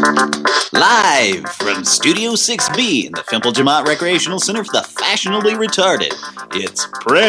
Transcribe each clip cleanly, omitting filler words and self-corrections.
Live from Studio 6B in the Fimple Jamont Recreational Center for the Fashionably Retarded, it's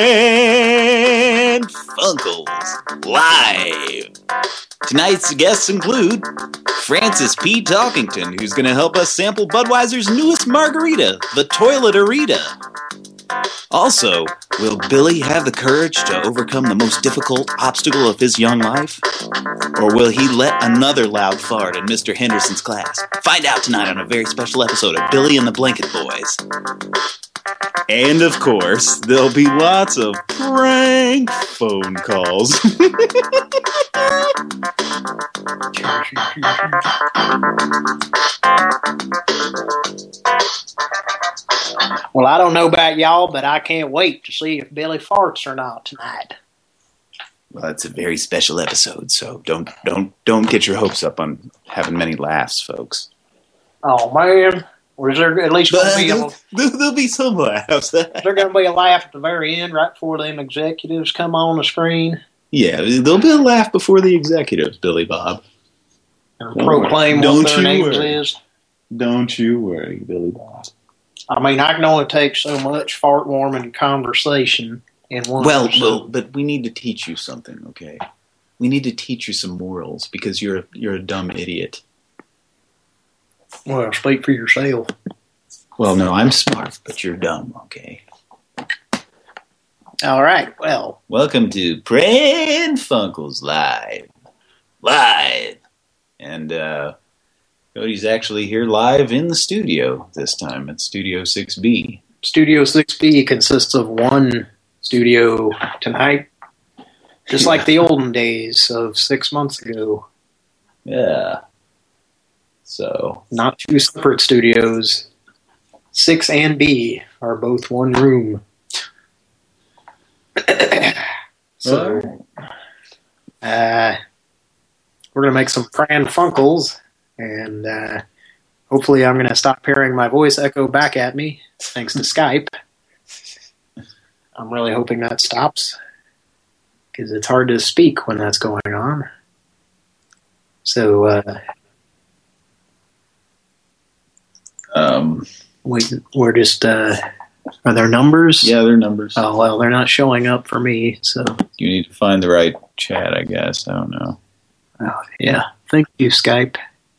Pran Funkels Live. Tonight's guests include Francis P. Talkington, who's going to help us sample Budweiser's newest margarita, the Toilet-A-Rita. Also, will Billy have the courage to overcome the most difficult obstacle of his young life? Or will he let another loud fart in Mr. Henderson's class? Find out tonight on a very special episode of Billy and the Blanket Boys. And of course, there'll be lots of prank phone calls. Well, I don't know about y'all, but I can't wait to see if Billy farts or not tonight. Well, it's a very special episode, so don't get your hopes up on having many laughs, folks. Oh man, or is there at least going to be there'll be some laughs? Is there going to be a laugh at the very end, right before them executives come on the screen? Yeah, there'll be a laugh before the executives, Billy Bob. And proclaim what their names is. Don't you worry, Billy Bob. I mean, I can only take so much fart warming conversation in one episode. Well, but we need to teach you something, okay? We need to teach you some morals because you're a dumb idiot. Well, speak for yourself. Well, no, I'm smart, but you're dumb, okay? All right, well. Welcome to Pran Funkels Live. Live. And, Cody's actually here live in the studio this time at Studio 6B. Studio 6B consists of one studio tonight, just like the olden days of 6 months ago. Yeah. So. Not two separate studios. 6 and B are both one room. So, we're going to make some Pran Funkels. And hopefully I'm going to stop hearing my voice echo back at me, thanks to Skype. I'm really hoping that stops, because it's hard to speak when that's going on. So, we're just, are there numbers? Yeah, they're numbers. Oh, well, they're not showing up for me, so. You need to find the right chat, I guess. I don't know. Oh, yeah. Thank you, Skype.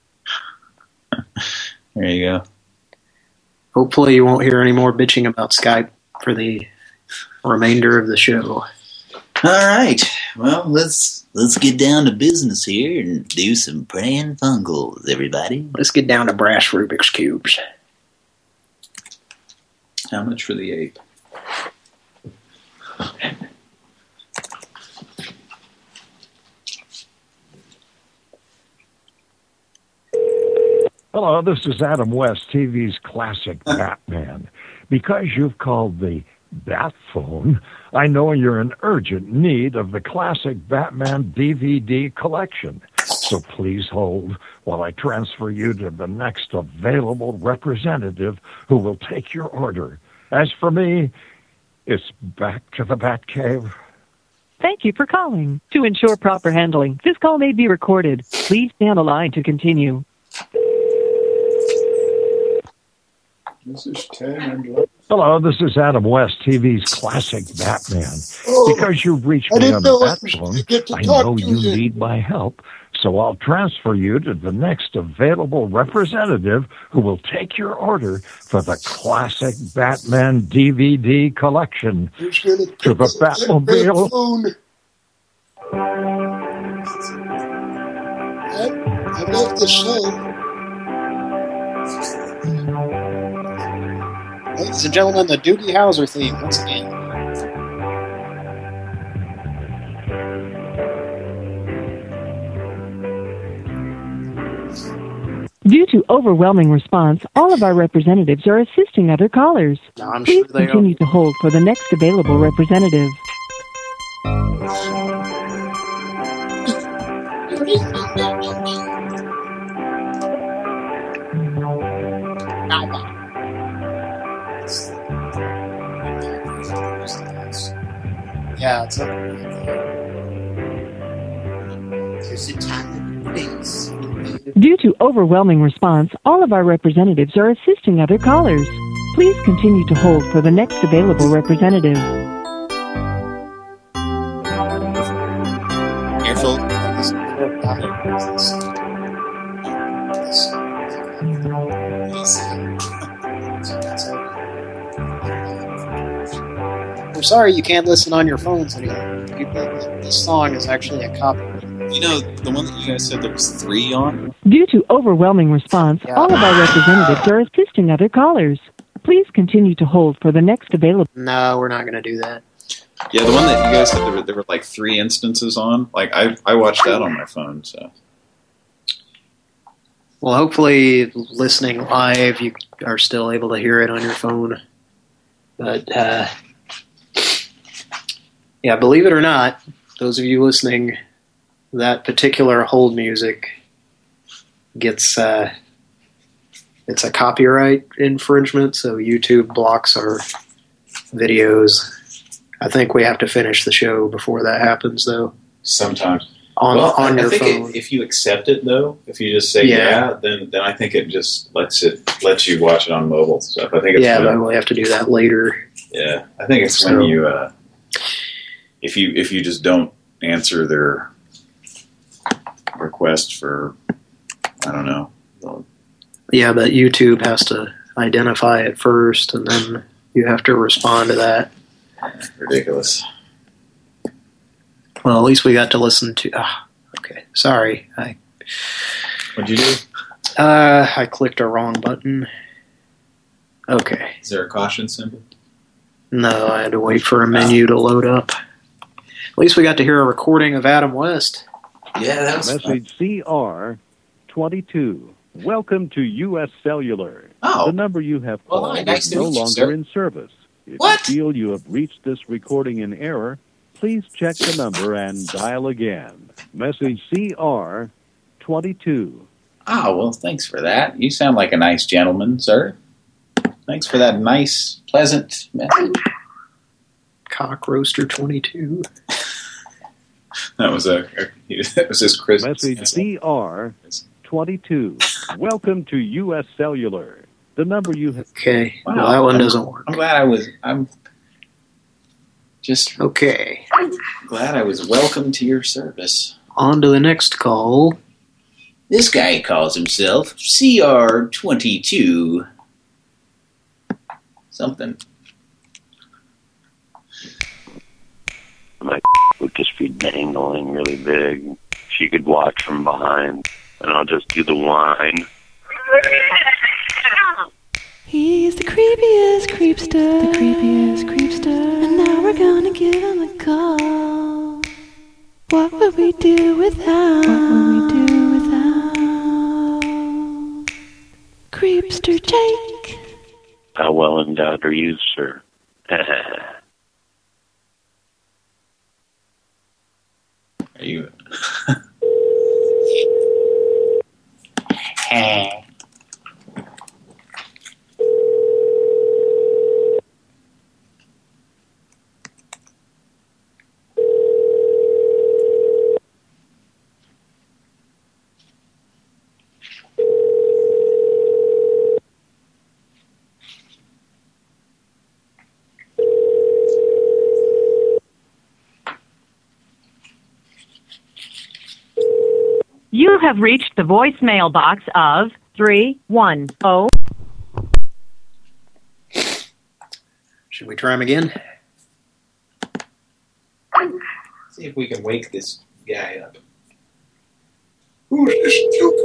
There you go. Hopefully you won't hear any more bitching about Skype for the remainder of the show. All right. Well, let's get down to business here and do some Pran Funkels, everybody. Let's get down to brass Rubik's Cubes. How much for the ape? Hello, this is Adam West, TV's classic Batman. Because you've called the Bat Phone, I know you're in urgent need of the classic Batman DVD collection. So please hold while I transfer you to the next available representative who will take your order. As for me, it's back to the Batcave. Thank you for calling. To ensure proper handling, this call may be recorded. Please stay on the line to continue. This is Hello, this is Adam West, TV's classic Batman. Because you reached me on the Bat Phone, I know you need my help, so I'll transfer you to the next available representative who will take your order for the classic Batman DVD collection. To the Batmobile. I love the show. Ladies and gentlemen, the Doogie Howser theme once again. Due to overwhelming response, all of our representatives are assisting other callers. I'm Please sure they continue to hold for the next available representative. Yeah, it's There's a time and place for you. Due to overwhelming response, all of our representatives are assisting other callers. Please continue to hold for the next available representative. Careful. I'm sorry you can't listen on your phones anymore. This song is actually a copy. You know, the one that you guys said there was 3 on? Due to overwhelming response, all of our representatives are assisting other callers. Please continue to hold for the next available... No, we're not going to do that. Yeah, the one that you guys said there were like 3 instances on. Like, I watched that on my phone, so... Well, hopefully, listening live, you are still able to hear it on your phone. But, yeah, believe it or not, those of you listening, that particular hold music gets, it's a copyright infringement, so YouTube blocks our videos. I think we have to finish the show before that happens, though. Sometimes. On your I think phone. if you accept it, though, if you just say yeah, then I think it just lets you watch it on mobile stuff. I think it's but we'll have to do that later. Yeah, I think it's when you if you just don't answer their request for, I don't know. Yeah, but YouTube has to identify it first, and then you have to respond to that. Ridiculous. Well, at least we got to listen to... okay, sorry. What'd you do? I clicked a wrong button. Okay. Is there a caution symbol? No, I had to wait for a menu to load up. At least we got to hear a recording of Adam West. Yeah, that was Message CR22. Welcome to U.S. Cellular. Oh. The number you have called nice is to no meet you, longer sir. in service. If What? you feel you have reached this recording in error, please check the number and dial again. Message CR22. Oh, well, thanks for that. You sound like a nice gentleman, sir. Thanks for that nice, pleasant message. Cock Roaster 22. That was his Christmas. Message CR22. Welcome to U.S. Cellular. The number you have... Okay, Wow. well, that one doesn't work. I'm glad I'm just Okay. glad I was welcome to your service. On to the next call. This guy calls himself CR22. Something. My would just be dangling really big. She could watch from behind, and I'll just do the whine. He's the creepiest creepster. The creepiest creepster. And now we're gonna give him a call. What would we do without? What would we do without Creepster Jake? How well endowed are you, sir? Are you? You have reached the voicemail box of 310. Should we try him again? See if we can wake this guy up. Who's this joke?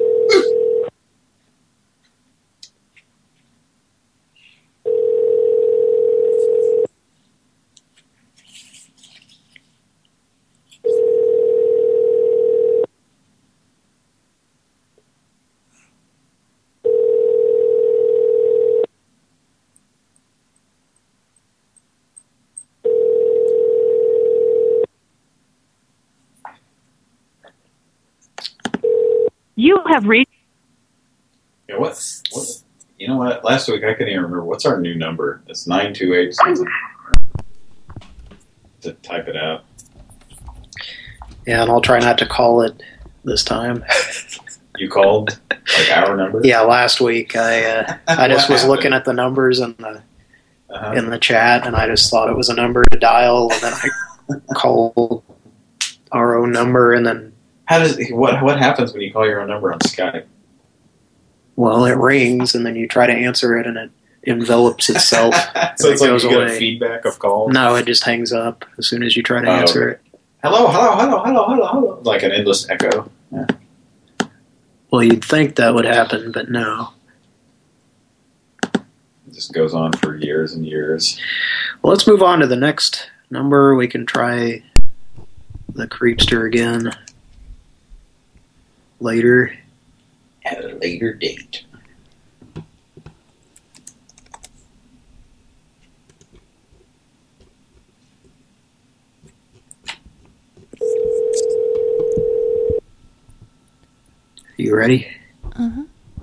You have reached... Yeah, what? You know what? Last week I couldn't even remember. What's our new number? It's 928 something. To type it out. Yeah, and I'll try not to call it this time. You called like our number? Yeah, last week I just was looking at the numbers in the chat, and I just thought it was a number to dial, and then I called our own number, and then what happens when you call your own number on Skype? Well, it rings, and then you try to answer it, and it envelops itself. So it's like goes you get away. a feedback of calls? No, it just hangs up as soon as you try to answer it. Hello, hello, hello, hello, hello, hello. Like an endless echo. Yeah. Well, you'd think that would happen, but no. It just goes on for years and years. Well, let's move on to the next number. We can try the Creepster again later. At a later date. You ready? Uh-huh.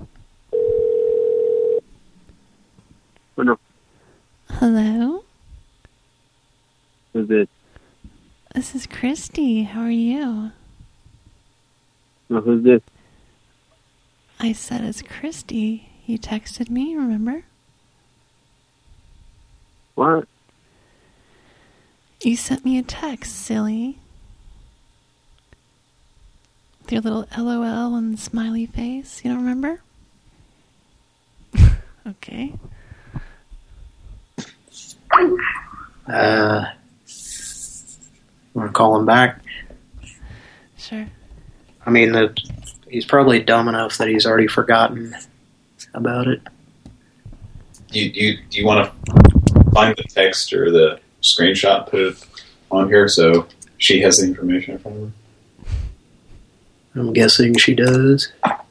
Bueno. Hello? Who's this? This is Christy. How are you? No, who's this? I said it's Christy. You texted me, remember? What? You sent me a text, silly. With your little LOL and smiley face. You don't remember? Okay. Want to call him back? Sure. I mean, he's probably dumb enough that he's already forgotten about it. Do you want to find the text or the screenshot, put it on here so she has the information from him? I'm guessing she does.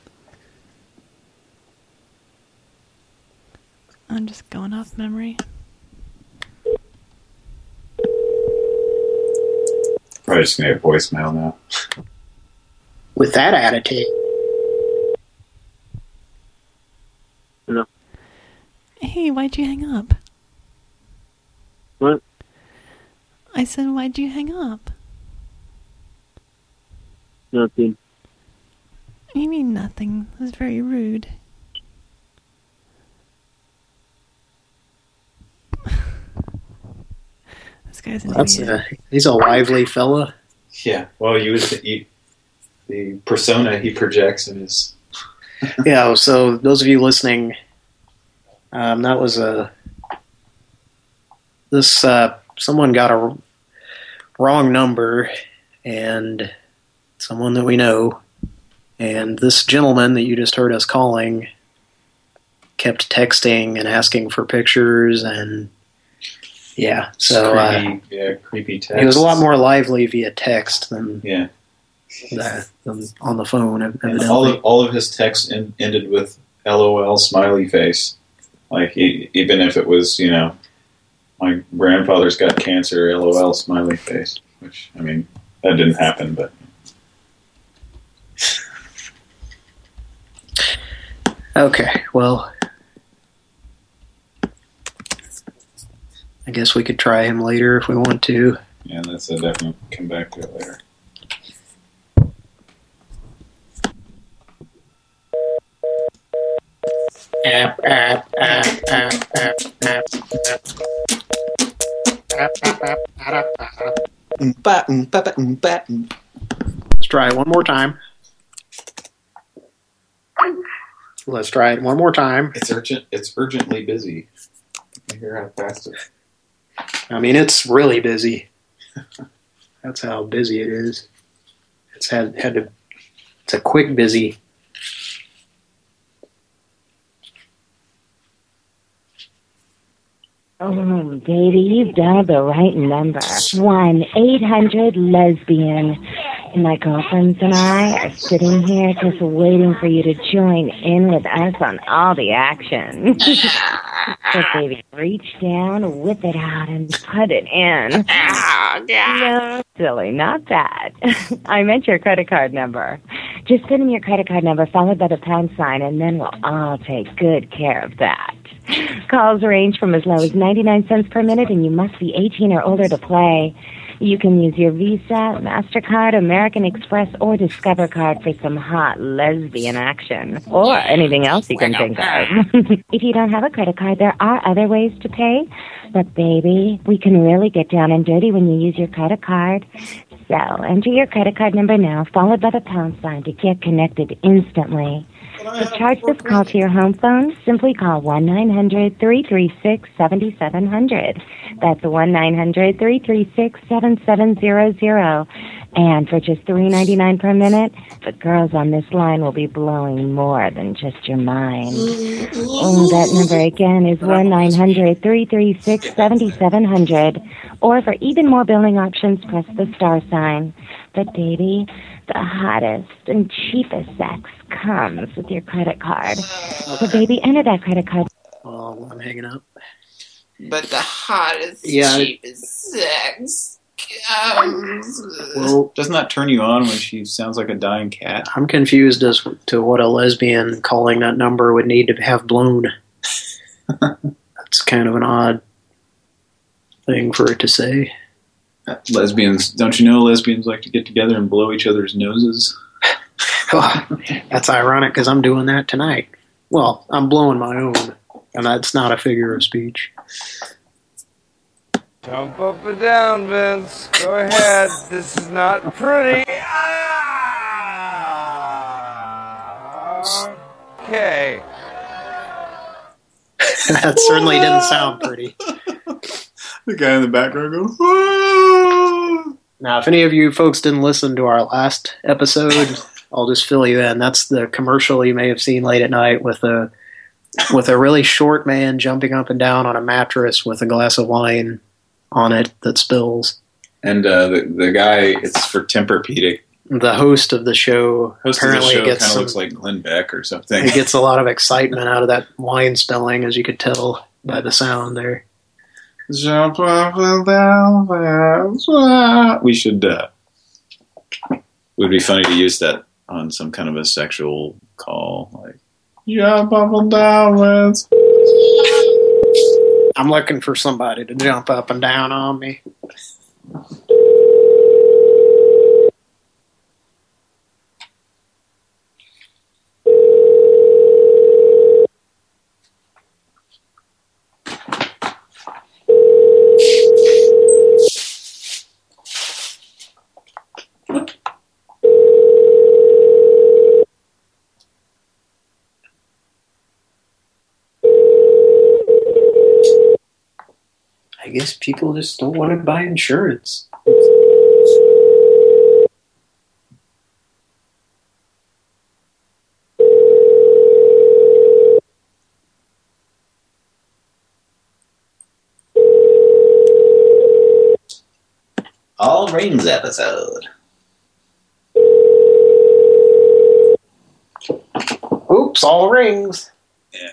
I'm just going off memory. Probably just gonna get voicemail now. With that attitude. No. Hey, why'd you hang up? What? I said, why'd you hang up? Nothing. You mean nothing. It was very rude. This guy's an idiot. He's a lively fella. Yeah. Well, the persona he projects in his. Yeah. So those of you listening, that was someone got a wrong number, and someone that we know, and this gentleman that you just heard us calling kept texting and asking for pictures, and yeah, so creepy text. he was a lot more lively via text than than on the phone. And all of his texts ended with LOL smiley face. Like even if it was, my grandfather's got cancer, LOL smiley face. Which, I mean, that didn't happen, but. Okay, well, I guess we could try him later if we want to. Yeah, that's a definite. Come back to it later. Let's try it one more time. Let's try it one more time. It's urgent. It's urgently busy. You hear how fast it. I mean, it's really busy. That's how busy it is. It's it's a quick busy. Oh, baby, you've dialed the right number. 1-800-LESBIAN. And my girlfriends and I are sitting here just waiting for you to join in with us on all the action. So, baby, reach down, whip it out, and put it in. No, silly, not that. I meant your credit card number. Just put in your credit card number followed by the pound sign, and then we'll all take good care of that. Calls range from as low as 99 cents per minute, and you must be 18 or older to play. You can use your Visa, MasterCard, American Express, or Discover card for some hot lesbian action. Or anything else you can think of. If you don't have a credit card, there are other ways to pay. But baby, we can really get down and dirty when you use your credit card. So enter your credit card number now, followed by the pound sign to get connected instantly. To charge this call to your home phone, simply call 1-900-336-7700. That's 1-900-336-7700. And for just $3.99 per minute, the girls on this line will be blowing more than just your mind. That number again is 1-900-336-7700. Or for even more billing options, press the star sign. But baby, the hottest and cheapest sex comes with your credit card. So baby, enter that credit card. Oh, I'm hanging up. But the hottest, cheapest sex comes. Well, doesn't that turn you on when she sounds like a dying cat? I'm confused as to what a lesbian calling that number would need to have blown. That's kind of an odd thing for it to say. Lesbians, don't you know lesbians like to get together and blow each other's noses? Oh, that's ironic because I'm doing that tonight. Well, I'm blowing my own, and that's not a figure of speech. Jump up and down, Vince. Go ahead. This is not pretty. Okay. That certainly didn't sound pretty. The guy in the background goes, "Whoa!" Now, if any of you folks didn't listen to our last episode, I'll just fill you in. That's the commercial you may have seen late at night with a really short man jumping up and down on a mattress with a glass of wine on it that spills. And the guy, it's for Tempur-Pedic. The host of the show apparently gets looks like Glenn Beck or something. He gets a lot of excitement out of that wine spilling, as you could tell by the sound there. Jump up and down. We should. It would be funny to use that on some kind of a sexual call, like jump up and down. I'm looking for somebody to jump up and down on me. I guess people just don't want to buy insurance. All Rings episode. Oops, all rings. Yeah.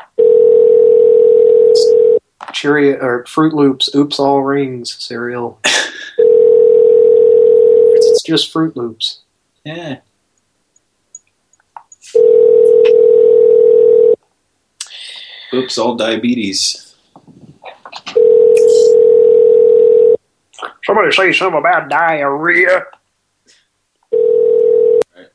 Cheerio or Fruit Loops, Oops All Rings cereal. It's just Fruit Loops. Yeah. Oops All Diabetes. Somebody say something about diarrhea. Right.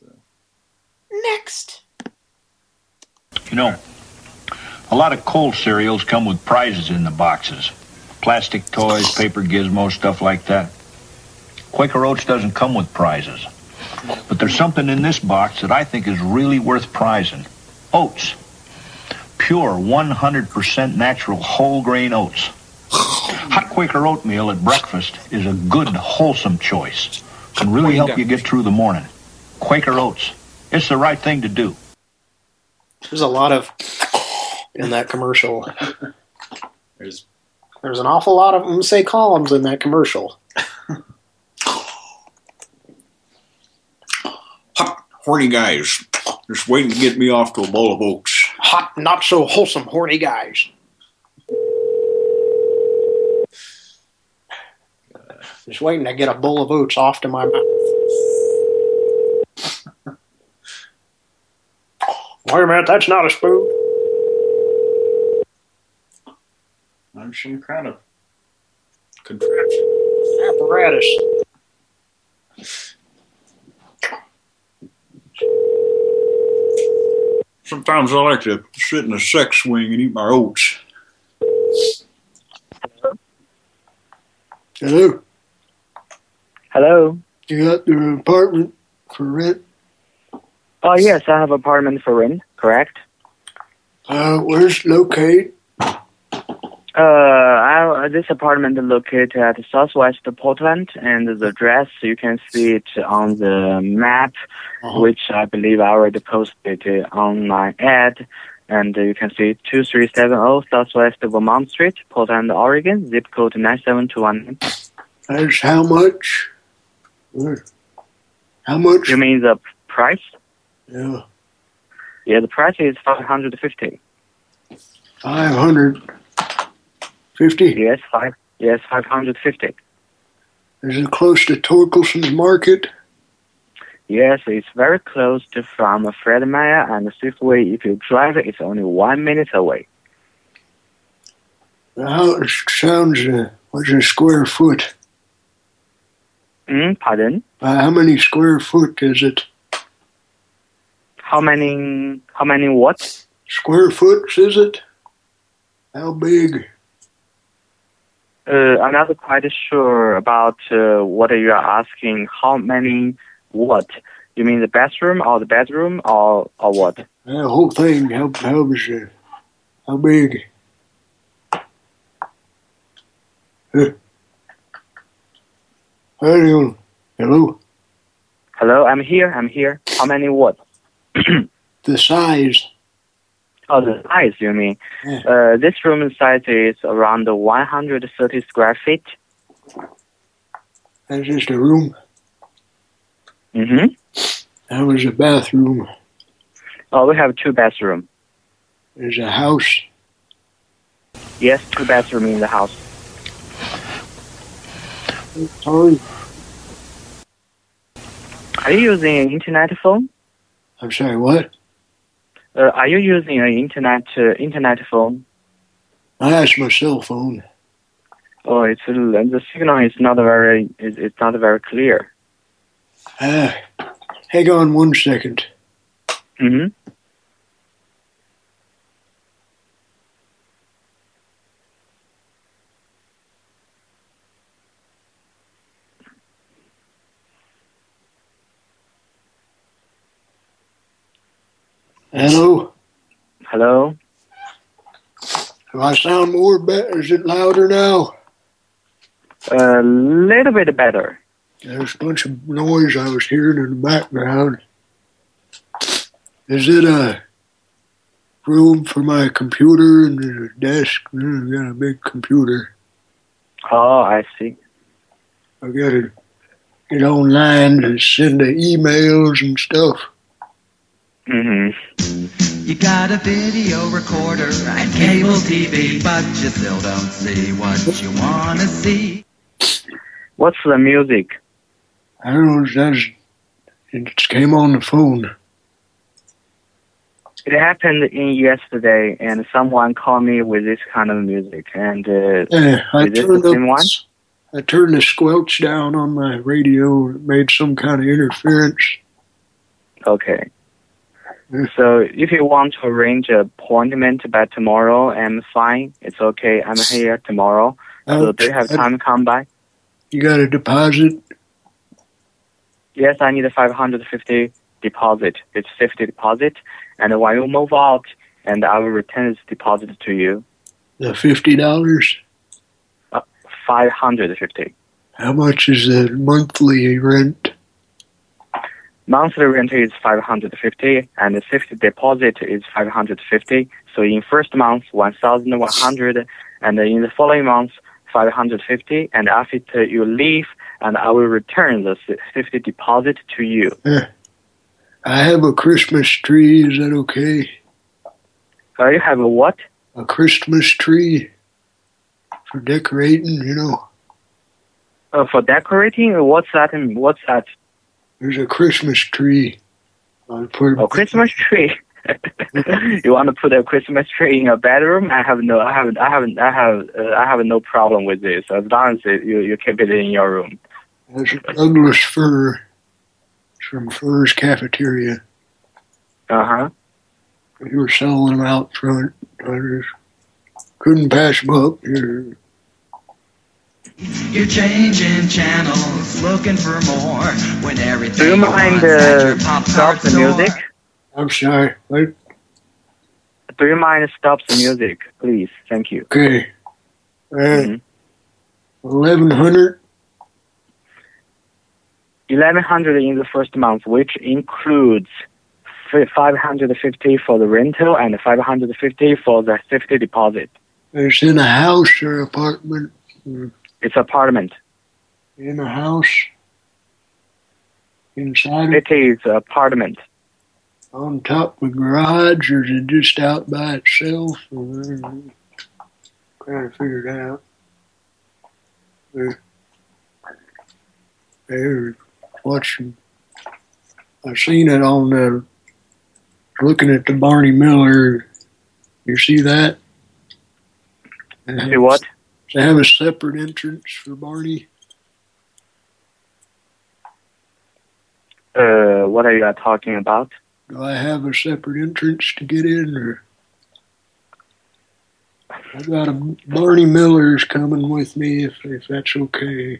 Next. You know, a lot of cold cereals come with prizes in the boxes. Plastic toys, paper gizmos, stuff like that. Quaker Oats doesn't come with prizes. But there's something in this box that I think is really worth prizing. Oats. Pure, 100% natural whole grain oats. Hot Quaker oatmeal at breakfast is a good, wholesome choice. Can really help you get through the morning. Quaker Oats. It's the right thing to do. There's a lot of in that commercial. There's an awful lot of say columns in that commercial. Hot, horny guys just waiting to get me off to a bowl of oats. Hot, not so wholesome, horny guys. Just waiting to get a bowl of oats off to my mouth. Wait a minute, that's not a spoon. I'm some kind of contraption. Apparatus. Sometimes I like to sit in a sex swing and eat my oats. Hello? Hello? You got the apartment for rent? Oh, yes, I have apartment for rent, correct? Where's it located? This apartment is located at southwest Portland, and the address, you can see it on the map, which I believe I already posted on my ad. And you can see 2370 Southwest Vermont Street, Portland, Oregon, zip code 97219. That's how much? How much? You mean the price? Yeah. Yeah, the price is $550. 550? Yes, 550. Is it close to Torkelson's Market? Yes, it's very close to from Fred Meyer and Safeway. If you drive, it's only 1 minute away. How it sounds, what's a square foot? Pardon? How many square foot is it? How many what? Square foot, is it? How big? I'm not quite sure about what you are asking. How many what? You mean the bathroom or the bedroom or what? The whole thing. How big? Hello? Hello, I'm here. How many what? The size. Oh, the size, you mean? Yeah. This room size is around 130 square feet. That's just a room? Mm-hmm. How is the bathroom? Oh, we have 2 bathrooms. There's a house? Yes, 2 bathrooms in the house. Sorry. Are you using an internet phone? I'm sorry, what? Are you using an internet phone? That's my cell phone. Oh, the signal is not very clear. Hang on 1 second. Mm-hmm. Hello? Hello? Do I sound more better? Is it louder now? A little bit better. There's a bunch of noise I was hearing in the background. Is it a room for my computer and a desk? I got a big computer. Oh, I see. I got to get online to send the emails and stuff. Mm-hmm. You got a video recorder and cable TV, but you still don't see what you want to see. What's the music? I don't know. It came on the phone. It happened in yesterday, and someone called me with this kind of music. And is this the same one? I turned the squelch down on my radio. It made some kind of interference. Okay. So if you want to arrange an appointment by tomorrow, I'm fine. It's okay. I'm here tomorrow. So do you have time to come by? You got a deposit? Yes, I need a 550 deposit. It's 50 deposit. And when you move out, and I will return this deposit to you. The $50? 550. How much is the monthly rent? Monthly rent is 550, and the 50 deposit is 550. So in first month, 1,100, and in the following month, 550. And after you leave, and I will return the 50 deposit to you. I have a Christmas tree. Is that okay? You have a what? A Christmas tree for decorating, you know. For decorating? What's that? There's a Christmas tree. Christmas tree? You want to put a Christmas tree in your bedroom? I have no problem with this, as long as you keep it in your room. That's Douglas Fir. It's from Fur's Cafeteria. Uh-huh. You were selling them out front. I just couldn't pass them up here. You're changing channels, looking for more. When everything Do you mind stop the music? I'm sorry. What? Do you mind stop the music, please? Thank you. Okay. 1,100. 1,100 in the first month, which includes 550 for the rental and 550 for the safety deposit. It's in a house or apartment? It's apartment. In a house? Inside? It is apartment. On top of a garage, or is it just out by itself? Trying to figure it out. They're watching. I seen it on the. Looking at the Barney Miller. You see that? See what? They have a separate entrance for Barney. What are you talking about? Do I have a separate entrance to get in, or I got a Barney Miller's coming with me if that's okay.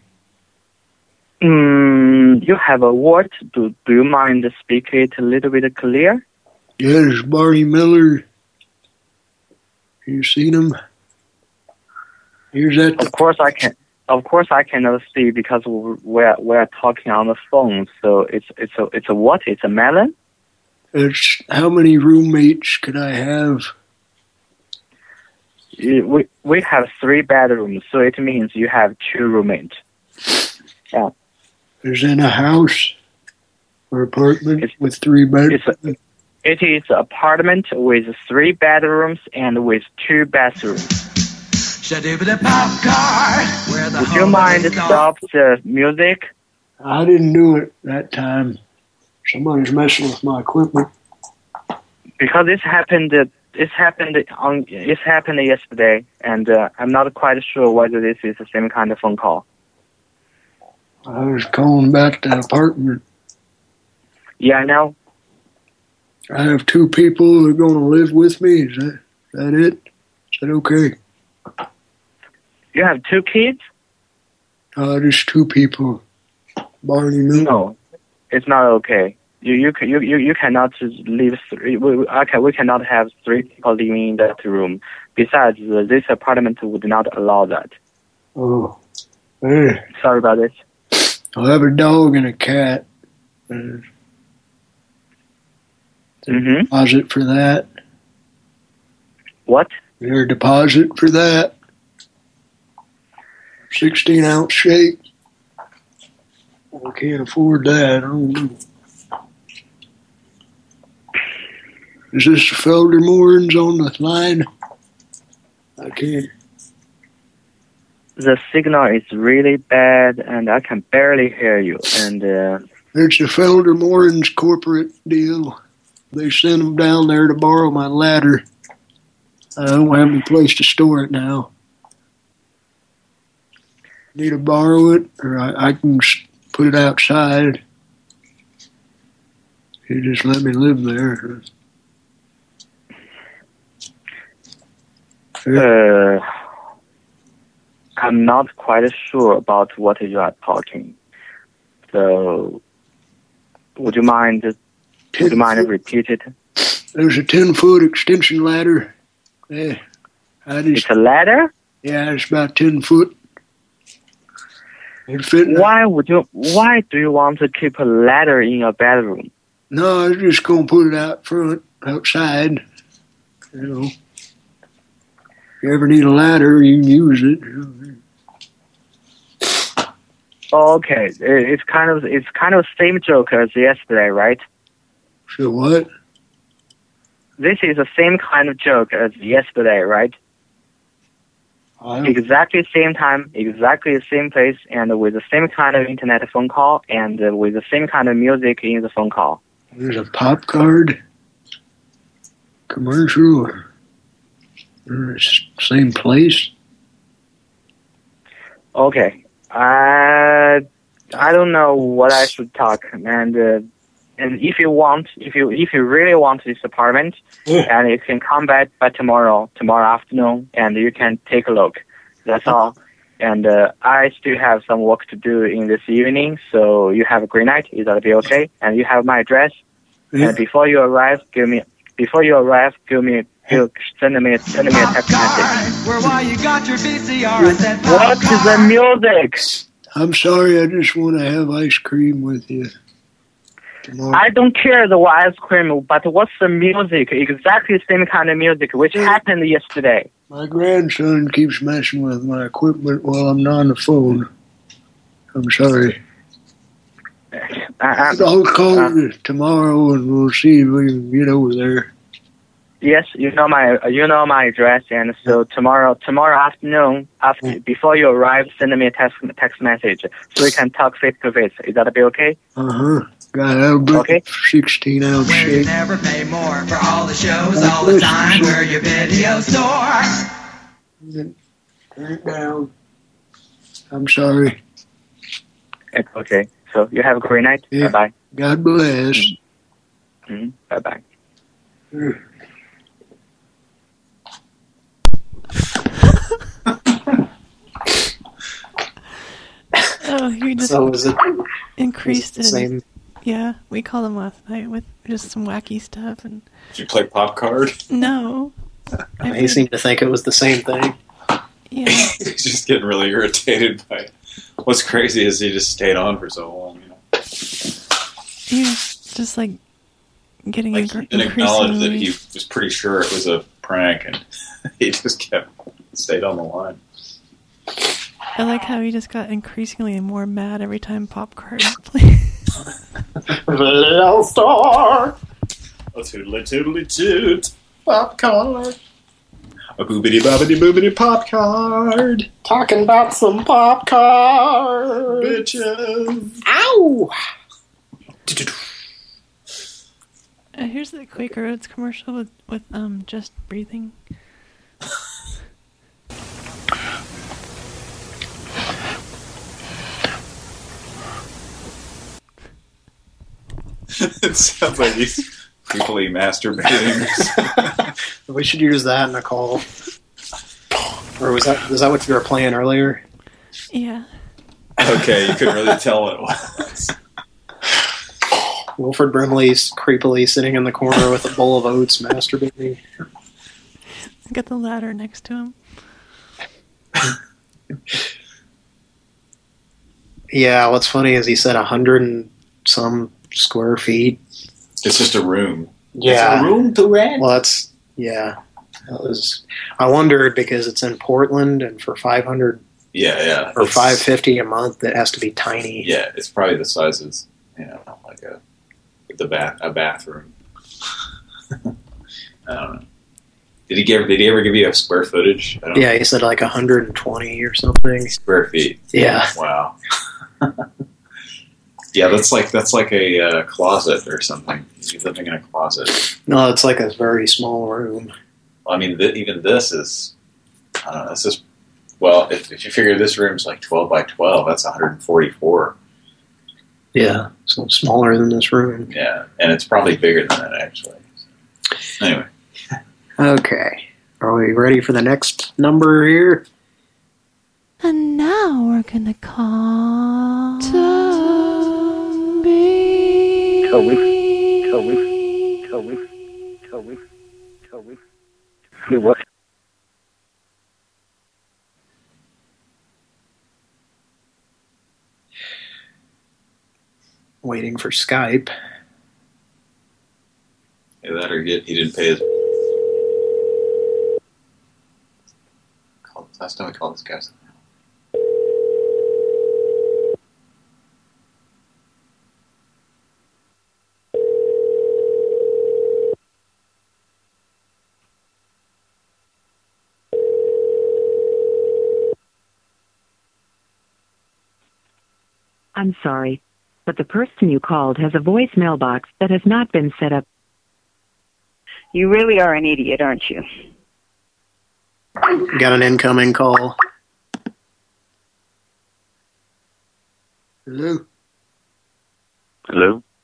You have a what? Do you mind to speak it a little bit clear? Yes, Barney Miller. You seen him? Here's that. Of course I can. Of course I cannot see because we're talking on the phone. So it's a what? It's a melon. It's how many roommates could I have? We have 3 bedrooms, so it means you have 2 roommates. Yeah. Is in a house or apartment with 3 bedrooms? It is an apartment with 3 bedrooms and with 2 bathrooms. Would you mind to stop the music? I didn't do it that time. Somebody's messing with my equipment. Because this happened yesterday, and I'm not quite sure whether this is the same kind of phone call. I was calling about the apartment. Yeah, I know. I have 2 people who are going to live with me. Is that it? Is that okay? You have 2 kids? Just 2 people. Barney Miller. No, it's not okay. You cannot leave 3. We cannot have 3 people living in that room. Besides, this apartment would not allow that. Oh, hey. Sorry about this. I have a dog and a cat. Deposit for that. What? Is there a deposit for that? 16-ounce shake. I can't afford that. I don't know. Is this the Feldermorens on the line? I can't. The signal is really bad, and I can barely hear you. And it's the Feldermorens corporate deal. They sent them down there to borrow my ladder. I don't have any place to store it now. Need to borrow it, or I can put it outside. You just let me live there. I'm not quite sure about what you are talking. So, would you mind repeat it? There's a 10-foot extension ladder. It's a ladder? Yeah, it's about 10 foot. Why do you want to keep a ladder in your bedroom? No, I was just going to put it out front, outside. You know, if you ever need a ladder, you can use it. Oh, okay, it's kind of the same joke as yesterday, right? So what? This is the same kind of joke as yesterday, right? Exactly same time, exactly the same place, and with the same kind of internet phone call, and with the same kind of music in the phone call. There's a pop card? commercial? Same place? Okay. I don't know what I should talk, and if you want, if you really want this apartment, and you can come back by tomorrow afternoon, and you can take a look. That's all. And I still have some work to do in this evening, so you have a great night. Is that be okay? And you have my address. Yeah. And before you arrive, send me a text message. While you got your VCR, I said, What is the music? I'm sorry, I just want to have ice cream with you tomorrow. I don't care the ice cream, but what's the music? Exactly the same kind of music, which happened yesterday. My grandson keeps messing with my equipment while I'm not on the phone. I'm sorry. I'll call you tomorrow and we'll see if we can get over there. Yes, you know my address, and so tomorrow afternoon, before you arrive, send me a text message so we can talk face to face. Is that be okay? Got a 16-ounce shake. never pay more for all the shows all the time. We're your video store. Turn it down. I'm sorry. It's okay. So you have a great night. Yeah. Bye-bye. God bless. Bye-bye. Oh, he just So is it increased is it the it. same? Yeah, we called him last night with just some wacky stuff. And Did you play pop card? no. He seemed to think it was the same thing. Yeah. He's just getting really irritated by it. What's crazy is he just stayed on for so long. You know? He was just like getting He didn't acknowledge that he was pretty sure it was a prank, and he just stayed on the line. I like how he just got increasingly more mad every time Pop Card played. Little star. A toodly toodly toot. Pop card. A boobity bobbity boobity pop card. Talking about some pop card. Bitches. Ow! Here's the Quaker Oats commercial with Just Breathing. It sounds like he's creepily masturbating. We should use that in a call. Or is that what you were playing earlier? Yeah. Okay, you couldn't really tell what it was. Wilford Brimley's creepily sitting in the corner with a bowl of oats masturbating. Got the ladder next to him. Yeah, what's funny is he said 100 and some square feet. It's just a room. Yeah. It's a room to rent. Well, I wondered because it's in Portland and for $500 Yeah. or $550 a month, it has to be tiny. Yeah, it's probably the size of, like a bathroom. I don't know. Did he ever give you a square footage? Yeah, he said like 120 or something. Square feet. Yeah. Wow. Yeah, that's like a closet or something. He's living in a closet. No, it's like a very small room. Well, I mean, even this is, I don't know, this is, well, if you figure this room's like 12 by 12, that's 144. Yeah, so smaller than this room. Yeah, and it's probably bigger than that, actually. Anyway. Okay. Are we ready for the next number here? And now we're gonna call Toby. What? Waiting for Skype. Either that or he didn't pay his... Last time I called this guy. I'm sorry, but the person you called has a voicemail box that has not been set up. You really are an idiot, aren't you? Got an incoming call. Hello? Hello?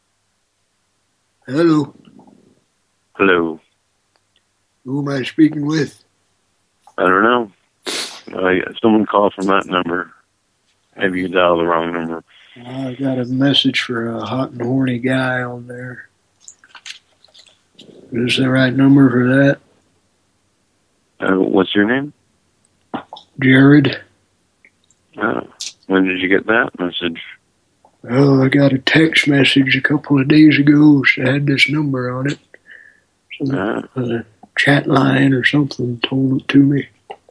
Hello? Hello? Who am I speaking with? I don't know. Someone called from that number. Maybe you dialed the wrong number. I got a message for a hot and horny guy on there. Is the right number for that? What's your name? Jared. When did you get that message? Well, I got a text message a couple of days ago that had this number on it. A chat line or something told it to me.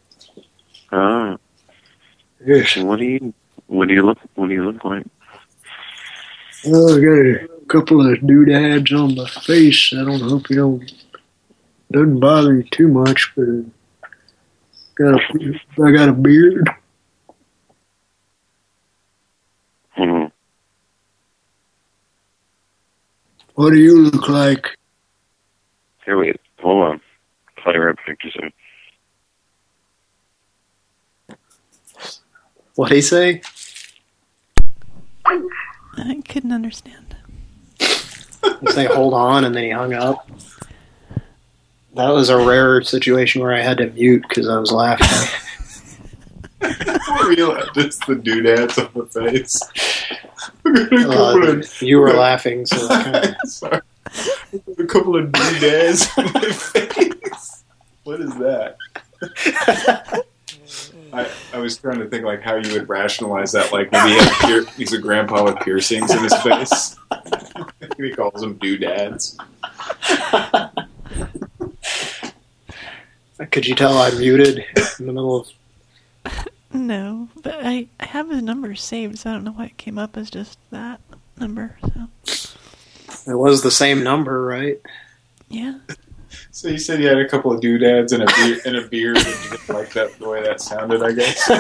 Yes. What do you look like? Well, I got a couple of doodads on my face. I don't hope you don't. Doesn't bother you too much, but I got a beard. What do you look like? Here, wait. Hold on. Play right back to soon. What'd he say? I couldn't understand. He say hold on, and then he hung up. That was a rare situation where I had to mute because I was laughing. I realized it's the doodads on the face. You were laughing, so I kind of... Sorry. A couple of doodads on my face. What is that? I was trying to think like how you would rationalize that. Like maybe he's a grandpa with piercings in his face. He calls them doodads. Could you tell I muted in the middle of... No, but I have his number saved, so I don't know why it came up as just that number. So it was the same number, right? Yeah. So you said you had a couple of doodads and a beard, and you didn't like that the way that sounded, I guess.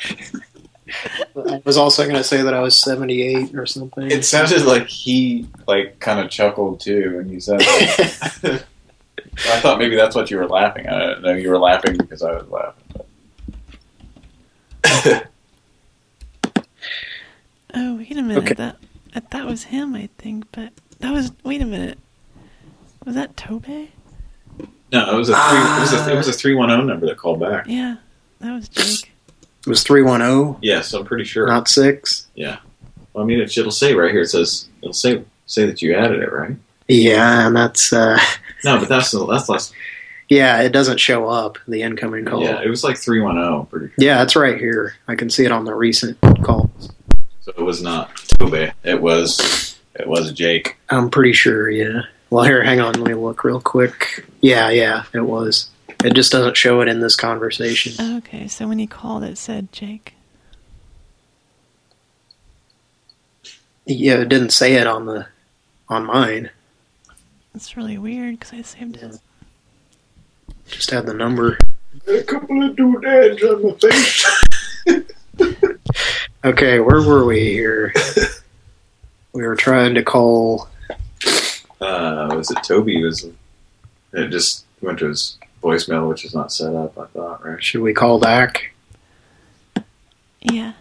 I was also going to say that I was 78 or something. It sounded like he kind of chuckled too when you said that. I thought maybe that's what you were laughing at. I didn't know you were laughing because I was laughing. Oh, wait a minute. Okay. That was him, I think, but that was... Wait a minute. Was that Tobe? No, it was a 310 number that called back. Yeah, that was Jake. It was 310? Yes, I'm pretty sure. Not 6? Yeah. Well, I mean, it'll say right here. It'll say that you added it, right? Yeah, and that's... No, but that's less... Yeah, it doesn't show up, the incoming call. Yeah, it was like 310, pretty sure. Yeah, it's right here. I can see it on the recent calls. So it was not Tobe. It was Jake. I'm pretty sure, yeah. Well, here, hang on. Let me look real quick. Yeah, it was. It just doesn't show it in this conversation. Okay, so when he called, it said Jake. Yeah, it didn't say it on mine. That's really weird because I saved it. Just had the number. A couple of doodads on my face. Okay, where were we here? We were trying to call... Was it Toby? It just went to his voicemail, which is not set up, I thought, right? Should we call back? Yeah.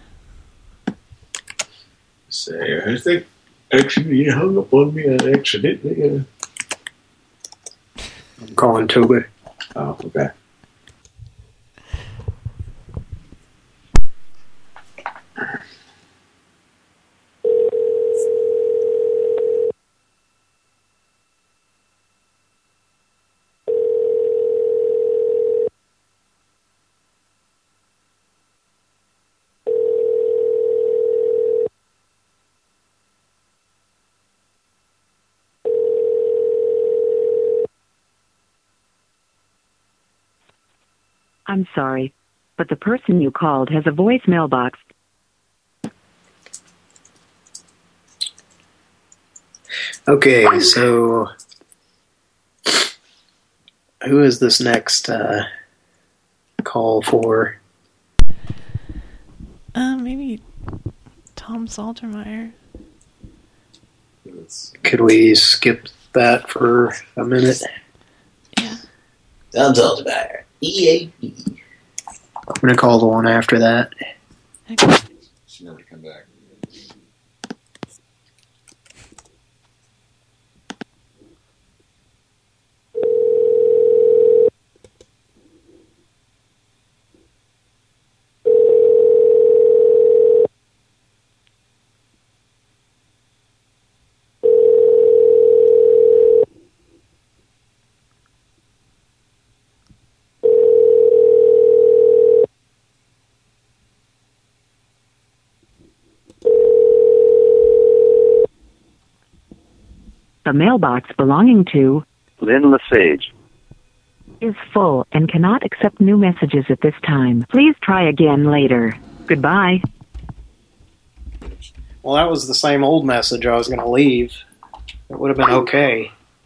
Say, I think actually you hung up on me accidentally. I'm calling Toby. Oh, okay. I'm sorry, but the person you called has a voicemail box. Okay, so who is this next call for? Maybe Tom Saltermeyer. Could we skip that for a minute? Tom Saltermeyer. EAP. I'm going to call the one after that. She never come back. The mailbox belonging to Lynn Lesage is full and cannot accept new messages at this time. Please try again later. Goodbye. Well, that was the same old message I was going to leave. It would have been okay.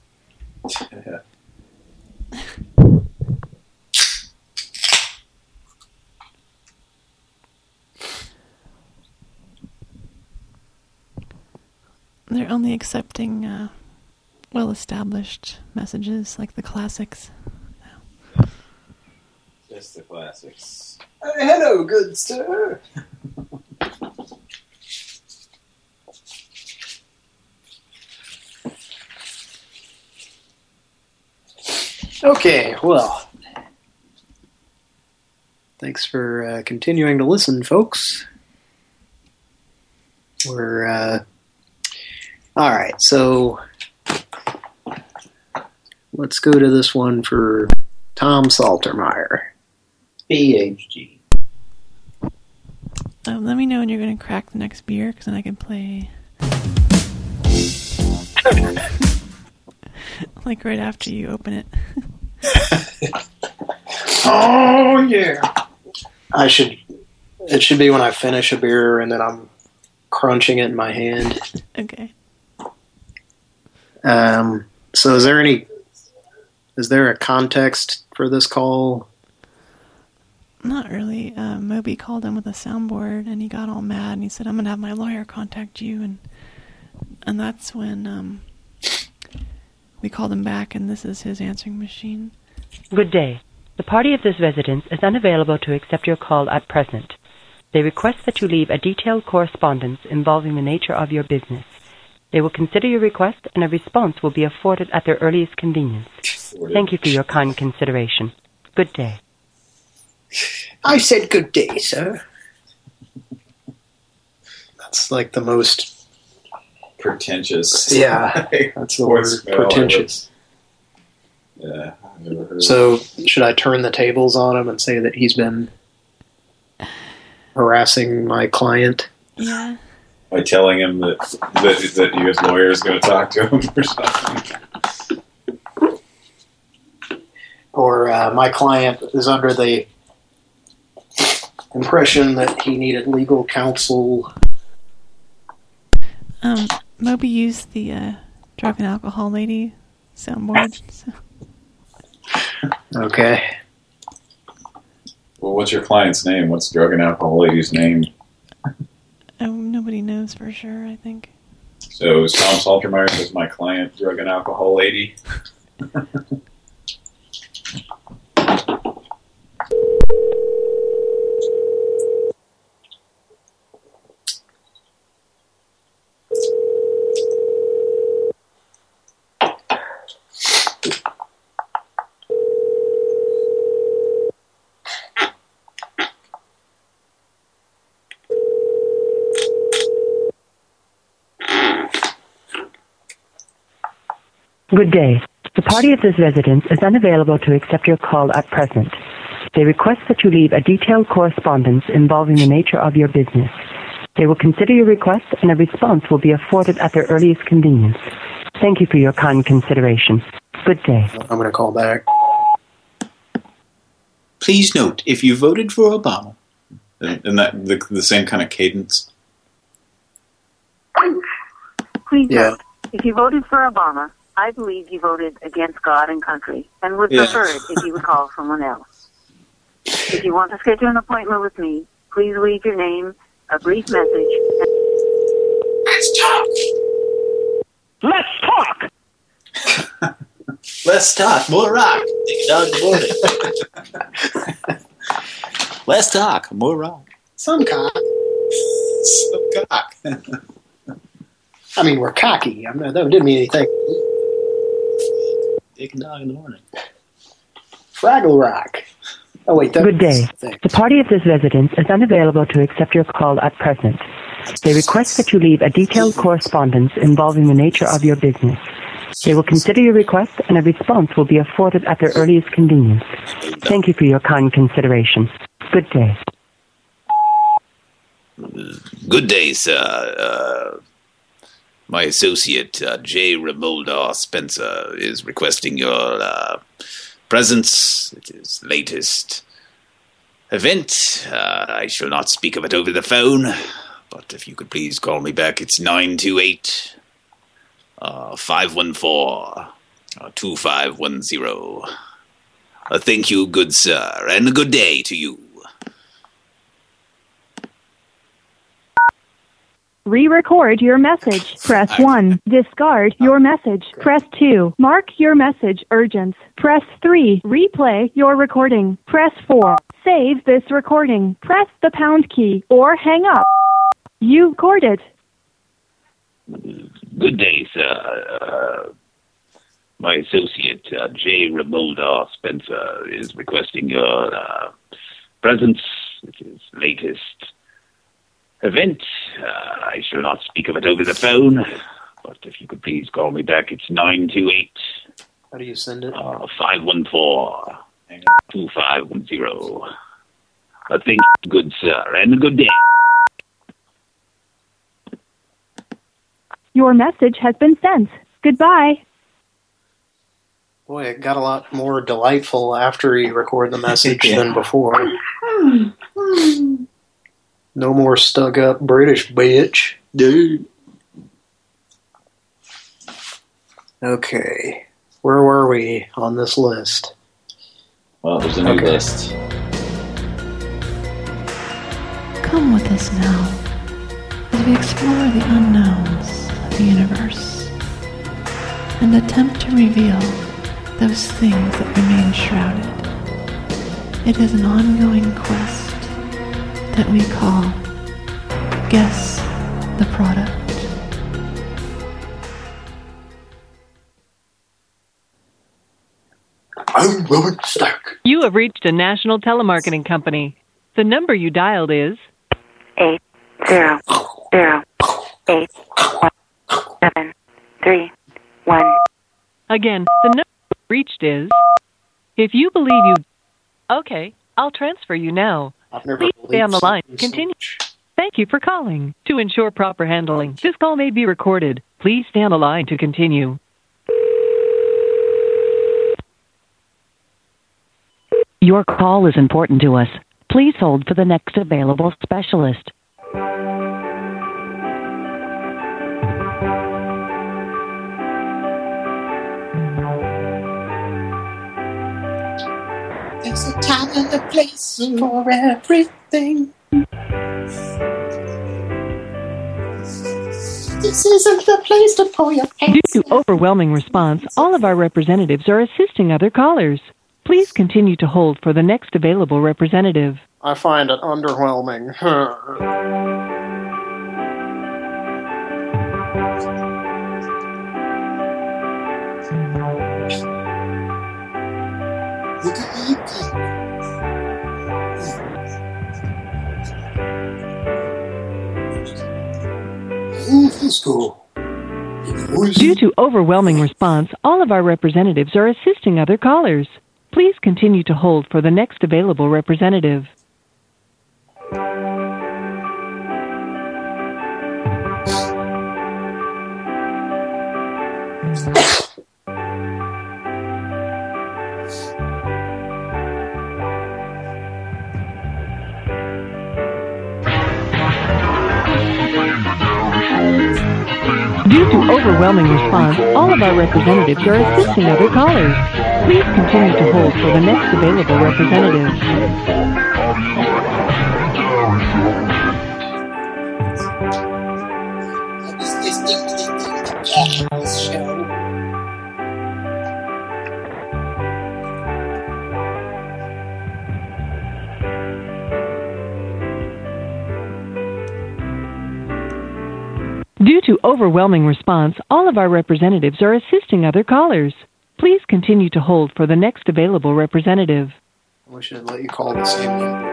They're only accepting well-established messages, like the classics. Just the classics. Hello, good sir. Okay, well, thanks for continuing to listen, folks. We're all right, so let's go to this one for Tom Saltermeyer. PhD. Let me know when you're going to crack the next beer, because then I can play. Like right after you open it. Oh, yeah. It should be when I finish a beer and then I'm crunching it in my hand. Okay. So is there a context for this call? Not really. Moby called him with a soundboard and he got all mad and he said, I'm going to have my lawyer contact you. And that's when we called him back, and this is his answering machine. Good day. The party of this residence is unavailable to accept your call at present. They request that you leave a detailed correspondence involving the nature of your business. They will consider your request, and a response will be afforded at their earliest convenience. Thank you for your kind consideration. Good day. I said good day, sir. That's like the most pretentious. Yeah, that's the word, pretentious. Yeah, I've never heard So, should I turn the tables on him and say that he's been harassing my client? Yeah. By telling him that U.S. lawyer is going to talk to him or something. Or my client is under the impression that he needed legal counsel. Moby used the drug and alcohol lady soundboard. So. Okay. Well, what's your client's name? What's drug and alcohol lady's name? Oh, nobody knows for sure, I think. So is Tom Saltermeyer says my client, drug and alcohol lady? Good day. The party of this residence is unavailable to accept your call at present. They request that you leave a detailed correspondence involving the nature of your business. They will consider your request, and a response will be afforded at their earliest convenience. Thank you for your kind consideration. Good day. I'm going to call back. Please note, if you voted for Obama. And that the same kind of cadence? Please note, if you voted for Obama, I believe you voted against God and country, and would prefer it if you would call someone else. If you want to schedule an appointment with me, please leave your name, a brief message. Let's talk! Let's talk! Less talk, more rock. Take a dog to boarding. Less talk, more rock. Some cock. Some cock. I mean, we're cocky. That didn't mean anything. Take a dog in the morning. Fraggle Rock. Oh, wait. Good day. The party of this residence is unavailable to accept your call at present. They request that you leave a detailed correspondence involving the nature of your business. They will consider your request and a response will be afforded at their earliest convenience. Thank you for your kind consideration. Good day. Good day, sir. My associate, J. Ramolda Spencer, is requesting your presence at his latest event. I shall not speak of it over the phone, but if you could please call me back, it's 928-514-2510. Thank you, good sir, and a good day to you. Re-record your message. Press 1. Discard your message. Press 2. Mark your message urgent. Press 3. Replay your recording. Press 4. Save this recording. Press the pound key or hang up. You recorded. Good day, sir. My associate, J. Ramolda Spencer, is requesting your presence at his latest event. I shall not speak of it over the phone, but if you could please call me back, it's 928. How do you send it? 514-2510. Thank you, good sir, and a good day. Your message has been sent. Goodbye. Boy, it got a lot more delightful after you record the message than before. No more stuck-up British bitch. Dude. Okay. Where were we on this list? Well, there's a new list. Come with us now as we explore the unknowns of the universe and attempt to reveal those things that remain shrouded. It is an ongoing quest that we call Guess the Product. I'm Robert Stark. You have reached a national telemarketing company. The number you dialed is 800-817-31. Again, the number you reached is. If you believe you. Okay, I'll transfer you now. Please stay on the line. Continue. Thank you for calling. To ensure proper handling, this call may be recorded. Please stay on the line to continue. Your call is important to us. Please hold for the next available specialist. There's a time and a place for everything. This isn't the place to pull your pants. Due to overwhelming response, all of our representatives are assisting other callers. Please continue to hold for the next available representative. I find it underwhelming. Due to overwhelming response, all of our representatives are assisting other callers. Please continue to hold for the next available representative. Due to overwhelming response, all of our representatives are assisting other callers. Please continue to hold for the next available representative. Due to overwhelming response, all of our representatives are assisting other callers. Please continue to hold for the next available representative. We should let you call the same number.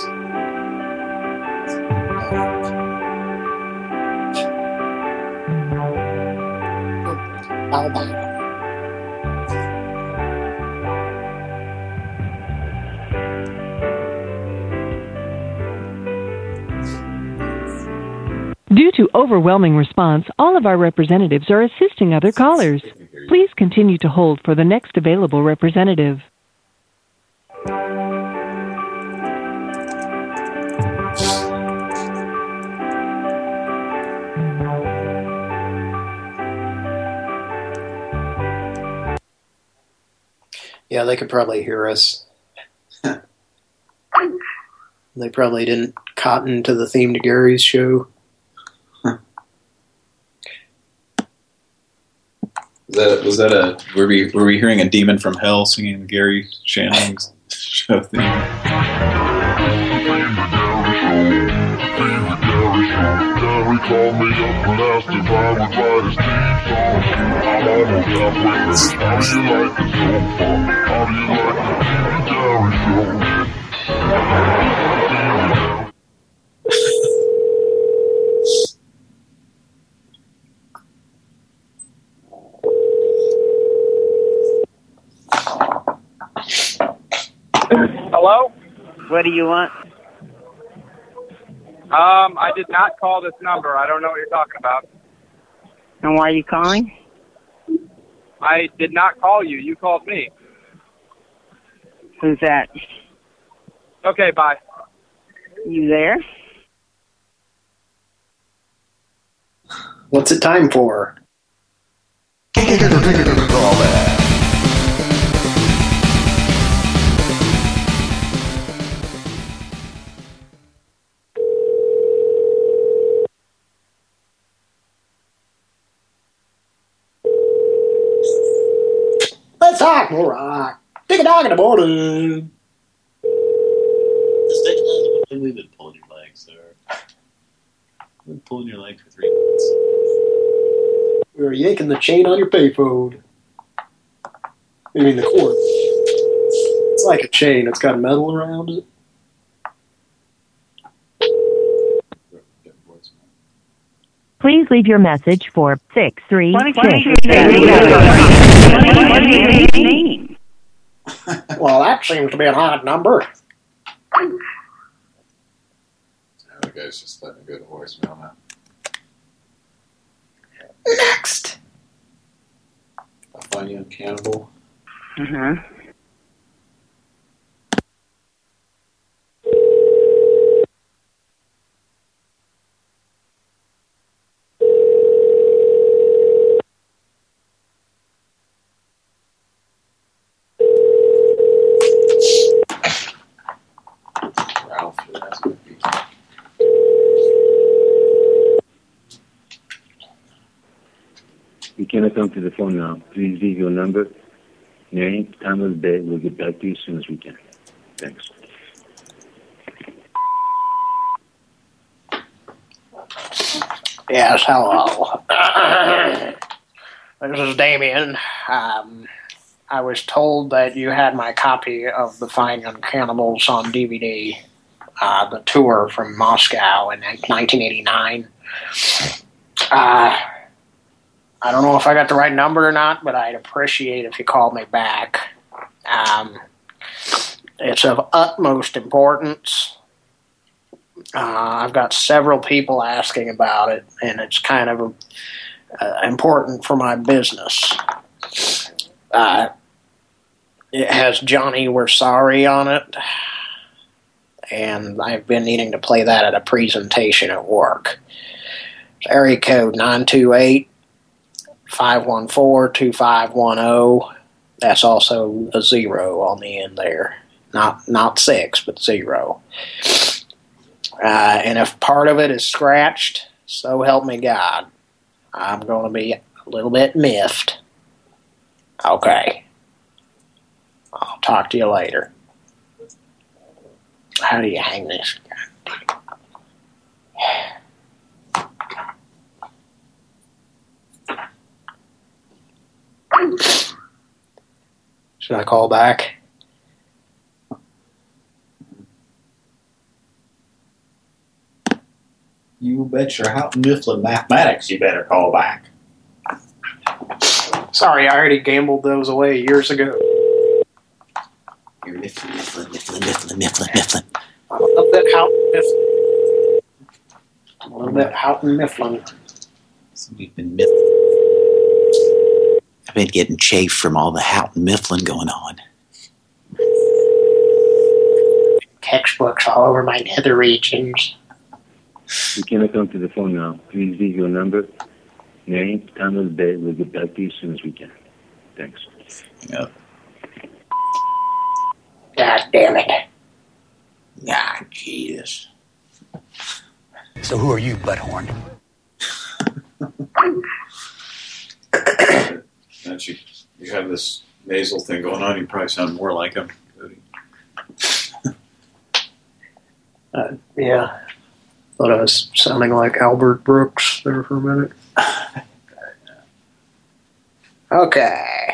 Due to overwhelming response, all of our representatives are assisting other callers. Please continue to hold for the next available representative. Yeah, they could probably hear us. They probably didn't cotton to the theme to Gary's show. Were we hearing a demon from hell singing Gary Shannon's show theme? Gary called me up and asked if I would write his theme song. I'm almost halfway finished. How do you like it so far? How do you like the Gary show? Hello? What do you want? I did not call this number. I don't know what you're talking about. And why are you calling? I did not call you. You called me. Who's that? Okay, bye. You there? What's it time for? Let's talk more rock. Take a dog in the morning. We've been pulling your leg, sir. We've been pulling your leg for 3 minutes. We were yanking the chain on your payphone. I mean the cord. It's like a chain. It's got metal around it. Please leave your message for 636. Well, that seems to be an odd number. The guy's just letting it go to voicemail now. Next. I'll find you on Cannibal. Mm-hmm. You cannot come to the phone now. Please leave your number, name, time of the day. We'll get back to you as soon as we can. Thanks. Yes, hello. This is Damien. I was told that you had my copy of The Fine Young Cannibals on DVD, the tour from Moscow in 1989. I don't know if I got the right number or not, but I'd appreciate if you called me back. It's of utmost importance. I've got several people asking about it, and it's kind of important for my business. It has Johnny We're Sorry on it, and I've been needing to play that at a presentation at work. It's area code 928-514-2510. That's also a 0 on the end there. Not 6, but 0. And if part of it is scratched, so help me God, I'm going to be a little bit miffed. Okay. I'll talk to you later. How do you hang this? Should I call back? You bet your Houghton Mifflin mathematics you better call back. Sorry, I already gambled those away years ago. You're Mifflin. I love that Houghton Mifflin. I love that Houghton Mifflin. So we've been Mifflin. I've been getting chafed from all the Houghton Mifflin going on. Textbooks all over my nether regions. You cannot come to the phone now. Please leave your number, name, time of the day. We'll get back to you as soon as we can. Thanks. Yep. God damn it. Ah, Jesus. So who are you, butthorn? You have this nasal thing going on. You probably sound more like him. Yeah. Thought I was sounding like Albert Brooks there for a minute. Okay.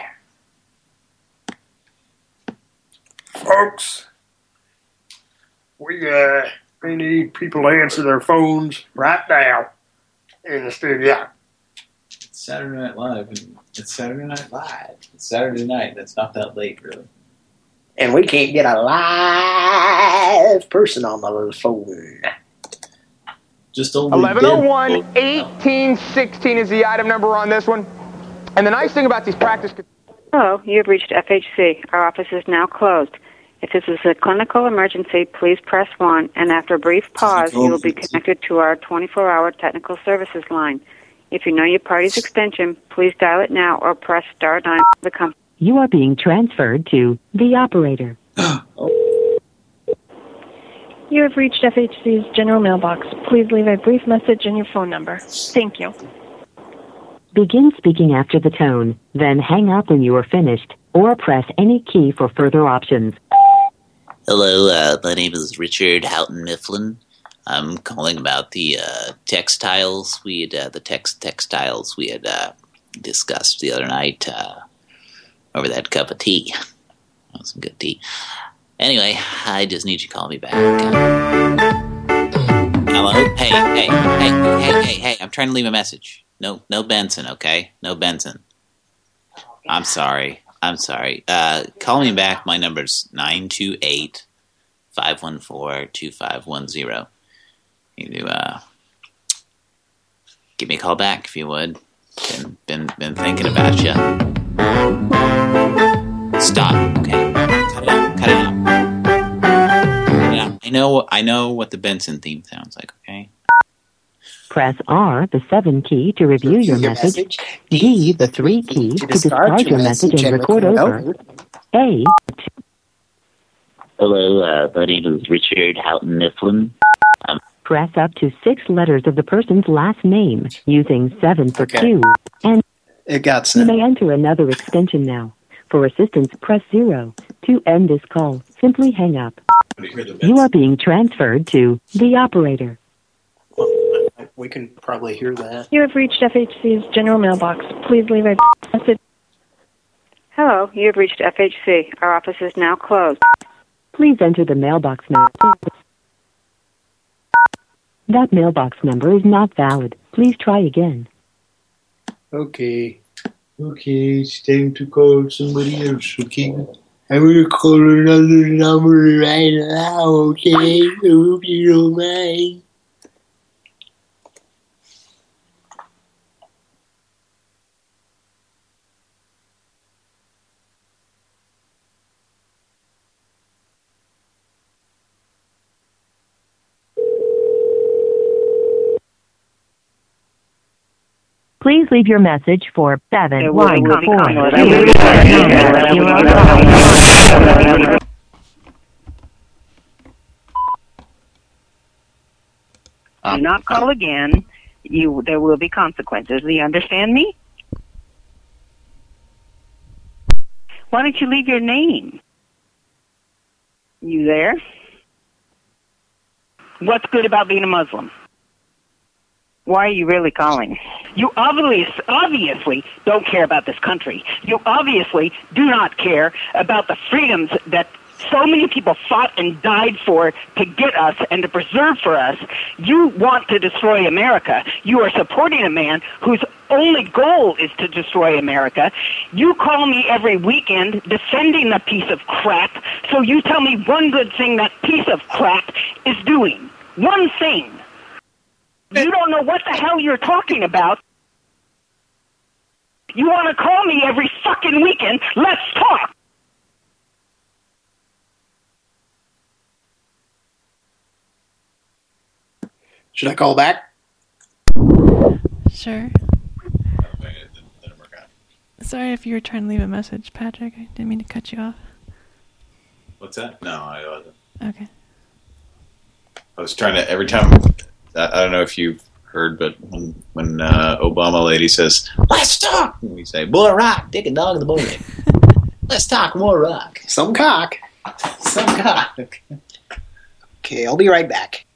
Folks, we need people to answer their phones right now in the studio. It's Saturday Night Live. And it's Saturday Night Live. It's Saturday night. That's not that late, really. And we can't get a live person on the phone. Just only 1101-1816 is the item number on this one. And the nice thing about these practice... Hello, you have reached FHC. Our office is now closed. If this is a clinical emergency, please press 1, and after a brief pause, you will be connected to our 24-hour technical services line. If you know your party's extension, please dial it now or press *9 for the company. You are being transferred to the operator. You have reached FHC's general mailbox. Please leave a brief message and your phone number. Thank you. Begin speaking after the tone, then hang up when you are finished, or press any key for further options. Hello, my name is Richard Houghton Mifflin. I'm calling about the textiles we had, textiles we had discussed the other night over that cup of tea. That was some good tea. Anyway, I just need you to call me back. Hello? Hey, I'm trying to leave a message. No Benson, okay? No Benson. I'm sorry. Call me back. My number's 928-514-2510. You do, give me a call back if you would. Been thinking about you. Stop, okay? Cut it out. I know what the Benson theme sounds like, okay? Press R, the 7 key, to review your message. D, the 3 key, to discard your message and record over. A. Hello, my name is Richard Houghton Mifflin. Press up to 6 letters of the person's last name, using 7 for Q. And it got you may enter another extension now. For assistance, press 0. To end this call, simply hang up. You are being transferred to the operator. We can probably hear that. You have reached FHC's general mailbox. Please leave a message. Hello, you have reached FHC. Our office is now closed. Please enter the mailbox number. That mailbox number is not valid. Please try again. Okay, it's time to call somebody else, okay? I'm gonna call another number right now, okay? I hope you don't mind. Please leave your message for 714. Do not call again. There will be consequences. Do you understand me? Why don't you leave your name? You there? What's good about being a Muslim? Why are you really calling? You obviously don't care about this country. You obviously do not care about the freedoms that so many people fought and died for to get us and to preserve for us. You want to destroy America. You are supporting a man whose only goal is to destroy America. You call me every weekend defending the piece of crap, so you tell me one good thing that piece of crap is doing. One thing. You don't know what the hell you're talking about. You want to call me every fucking weekend. Let's talk. Should I call back? Sure. Sorry if you were trying to leave a message, Patrick. I didn't mean to cut you off. What's that? No, I wasn't. Okay. I was trying to, every time, I don't know if you've heard, but when Obama lady says, let's talk, and we say, boy rock, dick and dog in the morning. Let's talk more rock. Some cock. Some cock. Okay, I'll be right back.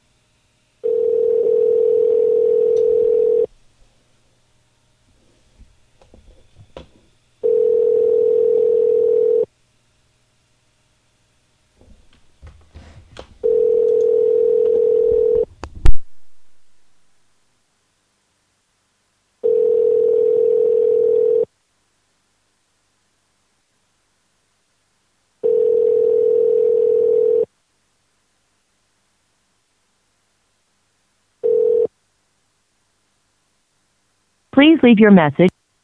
Please leave your message.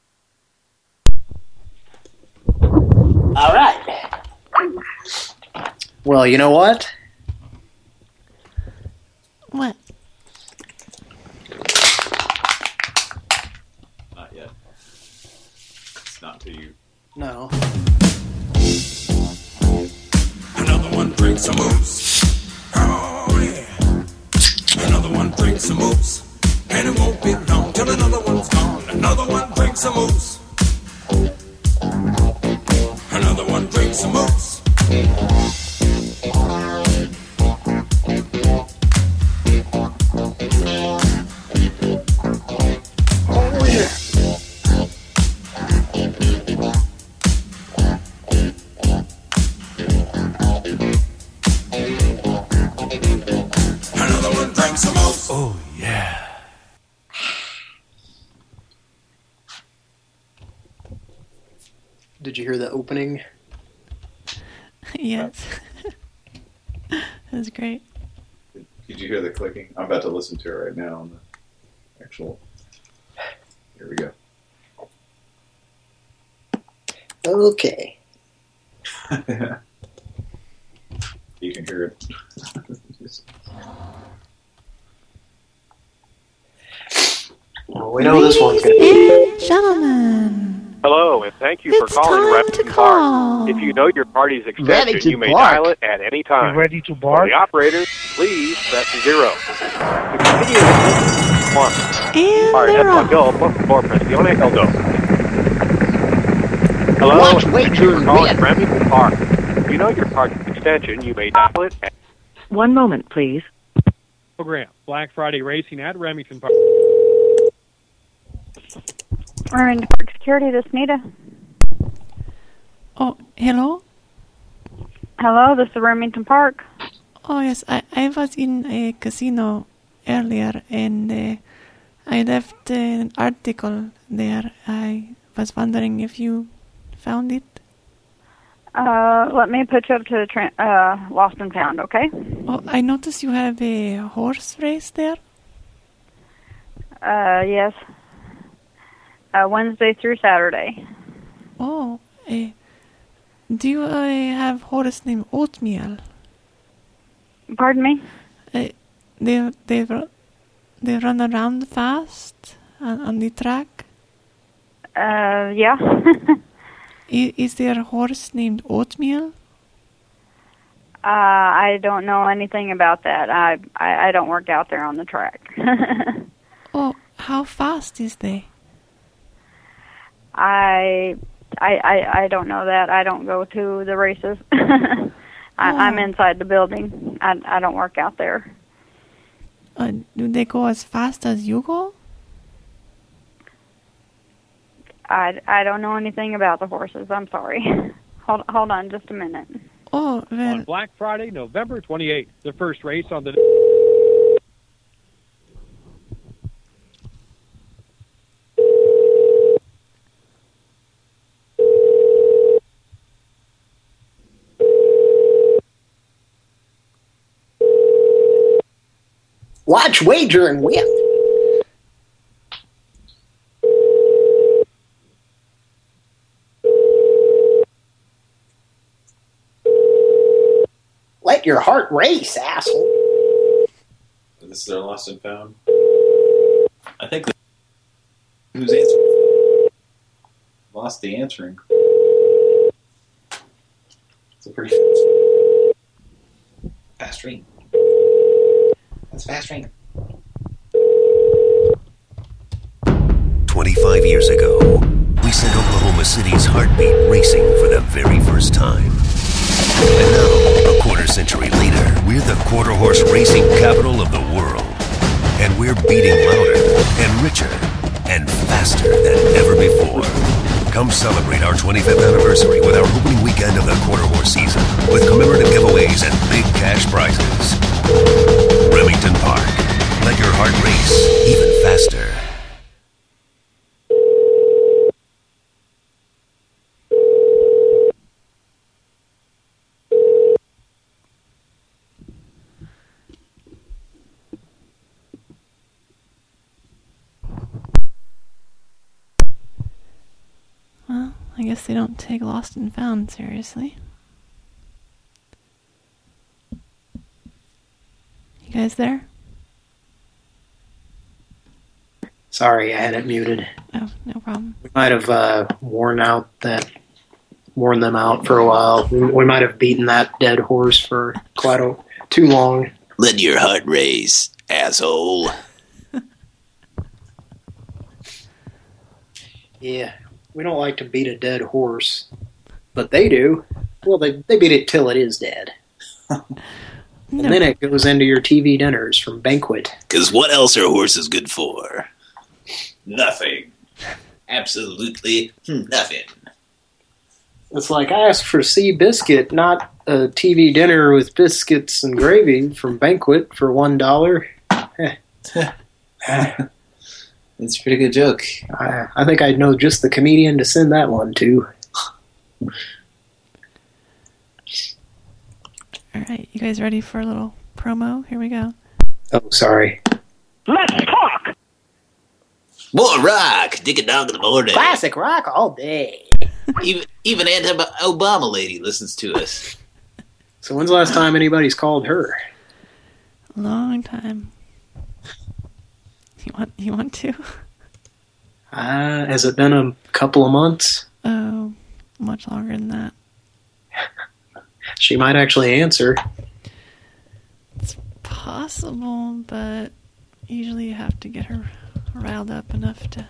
All right. Well, you know what? What? Not yet. It's not to you. No. Another one brings some moves. Oh, yeah. Another one brings some moves. And it won't be long till another one's gone. Another one brings some moves. Another one brings some moves. Oh, yeah. Another one brings some moves. Oh, yeah. Did you hear the opening? Yes. That was great. Did you hear the clicking? I'm about to listen to it right now on the actual... Here we go. Okay. You can hear it. Well, we know this one's going to be... Gentlemen. Hello, and thank you for calling Remington Park. If you know your party's extension, you may dial it at any time. Ready to bark? For the operator, please press 0. To continue, 1. Para español, por favor, presione el 2. Hello, Watch and wait thank you for your calling red. Remington Park. If you know your party's extension, you may dial it at... One moment, please. Program Black Friday Racing at Remington Park. Remington Park Security, this is Nita. Oh, hello? Hello, this is Remington Park. Oh, yes, I was in a casino earlier and I left an article there. I was wondering if you found it. Let me put you up to the Lost and Found, okay? Oh, I noticed you have a horse race there. Yes. Wednesday through Saturday. Oh, do you have horse named Oatmeal? Pardon me? They run around fast on the track. Yeah. Is there a horse named Oatmeal? I don't know anything about that. I don't work out there on the track. Oh, how fast is they? I don't know that. I don't go to the races. I'm inside the building. I don't work out there. Do they go as fast as you go? I don't know anything about the horses. I'm sorry. Hold on just a minute. Oh, on Black Friday, November 28th, the first race on the... Watch, wager, and win. Let your heart race, asshole. This is their lost and found. I think who's answering? Lost the answering. It's a pretty fast ring. That's fast ring. 25 years ago, we sent Oklahoma City's heartbeat racing for the very first time. And now, a quarter-century later, we're the quarter-horse racing capital of the world. And we're beating louder and richer and faster than ever before. Come celebrate our 25th anniversary with our opening weekend of the quarter-horse season with commemorative giveaways and big cash prizes. Remington Park. Let your heart race even faster. Well, I guess they don't take Lost and Found seriously. You guys there? Sorry, I had it muted. Oh, no problem. We might have worn them out for a while. We might have beaten that dead horse for quite too long. Let your heart race, asshole. Yeah, we don't like to beat a dead horse, but they do. Well, they beat it till it is dead. And then it goes into your TV dinners from Banquet. Because what else are horses good for? Nothing. Absolutely nothing. It's like I asked for Seabiscuit, not a TV dinner with biscuits and gravy from Banquet for $1. It's a pretty good joke. I think I'd know just the comedian to send that one to. All right, you guys ready for a little promo? Here we go. Oh, sorry. Let's talk! More rock, dick and dog in the morning. Classic rock all day. Even Aunt Obama lady listens to us. So when's the last time anybody's called her? Long time. You want to? Has it been a couple of months? Oh, much longer than that. She might actually answer. It's possible, but usually you have to get her riled up enough to...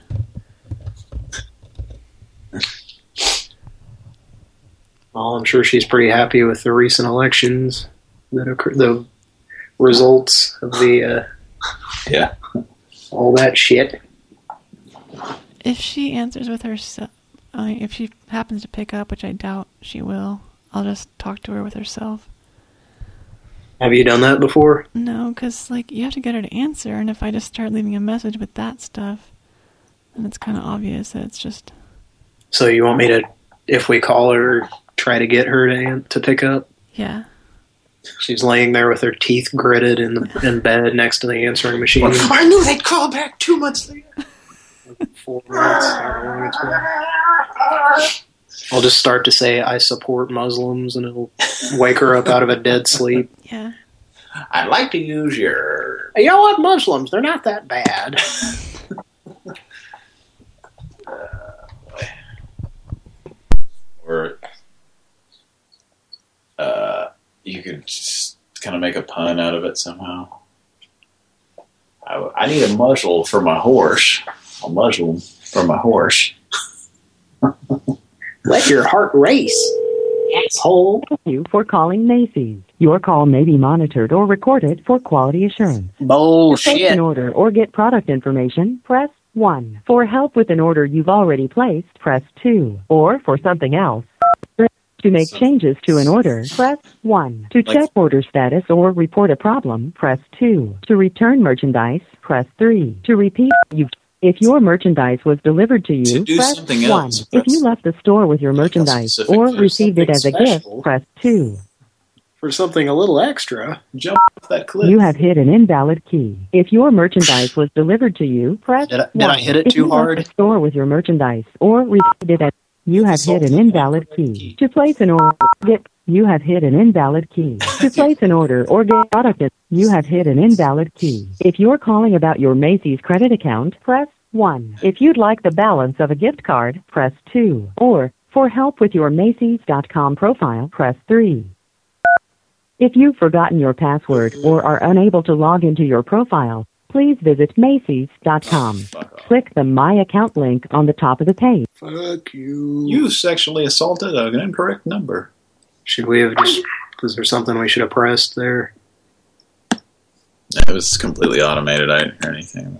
Well, I'm sure she's pretty happy with the recent elections that occurred, the results of the yeah, all that shit. If she answers with herself, if she happens to pick up, which I doubt she will, I'll just talk to her with herself. Have you done that before? No, because like you have to get her to answer, and if I just start leaving a message with that stuff, then it's kind of obvious that it's just... So you want me to, if we call her, try to get her to pick up? Yeah. She's laying there with her teeth gritted in bed next to the answering machine. I knew they'd call back 2 months later. 4 months, however long it's been. I'll just start to say, I support Muslims, and it'll wake her up out of a dead sleep. Yeah. I'd like to use your... You know what? Muslims, they're not that bad. Or you could just kind of make a pun out of it somehow. I need a muzzle for my horse. A muzzle for my horse. Let your heart race, asshole. Thank you for calling Macy's. Your call may be monitored or recorded for quality assurance. Bullshit. To place an order or get product information, press 1. For help with an order you've already placed, press 2. Or for something else, to make changes to an order, press 1. To check order status or report a problem, press 2. To return merchandise, press 3. To repeat, if your merchandise was delivered to you, press 1. If you left the store with your merchandise or received it as a gift, press 2. For something a little extra, jump off that cliff. You have hit an invalid key. If your merchandise was delivered to you, press 1. Did I hit it too hard? If you left the store with your merchandise or received it as you have hit an invalid key. To place an order, you have hit an invalid key. To place an order or get product, you have hit an invalid key. If you're calling about your Macy's credit account, press 1. If you'd like the balance of a gift card, press 2. Or for help with your Macy's.com profile, press 3. If you've forgotten your password or are unable to log into your profile, please visit Macy's.com. Click the My Account link on the top of the page. Fuck you. You sexually assaulted an incorrect number. Should we have just... Was there something we should have pressed there? It was completely automated. I didn't hear anything.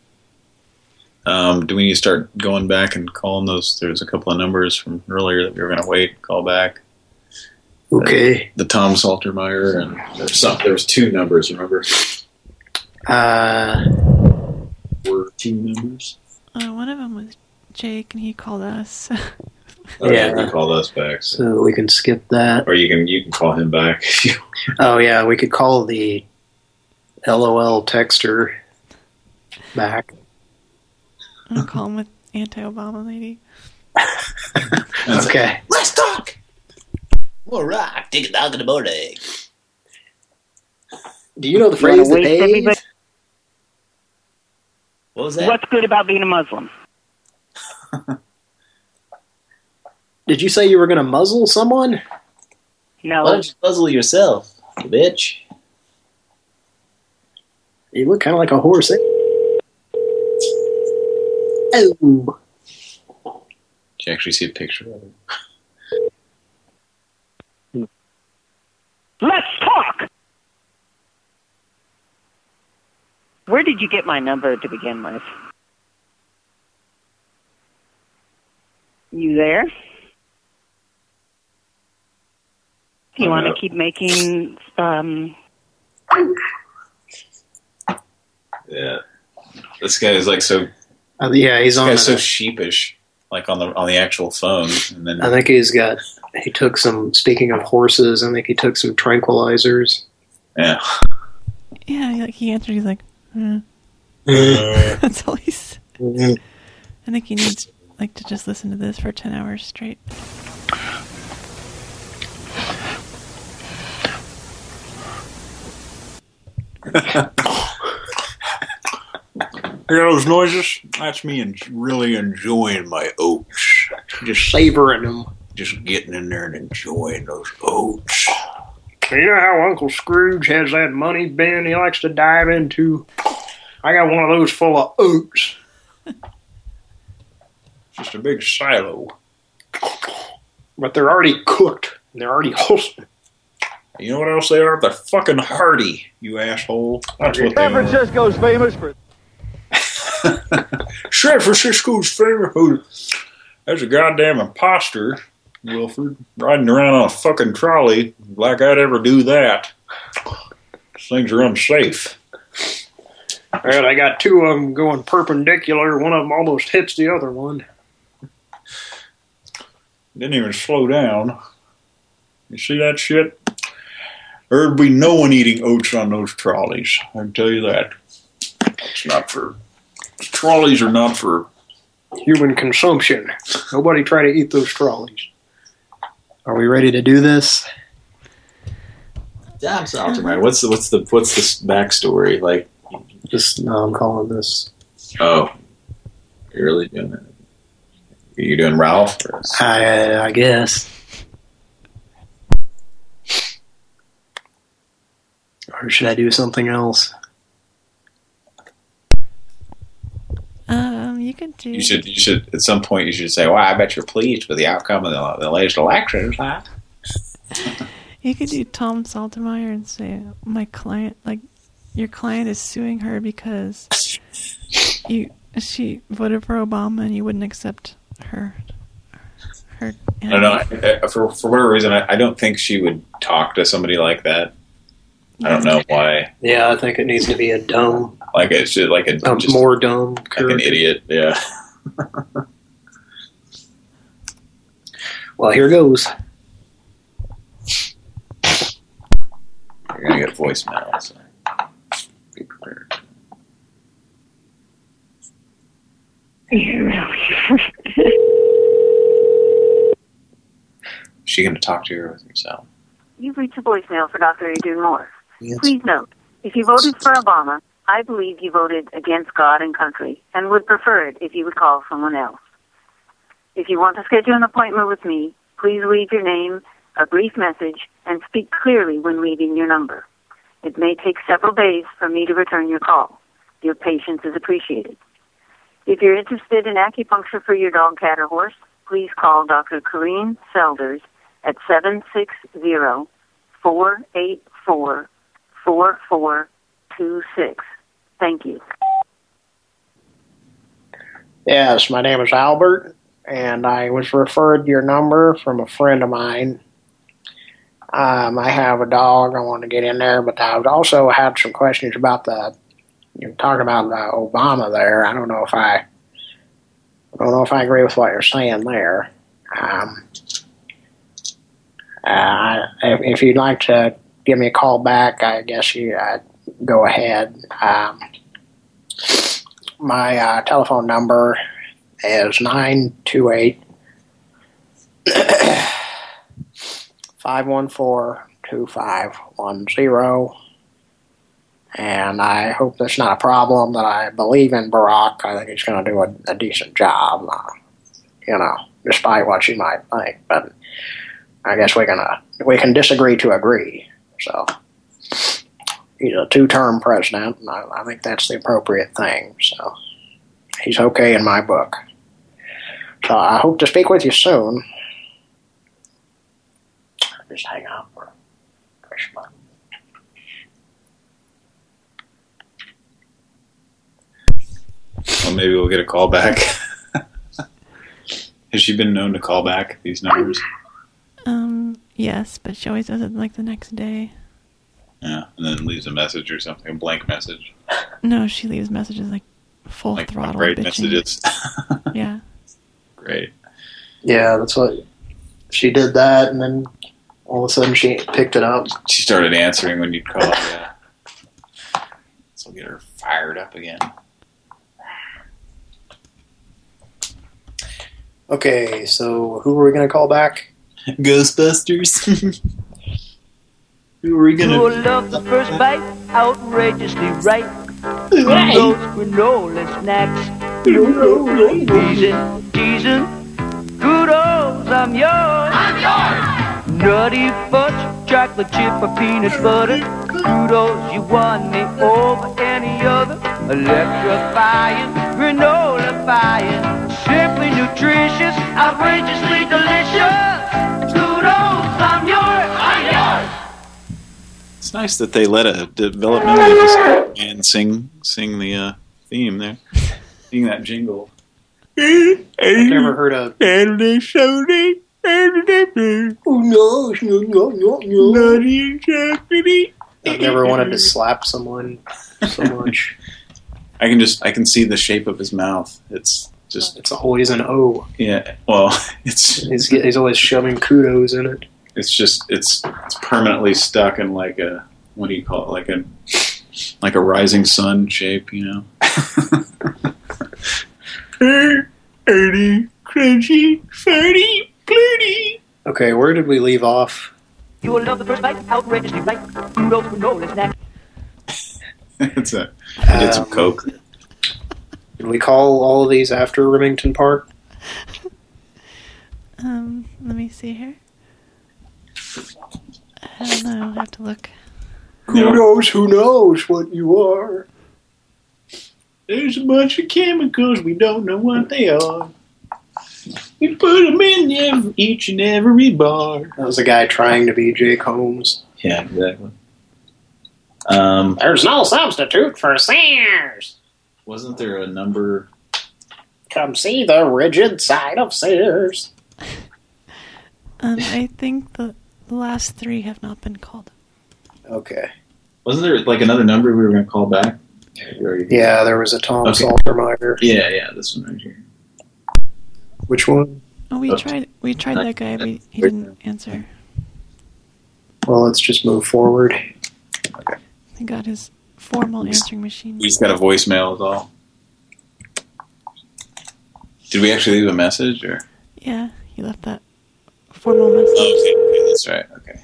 Do we need to start going back and calling those? There's a couple of numbers from earlier that we were going to wait, call back. Okay. The Tom Saltermeyer, and there was 2 numbers, remember? Were 2 numbers? One of them was Jake, and he called us. Yeah, he called us back. So we can skip that. Or you can call him back. Oh, yeah, we could call the LOL texter back. I'm going to call him with anti-Obama lady. Okay. Let's talk! All right, take a dog in the morning. Do you know the phrase that pays? What was that? What's good about being a Muslim? Did you say you were going to muzzle someone? No. Why don't you muzzle yourself, you bitch? You look kind of like a horse. Oh. Did you actually see a picture of it? Let's talk! Where did you get my number to begin with? You there? Do you want to keep making, Yeah. This guy is like so... yeah, he's on... so sheepish, like on the actual phone. And then I think he took some, speaking of horses, I think he took some tranquilizers. Yeah. Yeah, he answered, he's like, That's all he said. I think he needs to just listen to this for 10 hours straight. Hear those noises? That's me really enjoying my oats. Just savoring them. Just getting in there and enjoying those oats. You know how Uncle Scrooge has that money bin he likes to dive into? I got one of those full of oats. Just a big silo. But they're already cooked. And they're already wholesome. You know what else they are? They're fucking hearty, you asshole. That's what they San Francisco's famous for... San Francisco's famous for... There's a goddamn imposter, Wilford, riding around on a fucking trolley like I'd ever do that. These things are unsafe. Well, I got 2 of them going perpendicular. One of them almost hits the other one. Didn't even slow down. You see that shit? There'd be no one eating oats on those trolleys. I can tell you that. It's not for... Trolleys are not for... human consumption. Nobody try to eat those trolleys. Are we ready to do this? Damn, Saltermeyer. What's the backstory? Like, No, I'm calling this. Oh, you're really doing that? Are you doing Ralph? Or I guess. Or should I do something else? You could do... You should, at some point, you should say, well, I bet you're pleased with the outcome of the latest elections, huh? You could do Tom Saltermeyer and say, my client, like, your client is suing her because she voted for Obama and you wouldn't accept her. I don't know. For whatever reason, I don't think she would talk to somebody like that. I don't know why. Yeah, I think it needs to be a dumb. Like it's just like a just more dumb. Like an idiot. Yeah. Well, here goes. You're gonna get voicemail. So be prepared. Is she gonna talk to her with herself? You've reached a voicemail for Dr. Adrian Morris. Yes. Please note, if you voted for Obama, I believe you voted against God and country and would prefer it if you would call someone else. If you want to schedule an appointment with me, please leave your name, a brief message, and speak clearly when leaving your number. It may take several days for me to return your call. Your patience is appreciated. If you're interested in acupuncture for your dog, cat, or horse, please call Dr. Corrine Selders at 760-484-4426. Thank you. Yes, my name is Albert, and I was referred your number from a friend of mine. I have a dog. I want to get in there, but I've also had some questions about you're talking about Obama there. I don't know if I agree with what you're saying there. If you'd like to give me a call back, I guess go ahead. My telephone number is 928-514-2510. And I hope that's not a problem, that I believe in Barack. I think he's going to do a decent job, despite what you might think. But I guess we can disagree to agree. So he's a 2-term president, and I think that's the appropriate thing. So he's okay in my book. So I hope to speak with you soon. Just hang out for a push button. Well, maybe we'll get a call back. Has she been known to call back these numbers? Yes, but she always does it like the next day. Yeah, and then leaves a message or something, a blank message. No, she leaves messages like full throttle. Great bitching. messages. Yeah. Great. Yeah, that's what she did that, and then all of a sudden she picked it up. She started answering when you'd call. Yeah. This will get her fired up again. Okay, so who are we going to call back? Ghostbusters. Who are we going to... Who love the first bite? Outrageously right. Those granola snacks. Teasing. Kudos, I'm yours. Nutty Fudge, chocolate chip or peanut butter. Kudos, you won me over any other. Electrifying, granola-fying. Simply nutritious, outrageously delicious. Kudos, I'm yours. It's nice that they let a developmental man sing the theme there. Sing that jingle. I've never heard of... Oh, no. I've never wanted to slap someone so much. I can see the shape of his mouth. It's always an O. Yeah, well, he's always shoving kudos in it. It's permanently stuck in like a, what do you call it? Like a rising sun shape, you know. Early, crunchy, farty, flirty. Okay, where did we leave off? You will love the first bite, outrageously right. Kudos, granola snack. That's it. I did some coke. Did we call all of these after Remington Park? Let me see here. I don't know. I'll have to look. Who knows what you are? There's a bunch of chemicals, we don't know what they are. You put them in each and every bar. That was a guy trying to be Jake Holmes. Yeah, exactly. There's no substitute for Sears. Wasn't there a number? Come see the rigid side of Sears. I think the last three have not been called. Okay. Wasn't there like another number we were going to call back? Yeah, there was a Tom Saltermeyer. Yeah, this one right here. Which one? Oh, we tried that guy, but he didn't answer. Well, let's just move forward. Okay. He got his formal answering machine. We just got a voicemail is all. Did we actually leave a message or? Yeah, he left that formal message. Okay, that's right. Okay.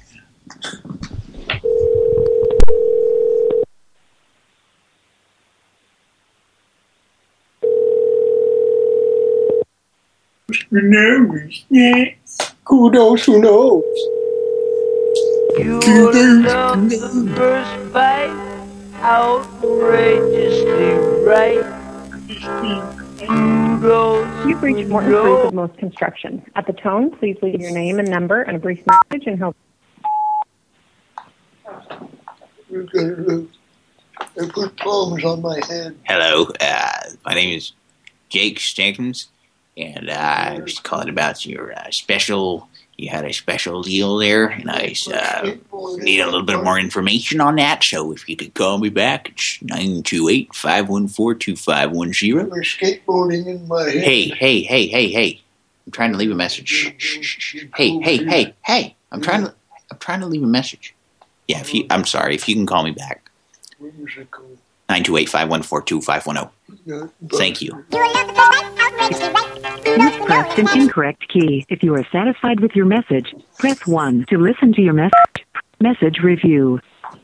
Who knows? Yes. Kudos, who knows? You love the first bite, outrageously right. You've reached Morton Fruit of Most Construction. At the tone, please leave your name and number and a brief message and help. I put palms on my head. Hello, my name is Jake Jenkins, and I was calling about your special. You had a special deal there, and I need a little bit more information on that. So if you could call me back, it's 928-514-2510. We're skateboarding in my head. Hey! I'm trying to leave a message. Shh. Hey! I'm trying to leave a message. Yeah, I'm sorry. If you can call me back. 928-514-2510. Thank you. You've pressed an incorrect key. If you are satisfied with your message, press 1 to listen to your message. Message review.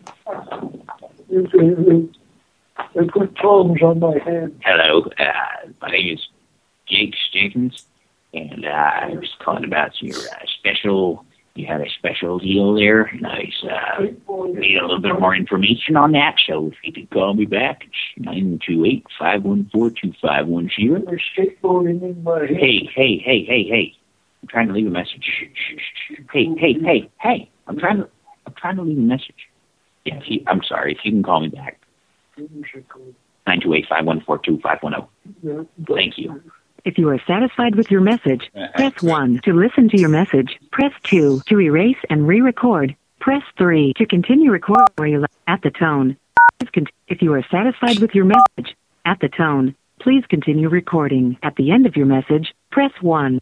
I put palms on my head. Hello, my name is Jake Jenkins, and I was calling about your special. You had a special deal there, and I need a little bit more information on that. So if you could call me back, it's 928-514-2510. We're skateboarding in my head. Hey! I'm trying to leave a message. Shh. Hey! I'm trying to leave a message. Yeah, I'm sorry. If you can call me back. 928-514-2510. Thank you. If you are satisfied with your message, press 1 to listen to your message. Press 2 to erase and re-record. Press 3 to continue recording at the tone. If you are satisfied with your message, at the tone, please continue recording. At the end of your message, press 1.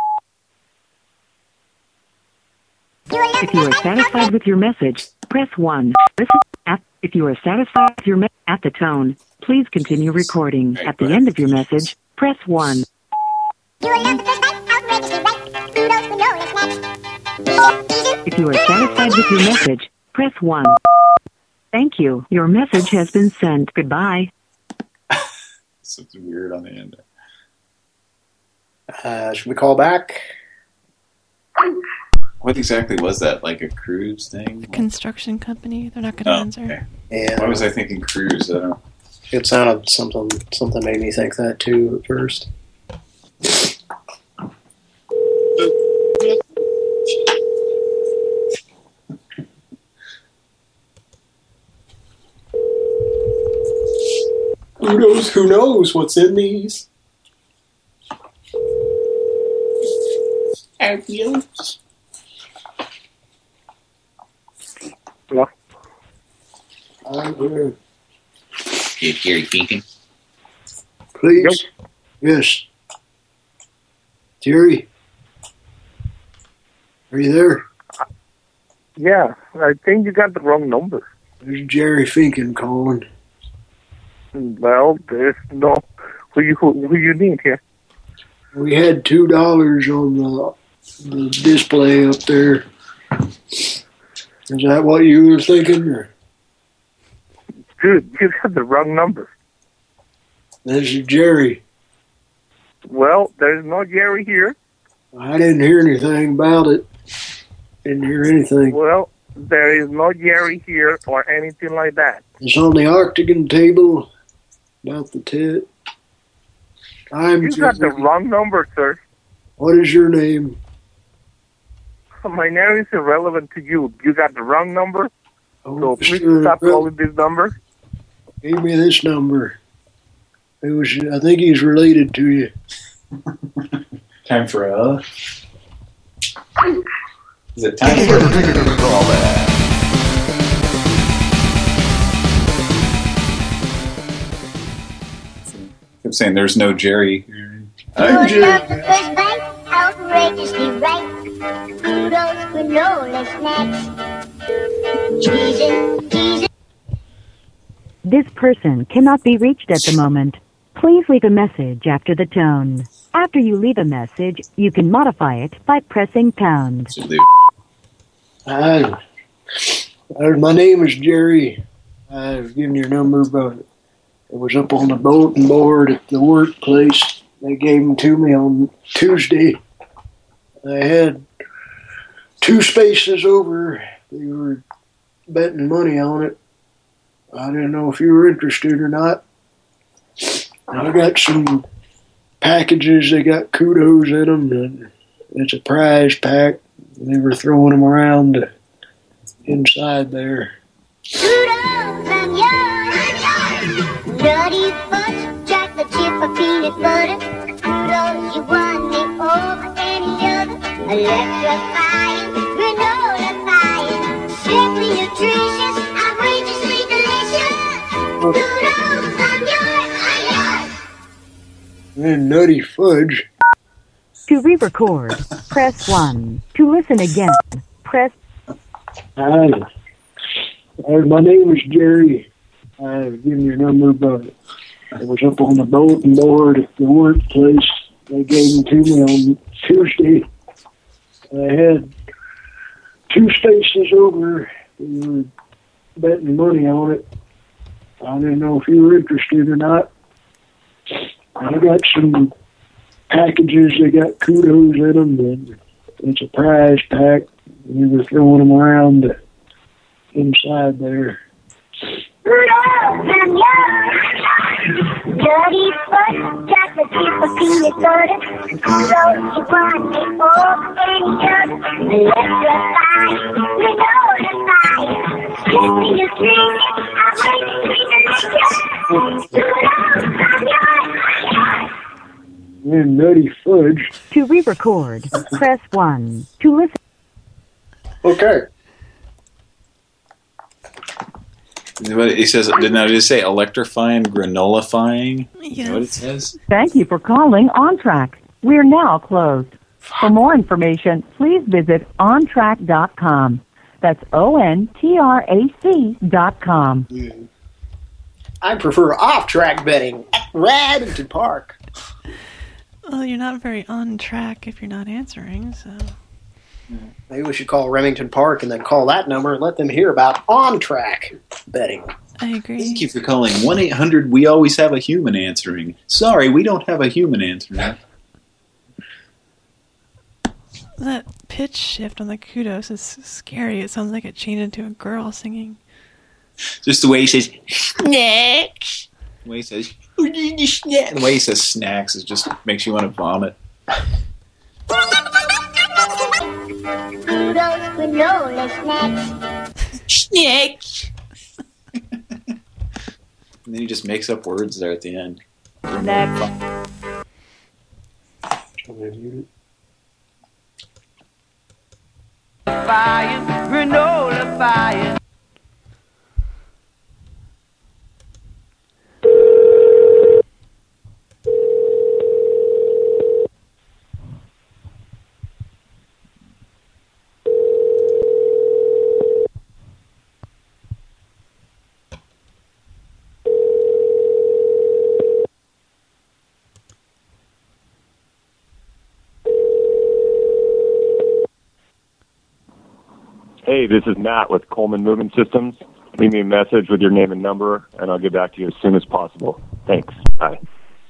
If you are satisfied with your message, press 1. If you are satisfied with your message, at the tone, please continue recording. At the end of your message, press 1. If you are satisfied with your message, press 1. Thank you. Your message has been sent. Goodbye. Something weird on the end. Should we call back? What exactly was that? Like a cruise thing? A construction company. They're not going to answer. Okay. Yeah. Why was I thinking cruise? I don't know. It sounded something made me think that too at first. Who knows what's in these? Adios. Hello? I'm here. Is Jerry speaking? Please? Yes. Jerry? Are you there? Yeah, I think you got the wrong number. There's Jerry Finken calling. Well, there's no... Who you need here? We had $2 on the display up there. Is that what you were thinking? Or? Dude, you got the wrong number. This is Jerry. Well, there's no Jerry here. I didn't hear anything about it. Didn't hear anything. Well, there is no Jerry here or anything like that. It's on the Octagon table about the tit. You got the wrong number, sir. What is your name? My name is irrelevant to you. You got the wrong number. So please sure, stop bro. calling this number. Give me this number. I think he's related to you. Time for a... Is it time for a callback? I'm saying there's no Jerry. I'm Your love the first bite, outrageously right. Kudos, granola snacks. Cheese. This person cannot be reached at the moment. Please leave a message after the tone. After you leave a message, you can modify it by pressing pound. Hi. My name is Jerry. I've given your number, but it was up on the bulletin board at the workplace. They gave them to me on Tuesday. I had 2 spaces over. They were betting money on it. I didn't know if you were interested or not. I got some packages. They got kudos in them. And it's a prize pack. They were throwing them around inside there. Kudos, I'm yours. Nutty fudge, chocolate chip or peanut butter. Kudos, you won me over any other. Electrifying, granola fire. Simply nutritious, outrageously delicious. Kudos, I'm yours, I'm yours. And Nutty Fudge. To re-record, press 1. To listen again, press... Hi. My name is Jerry. I've given your number, but it was up on the bulletin board at the workplace. They gave them to me on Tuesday. I had 2 spaces over. They were betting money on it. I didn't know if you were interested or not. I got some packages. They got kudos in them, and it's a prize pack. We were throwing them around inside there. Kudos, I'm yours. Dirty fudge, chocolate chip or peanut butter. Kudos, you won me over any other. Electrifying, granola fire. Simply nutritious, outrageously delicious. Kudos, I'm yours. And Nutty Fudge. To re-record, press 1. To listen... Okay. What he says, didn't I just say electrifying, granolifying? Yes. Is that what it says? Thank you for calling OnTrack. We're now closed. For more information, please visit ontrack.com. That's ONTRAC.com. I prefer off-track betting at Remington Park. Well, you're not very on track if you're not answering, so... Maybe we should call Remington Park and then call that number and let them hear about on-track betting. I agree. Thank you for calling 1-800 We Always Have a Human Answering. Sorry, we don't have a human answering. That pitch shift on the kudos is scary. It sounds like it changed into a girl singing. Just the way he says, snacks. The way he says, the way he says snacks is just makes you want to vomit. Kudos, granola snacks. Snacks. And then he just makes up words there at the end. Snacks. Fire, granola fire. Hey, this is Matt with Coleman Movement Systems. Leave me a message with your name and number, and I'll get back to you as soon as possible. Thanks. Bye.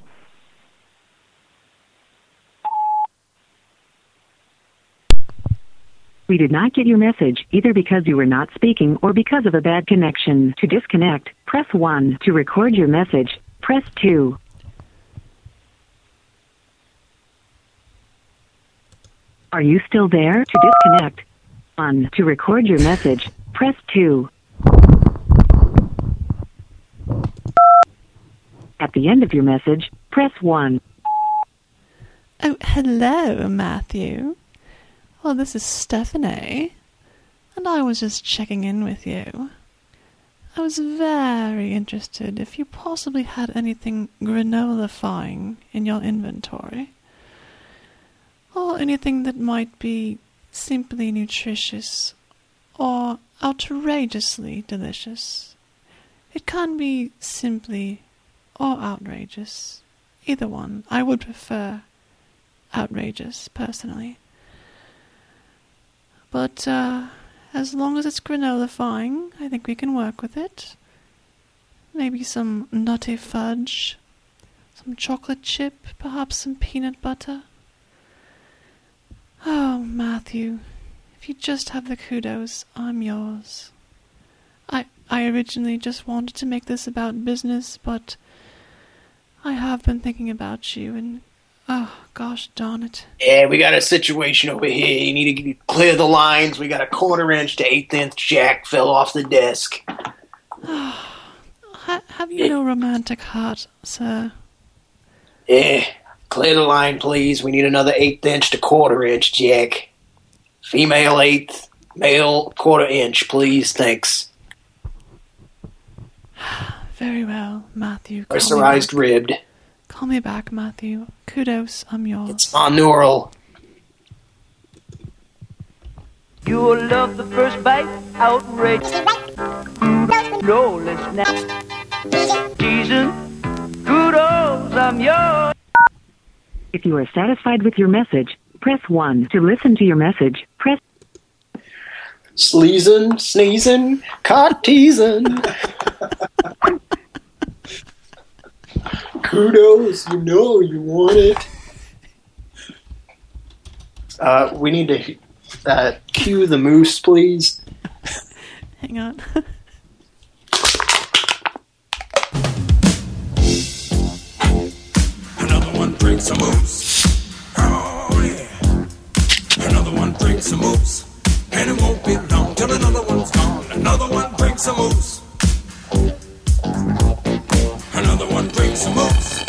We did not get your message, either because you were not speaking or because of a bad connection. To disconnect, press 1. To record your message, press 2. Are you still there? To disconnect. 1. To record your message, press 2. At the end of your message, press 1. Oh, hello, Matthew. Well, this is Stephanie, and I was just checking in with you. I was very interested if you possibly had anything granola-fying in your inventory, or anything that might be simply nutritious or outrageously delicious. It can be simply or outrageous. Either one. I would prefer outrageous, personally. But as long as it's granola-fying, I think we can work with it. Maybe some nutty fudge, some chocolate chip, perhaps some peanut butter. Oh, Matthew, if you just have the kudos, I'm yours. I originally just wanted to make this about business, but I have been thinking about you, and oh, gosh darn it. Yeah, we got a situation over here. You need to clear the lines. We got a 1/4 inch to 1/8 inch jack fell off the desk. Have you no romantic heart, sir? Yeah, clear the line, please. We need another 1/8 inch to 1/4 inch jack. Female 1/8, male 1/4 inch, please. Thanks. Very well, Matthew. Pressurized ribbed. Call me back, Matthew. Kudos, I'm yours. It's on neural. You'll love the first bite, outrageous. No, let's not. Season, kudos, I'm yours. If you are satisfied with your message, press 1. To listen to your message, press... Sleezin', sneezin', caught teasing. Kudos, you know you want it. We need to cue the moose, please. Hang on. Another one drinks some moose. Oh, yeah. Another one drinks some moose. And it won't be long till another one's gone. Another one drinks some moose. Another one drinks some moose.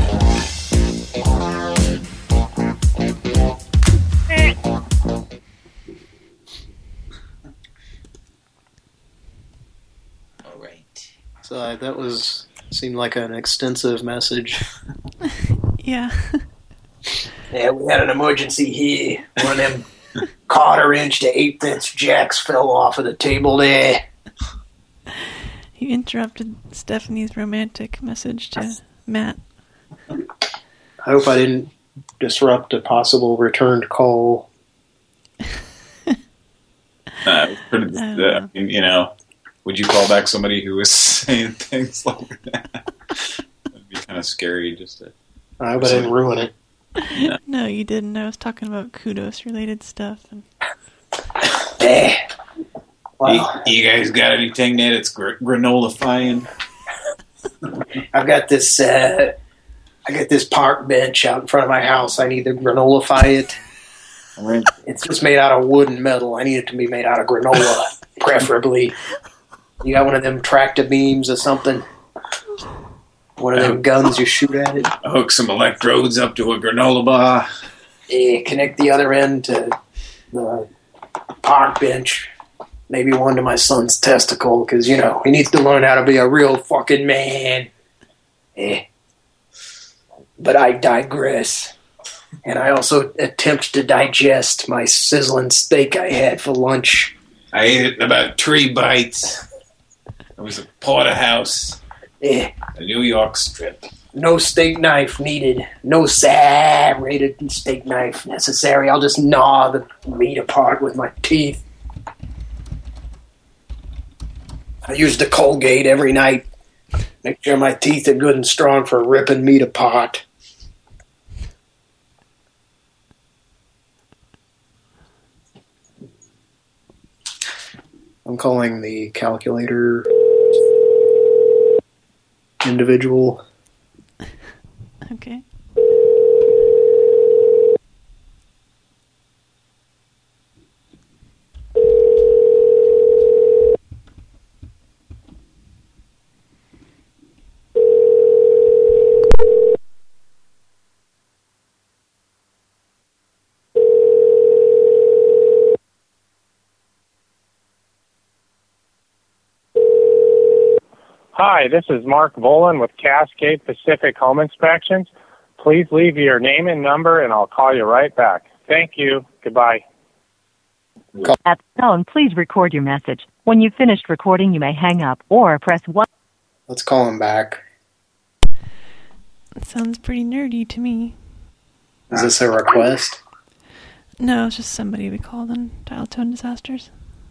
All right. So that seemed like an extensive message. Yeah. Yeah, we had an emergency here. One of them 1/4 inch to 1/8 inch jacks fell off of the table there. You interrupted Stephanie's romantic message to Matt. I hope I didn't disrupt a possible returned call. You know, would you call back somebody who was saying things like that? That'd be kind of scary. Just to. I hope I didn't ruin it. Yeah. No, you didn't. I was talking about kudos-related stuff. And... Wow. You guys got anything that it's granola-fying? I've got this. I got this park bench out in front of my house. I need to granola-fy it. Right. It's just made out of wood and metal. I need it to be made out of granola, preferably. You got one of them tractor beams or something? One of them guns you shoot at it? Hook some electrodes up to a granola bar. Yeah, connect the other end to the park bench. Maybe one to my son's testicle, because, you know, he needs to learn how to be a real fucking man. Eh. But I digress. And I also attempt to digest my sizzling steak I had for lunch. I ate it in about 3 bites. It was a porterhouse. Yeah. A New York strip. No steak knife needed. No serrated steak knife necessary. I'll just gnaw the meat apart with my teeth. I use the Colgate every night. Make sure my teeth are good and strong for ripping meat apart. I'm calling the calculator individual. Okay. Hi, this is Mark Volan with Cascade Pacific Home Inspections. Please leave your name and number, and I'll call you right back. Thank you. Goodbye. At the tone, please record your message. When you've finished recording, you may hang up or press 1. Let's call him back. It sounds pretty nerdy to me. Is this a request? No, it's just somebody we called on Dial Tone Disasters.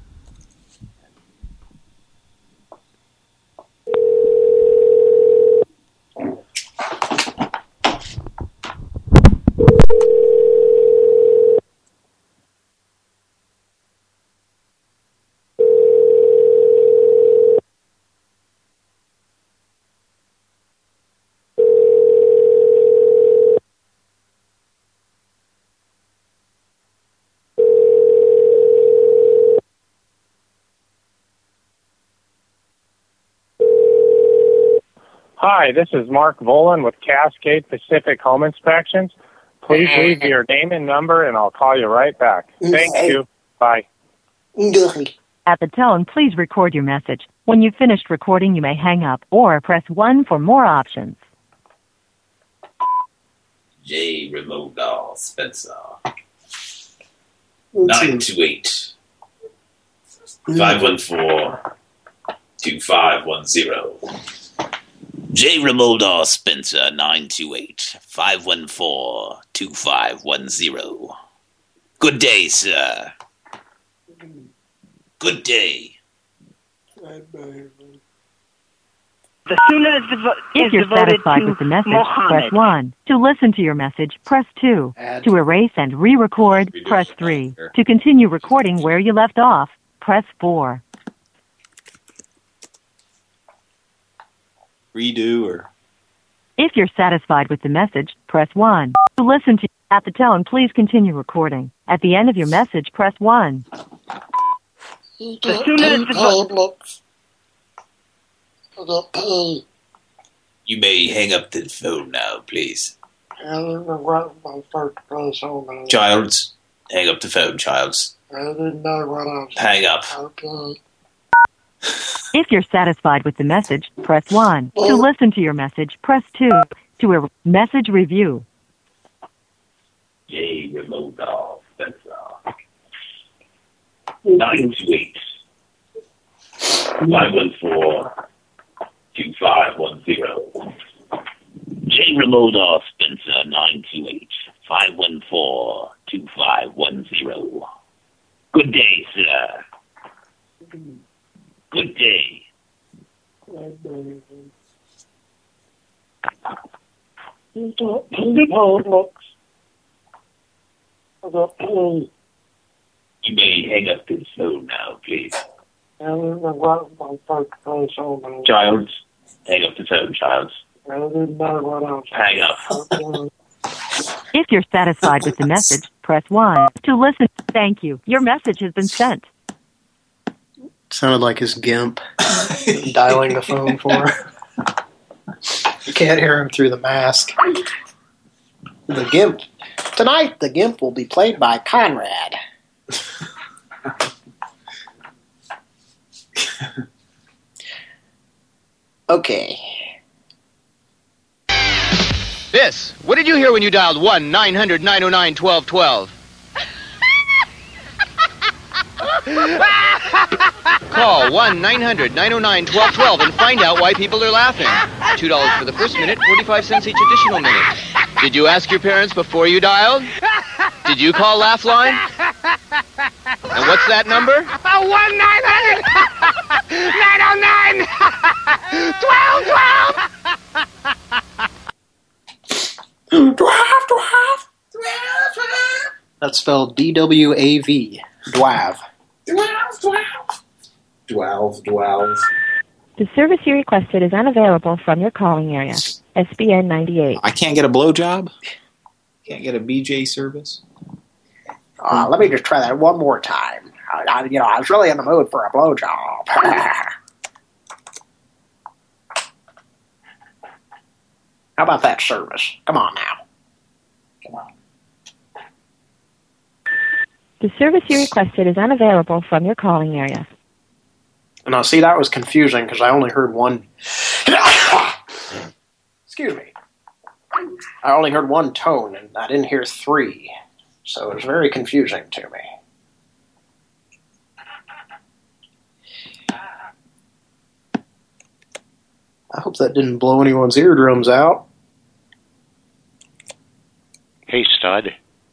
Hi, this is Mark Volan with Cascade Pacific Home Inspections. Please leave your name and number, and I'll call you right back. Thank you. Bye. At the tone, please record your message. When you've finished recording, you may hang up or press 1 for more options. J. Remote Spencer. 928 514-2510. J. Remoldar Spencer, 928-514-2510. Good day, sir. Good day. The sooner If you're satisfied with the message, press 1. To listen to your message, press 2. To erase and re-record, press 3. To continue recording where you left off, press 4. Redo or... If you're satisfied with the message, press 1. To listen to at the tone, please continue recording. At the end of your message, press 1. The sooner You may hang up the phone now, please. Childs, hang up the phone, Childs. I didn't know what I was... Hang up. Okay. If you're satisfied with the message, press 1. To listen to your message, press 2. To a message review. J. Remote Spencer. 928 514-2510. J. Remote Spencer, 928-514-2510. Good day, sir. Good day. You may hang up this phone now, please. Childs, hang up the phone, Childs. Hang up. If you're satisfied with the message, press 1. To listen, thank you. Your message has been sent. Sounded like his GIMP dialing the phone for her. You can't hear him through the mask. The GIMP. Tonight, the GIMP will be played by Conrad. Okay. This. What did you hear when you dialed 1-900-909-1212? Call 1-900-909-1212 and find out why people are laughing. $2 for the first minute, 45 cents each additional minute. Did you ask your parents before you dialed? Did you call Laugh Line? And what's that number? 1-900-909-1212. That's spelled D-W-A-V. Dwav. Dwells. The service you requested is unavailable from your calling area. SBN 98. I can't get a blowjob? Can't get a BJ service? Let me just try that one more time. I was really in the mood for a blowjob. How about that service? Come on now. Come on. The service you requested is unavailable from your calling area. Now, see, that was confusing because I only heard one... Excuse me. I only heard one tone, and I didn't hear 3. So it was very confusing to me. I hope that didn't blow anyone's eardrums out. Hey, stud.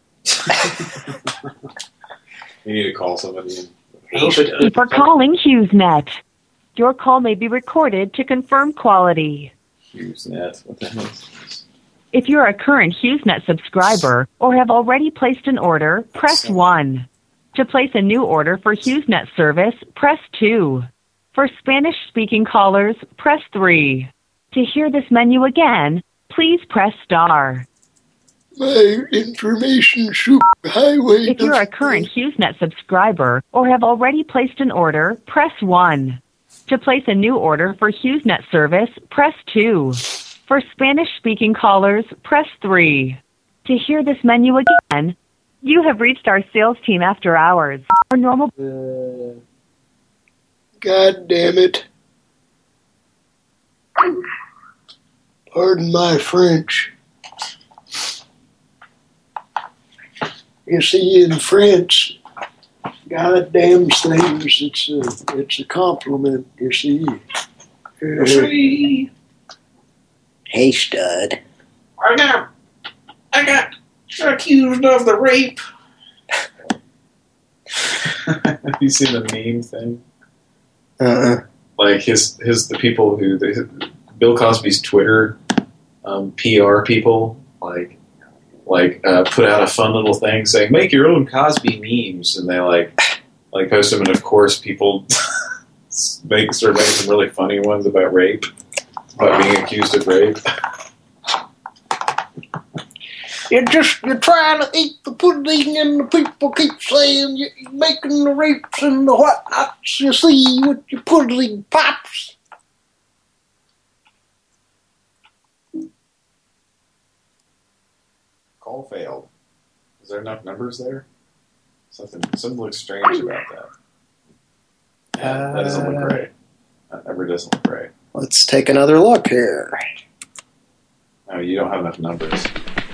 You need to call somebody in. Thank you for calling HughesNet. Your call may be recorded to confirm quality. HughesNet. What the hell is this? If you're a current HughesNet subscriber or have already placed an order, press 1. To place a new order for HughesNet service, press 2. For Spanish-speaking callers, press 3. To hear this menu again, please press star. My information superhighway. If you're a current HughesNet subscriber or have already placed an order, press 1. To place a new order for HughesNet service, press 2. For Spanish-speaking callers, press 3. To hear this menu again, you have reached our sales team after hours. Our normal... God damn it. Pardon my French. You see, in France, goddamn things, it's a compliment, you see. Hey, stud. I got accused of the rape. Have you seen the meme thing? Like the people who Bill Cosby's Twitter PR people put out a fun little thing saying make your own Cosby memes, and they like post them, and of course people make some really funny ones about rape, about being accused of rape. You're trying to eat the pudding, and the people keep saying you're making the rapes and the whatnots, you see, with your pudding pops. Call failed. Is there enough numbers there? Something looks strange about that. Yeah, that doesn't look right. That number doesn't look right. Let's take another look here. No, you don't have enough numbers.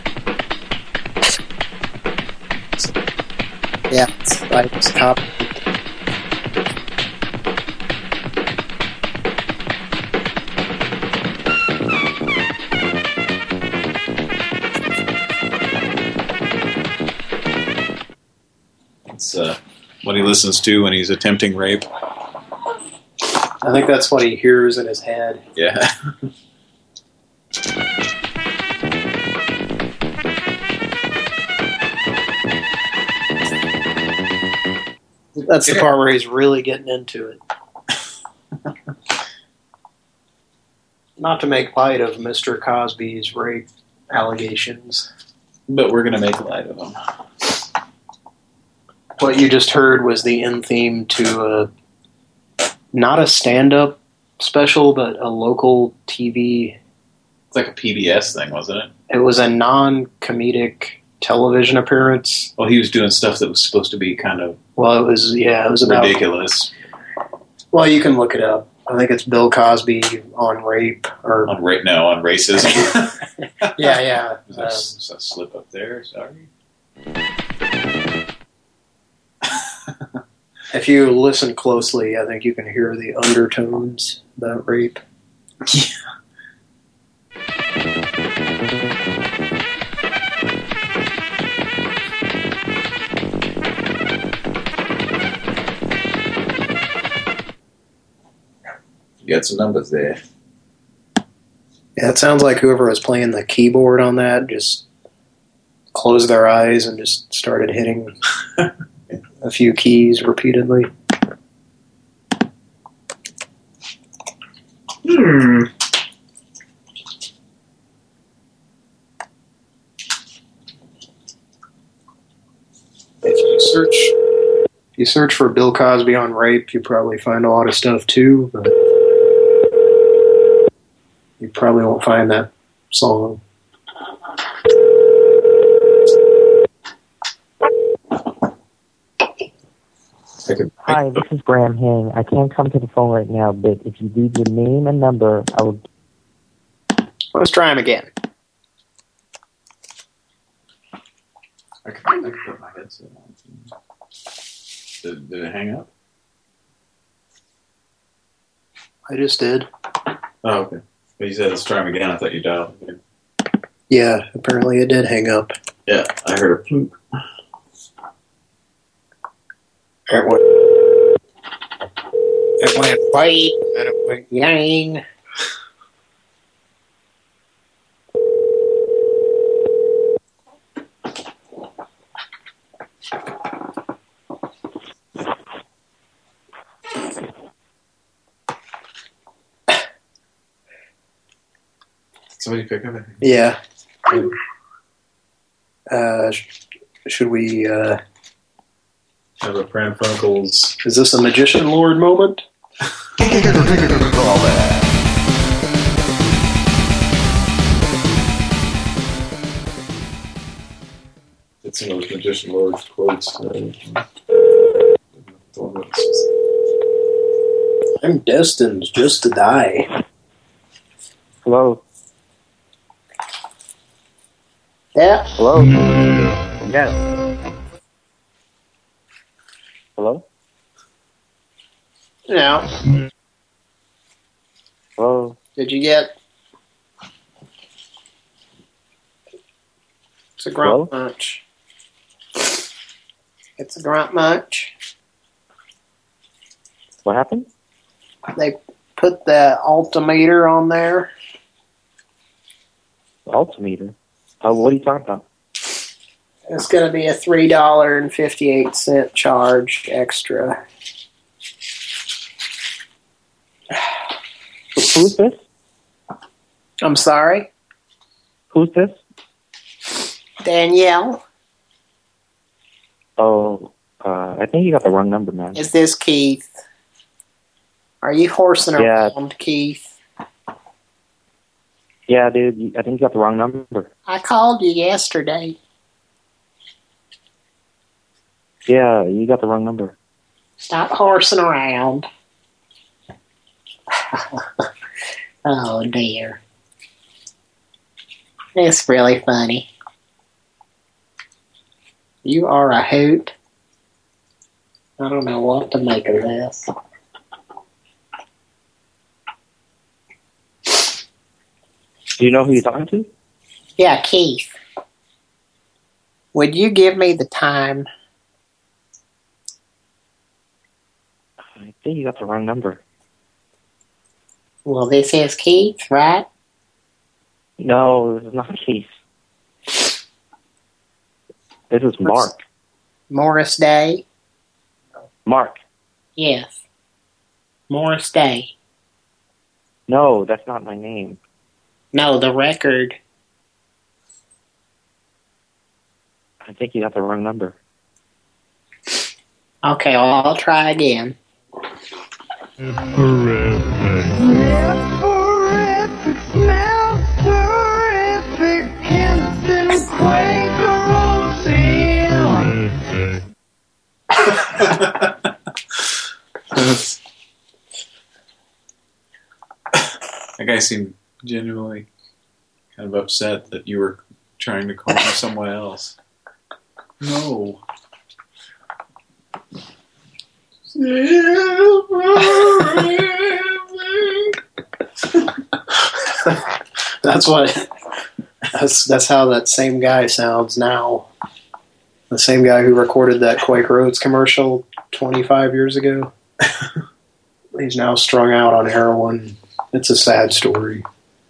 Yeah, it's copy. It's what he listens to when he's attempting rape. I think that's what he hears in his head. Yeah. That's the part where he's really getting into it. Not to make light of Mr. Cosby's rape allegations. But we're going to make light of them. What you just heard was the end theme to not a stand-up special, but a local TV. It's like a PBS thing, wasn't it? It was a non-comedic television appearance. Well, he was doing stuff that was supposed to be kind of... Well, it was about... ridiculous. Well, you can look it up. I think it's Bill Cosby on rape. Or on rape? No, on racism. yeah. Is that slip up there? Sorry. If you listen closely, I think you can hear the undertones about rape. Yeah. You got some numbers there. Yeah, it sounds like whoever was playing the keyboard on that just closed their eyes and just started hitting a few keys repeatedly. If you search for Bill Cosby on rape, you probably find a lot of stuff too, but you probably won't find that song. Hi, this is Graham Hang. I can't come to the phone right now, but if you leave your name and number, I will... Let's try him again. I can put my headset on. Did it hang up? I just did. Oh, okay. But you said let's try him again. I thought you dialed again. Yeah, apparently it did hang up. Yeah, I heard a plunk. It went white and it went yang. Somebody pick up it? Yeah. Should we have a Pran Funkels? Is this a Magician Lord moment? It's one of those Magician Lord quotes. I'm destined just to die. Hello? Yeah. Hello? Yes. Hello? No. Hello? Did you get... It's a grunt munch. It's a grunt munch. What happened? They put the altimeter on there. Altimeter? What are you talking about? It's going to be a $3.58 charge extra. Who's this? I'm sorry? Who's this? Danielle? Oh, I think you got the wrong number, man. Is this Keith? Are you horsing around, Keith? Yeah, dude, I think you got the wrong number. I called you yesterday. Yeah, you got the wrong number. Stop horsing around. Oh, dear. It's really funny. You are a hoot. I don't know what to make of this. Do you know who you're talking to? Yeah, Keith. Would you give me the time? I think you got the wrong number. Well, this is Keith, right? No, this is not Keith. This is Mark. Morris Day? Mark. Yes. Morris Day. No, that's not my name. No, the record. I think you got the wrong number. Okay, well, I'll try again. Terrific, smells terrific, instant Quaker That guy seemed genuinely kind of upset that you were trying to call him someone else. No. That's how that same guy sounds now. The same guy who recorded that Quaker Oats commercial 25 years ago. He's now strung out on heroin. It's a sad story.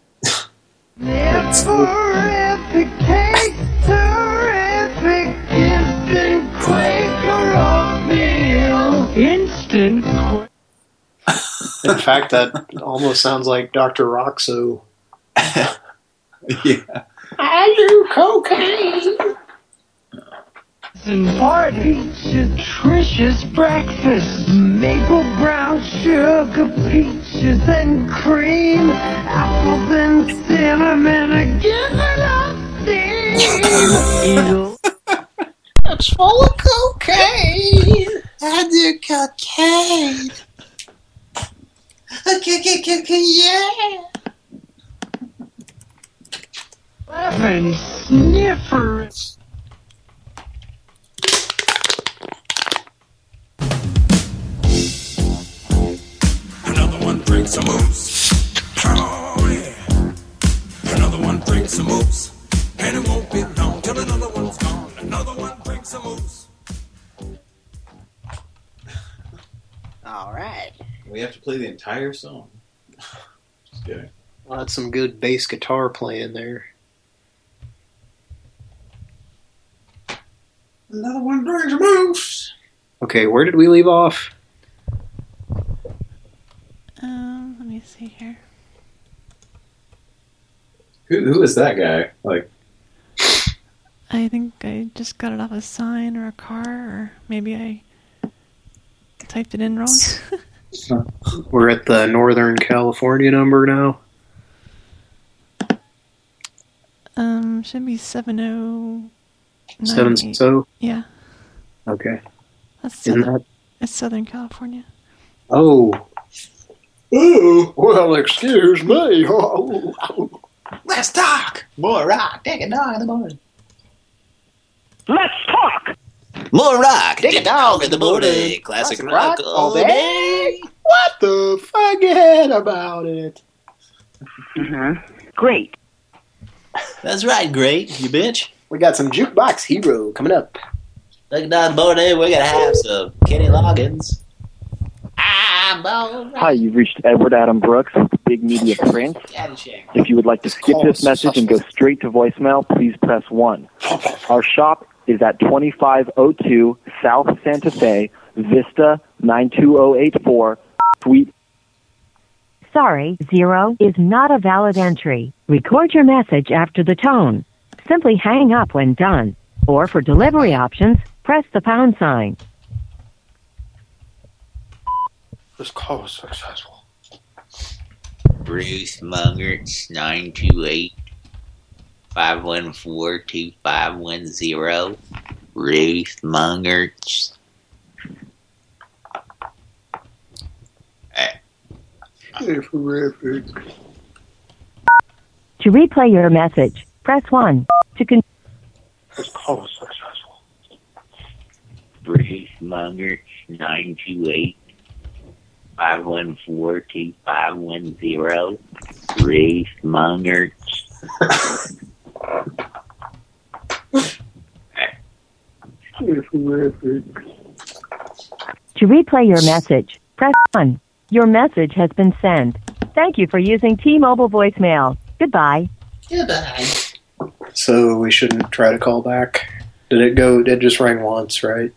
terrific, cake, terrific, instant Quaker oatmeal, instant Quaker. In fact, that almost sounds like Dr. Roxo. Yeah. I do cocaine. And Bart's nutritious breakfast, maple brown sugar, peaches and cream, apples and cinnamon, and give it up, steam. It's full of cocaine. I do cocaine. Okay, yeah. Laughing sniffers. Another one brings some moves. Oh, yeah. Another one brings some moves. And it won't be long till another one's gone. Another one brings some moves. All right. We have to play the entire song. Just kidding. Well, that's some good bass guitar playing there. Another one brings moves. Okay, where did we leave off? Let me see here. Who is that guy? Like, I think I just got it off a sign or a car, or maybe I typed it in wrong. We're at the Northern California number now. Should be 7098. 760? Yeah. Okay. That's Isn't Southern, that? it's Southern California. Oh. Oh, well, excuse me. Let's talk. More rock, take a dog in the morning. Let's talk. More rock, take a dog in the morning. Classic rock all day. What the? Forget about it. Great. That's right, great, you bitch. We got some Jukebox Hero coming up. Take a dog in the morning, we're gonna have some Kenny Loggins. I'm all right. Hi, you've reached Edward Adam Brooks with Big Media Print. If you would like to skip this message and go straight to voicemail, please press 1. Our shop is at 2502 South Santa Fe, Vista 92084, Suite. Sorry, 0 is not a valid entry. Record your message after the tone. Simply hang up when done. Or for delivery options, press the pound sign. This call was successful. Bruce Mungerts 928-514-2510. Ruth Mungerts. To replay your message, press 1. This call was successful. Bruce Mungerts 928-514-2510. Ruth Mungerts. To replay your message, press 1. Your message has been sent. Thank you for using T-Mobile voicemail. Goodbye. Goodbye. So we shouldn't try to call back. Did it go? It just rang once, right?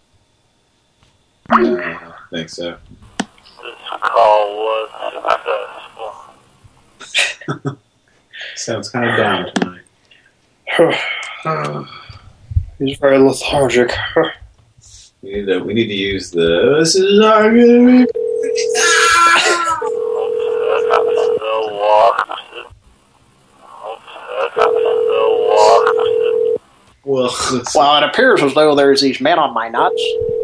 I think so. Call was successful. Sounds kind of down tonight. He's very lethargic. We need to use the. This is not gonna be. Well, it appears as though there's these men on my nuts.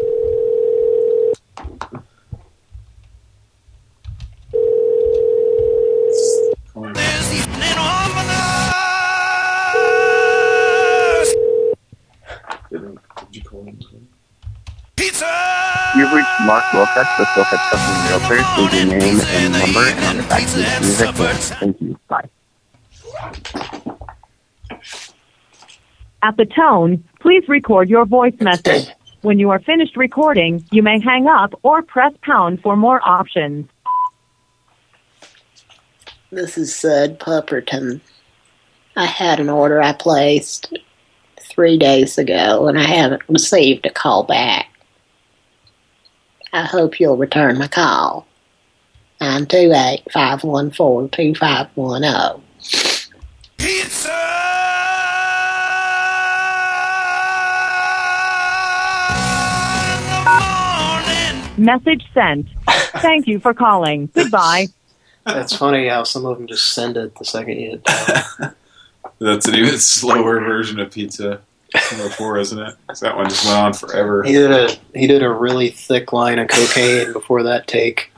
You've reached Mark Wilcox with Wilcox Customer Realtors. Leave your name and number and on the back of the music. Thank you. Bye. At the tone, please record your voice message. When you are finished recording, you may hang up or press pound for more options. This is Sud Pupperton. I had an order I placed 3 days ago, and I haven't received a call back. I hope you'll return my call. 928-514-2510. Message sent. Thank you for calling. Goodbye. That's funny how some of them just send it the second you hit down. That's an even slower version of pizza. 104, isn't it? That one just went on forever. He did a really thick line of cocaine before that take.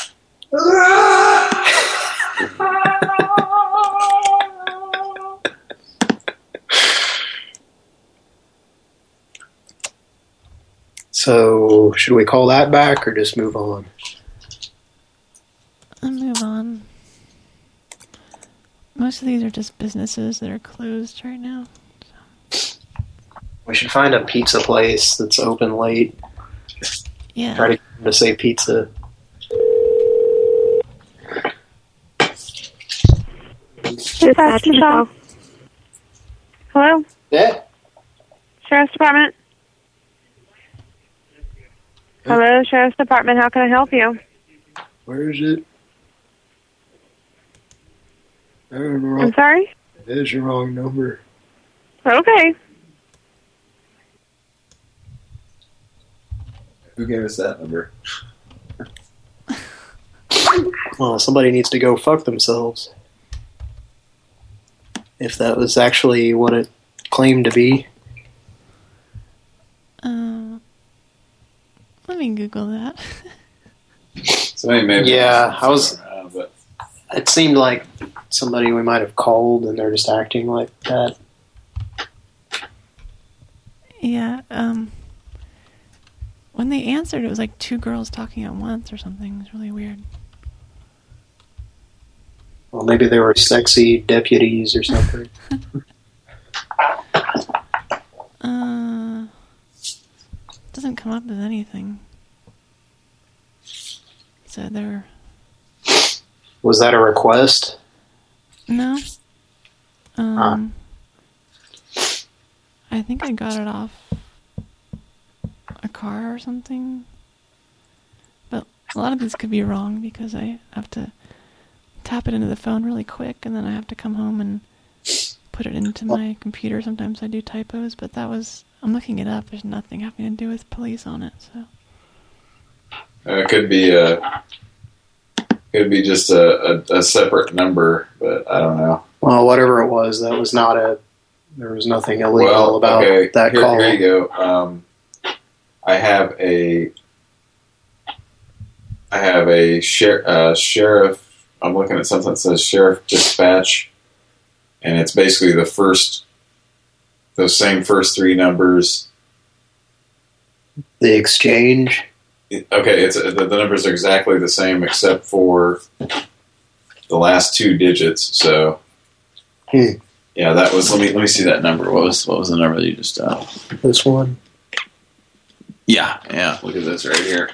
So, should we call that back or just move on? I'll move on. Most of these are just businesses that are closed right now. So. We should find a pizza place that's open late. Yeah. Try to get them to say pizza. Dispatch, Michelle. Hello? Yeah. Sheriff's Department? Hello, Sheriff's Department. How can I help you? Where is it? I'm sorry? That's the wrong number. Okay. Who gave us that number? Well, somebody needs to go fuck themselves. If that was actually what it claimed to be. Let me Google that. Yeah, I was. It seemed like somebody we might have called, and they're just acting like that. Yeah. When they answered, it was like two girls talking at once or something. It was really weird. Well, maybe they were sexy deputies or something. Doesn't come up with anything. So they're... Was that a request? No. I think I got it off a car or something. But a lot of these could be wrong because I have to tap it into the phone really quick and then I have to come home and put it into my computer. Sometimes I do typos, but that was... I'm looking it up. There's nothing having to do with police on it, so... It could be just a separate number, but I don't know. Well, whatever it was, that was not a... There was nothing illegal about that call. Here you go. I have a sheriff. I'm looking at something that says Sheriff Dispatch, and it's basically those same first three numbers. The exchange. Okay, the numbers are exactly the same except for the last two digits. So, yeah, that was. Let me see that number. What was the number that you just dialed? This one. Yeah. Look at this right here.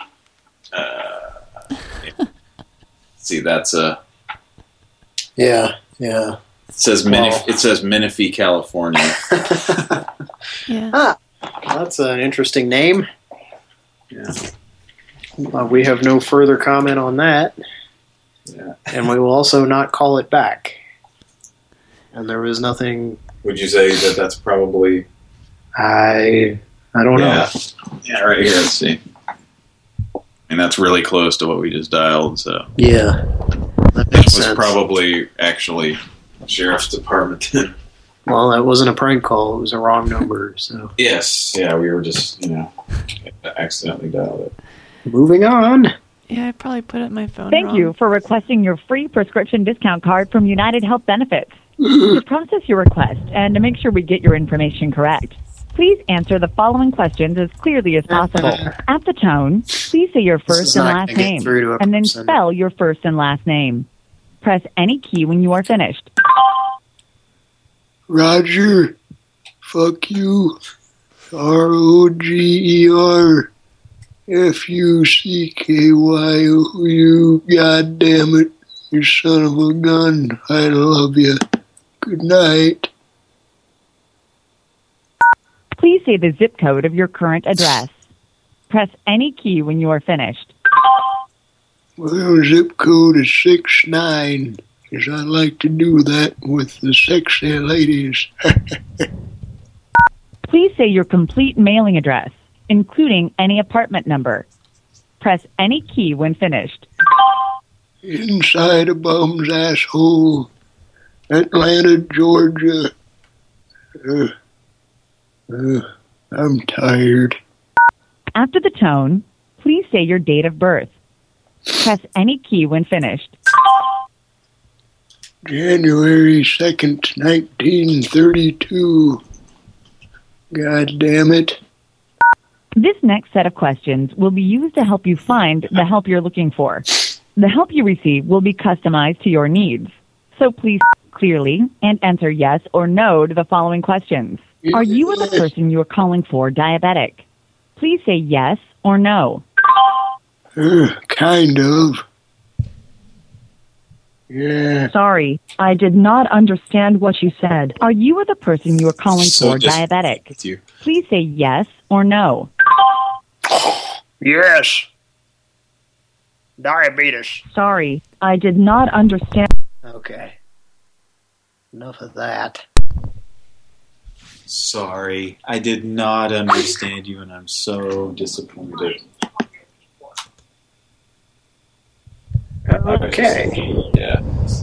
See, that's a. Yeah. It says Menifee, California. Yeah. That's an interesting name. Yeah. We have no further comment on that. Yeah. And we will also not call it back. And there was nothing... Would you say that that's probably... I don't know. Yeah, right here, let's see. And that's really close to what we just dialed, so... Yeah. That makes sense. It was probably actually Sheriff's Department. Well, that wasn't a prank call. It was a wrong number, so... Yes. Yeah, we were just, accidentally dialed it. Moving on. Yeah, I probably put it in my phone Thank wrong. you for requesting your free prescription discount card from United Health Benefits. To process your request and to make sure we get your information correct, please answer the following questions as clearly as possible. At the tone, please say your first and last name, and then spell your first and last name. Press any key when you are finished. Roger. Fuck you. ROGERFUCKYOU. God damn it. You son of a gun. I love you. Good night. Please say the zip code of your current address. Press any key when you are finished. Well, zip code is 69, because I like to do that with the sexy ladies. Please say your complete mailing address, including any apartment number. Press any key when finished. Inside a bum's asshole. Atlanta, Georgia. I'm tired. After the tone, please say your date of birth. Press any key when finished. January 2nd, 1932. God damn it. This next set of questions will be used to help you find the help you're looking for. The help you receive will be customized to your needs. So please clearly and answer yes or no to the following questions. Are you or the person you are calling for diabetic? Please say yes or no. Kind of. Yeah. Sorry, I did not understand what you said. Are you or the person you are calling for diabetic? It's you. Please say yes or no. Yes. Diabetes. Sorry, I did not understand. Okay. Enough of that. Sorry, I did not understand you, and I'm so disappointed. Okay. Yeah.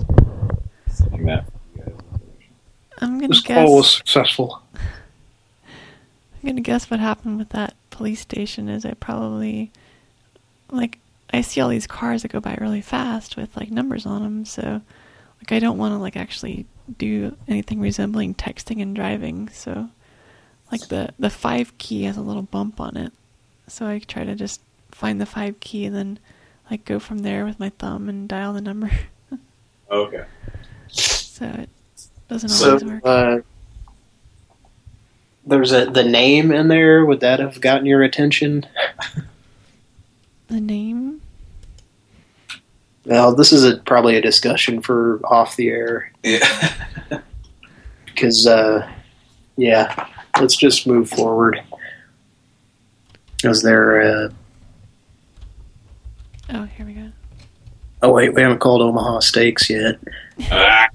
I'm gonna This guess. call was successful. I'm gonna guess what happened with that police station is I probably, like, I see all these cars that go by really fast with like numbers on them, so like I don't want to like actually do anything resembling texting and driving. So like the 5 key has a little bump on it, so I try to just find the 5 key and then like go from there with my thumb and dial the number. Okay. So it doesn't always work. There's the name in there. Would that have gotten your attention? The name? Well, this is probably a discussion for off the air. Yeah. Because, yeah, let's just move forward. Is there Oh, here we go. Oh, wait, we haven't called Omaha Steaks yet. Yeah,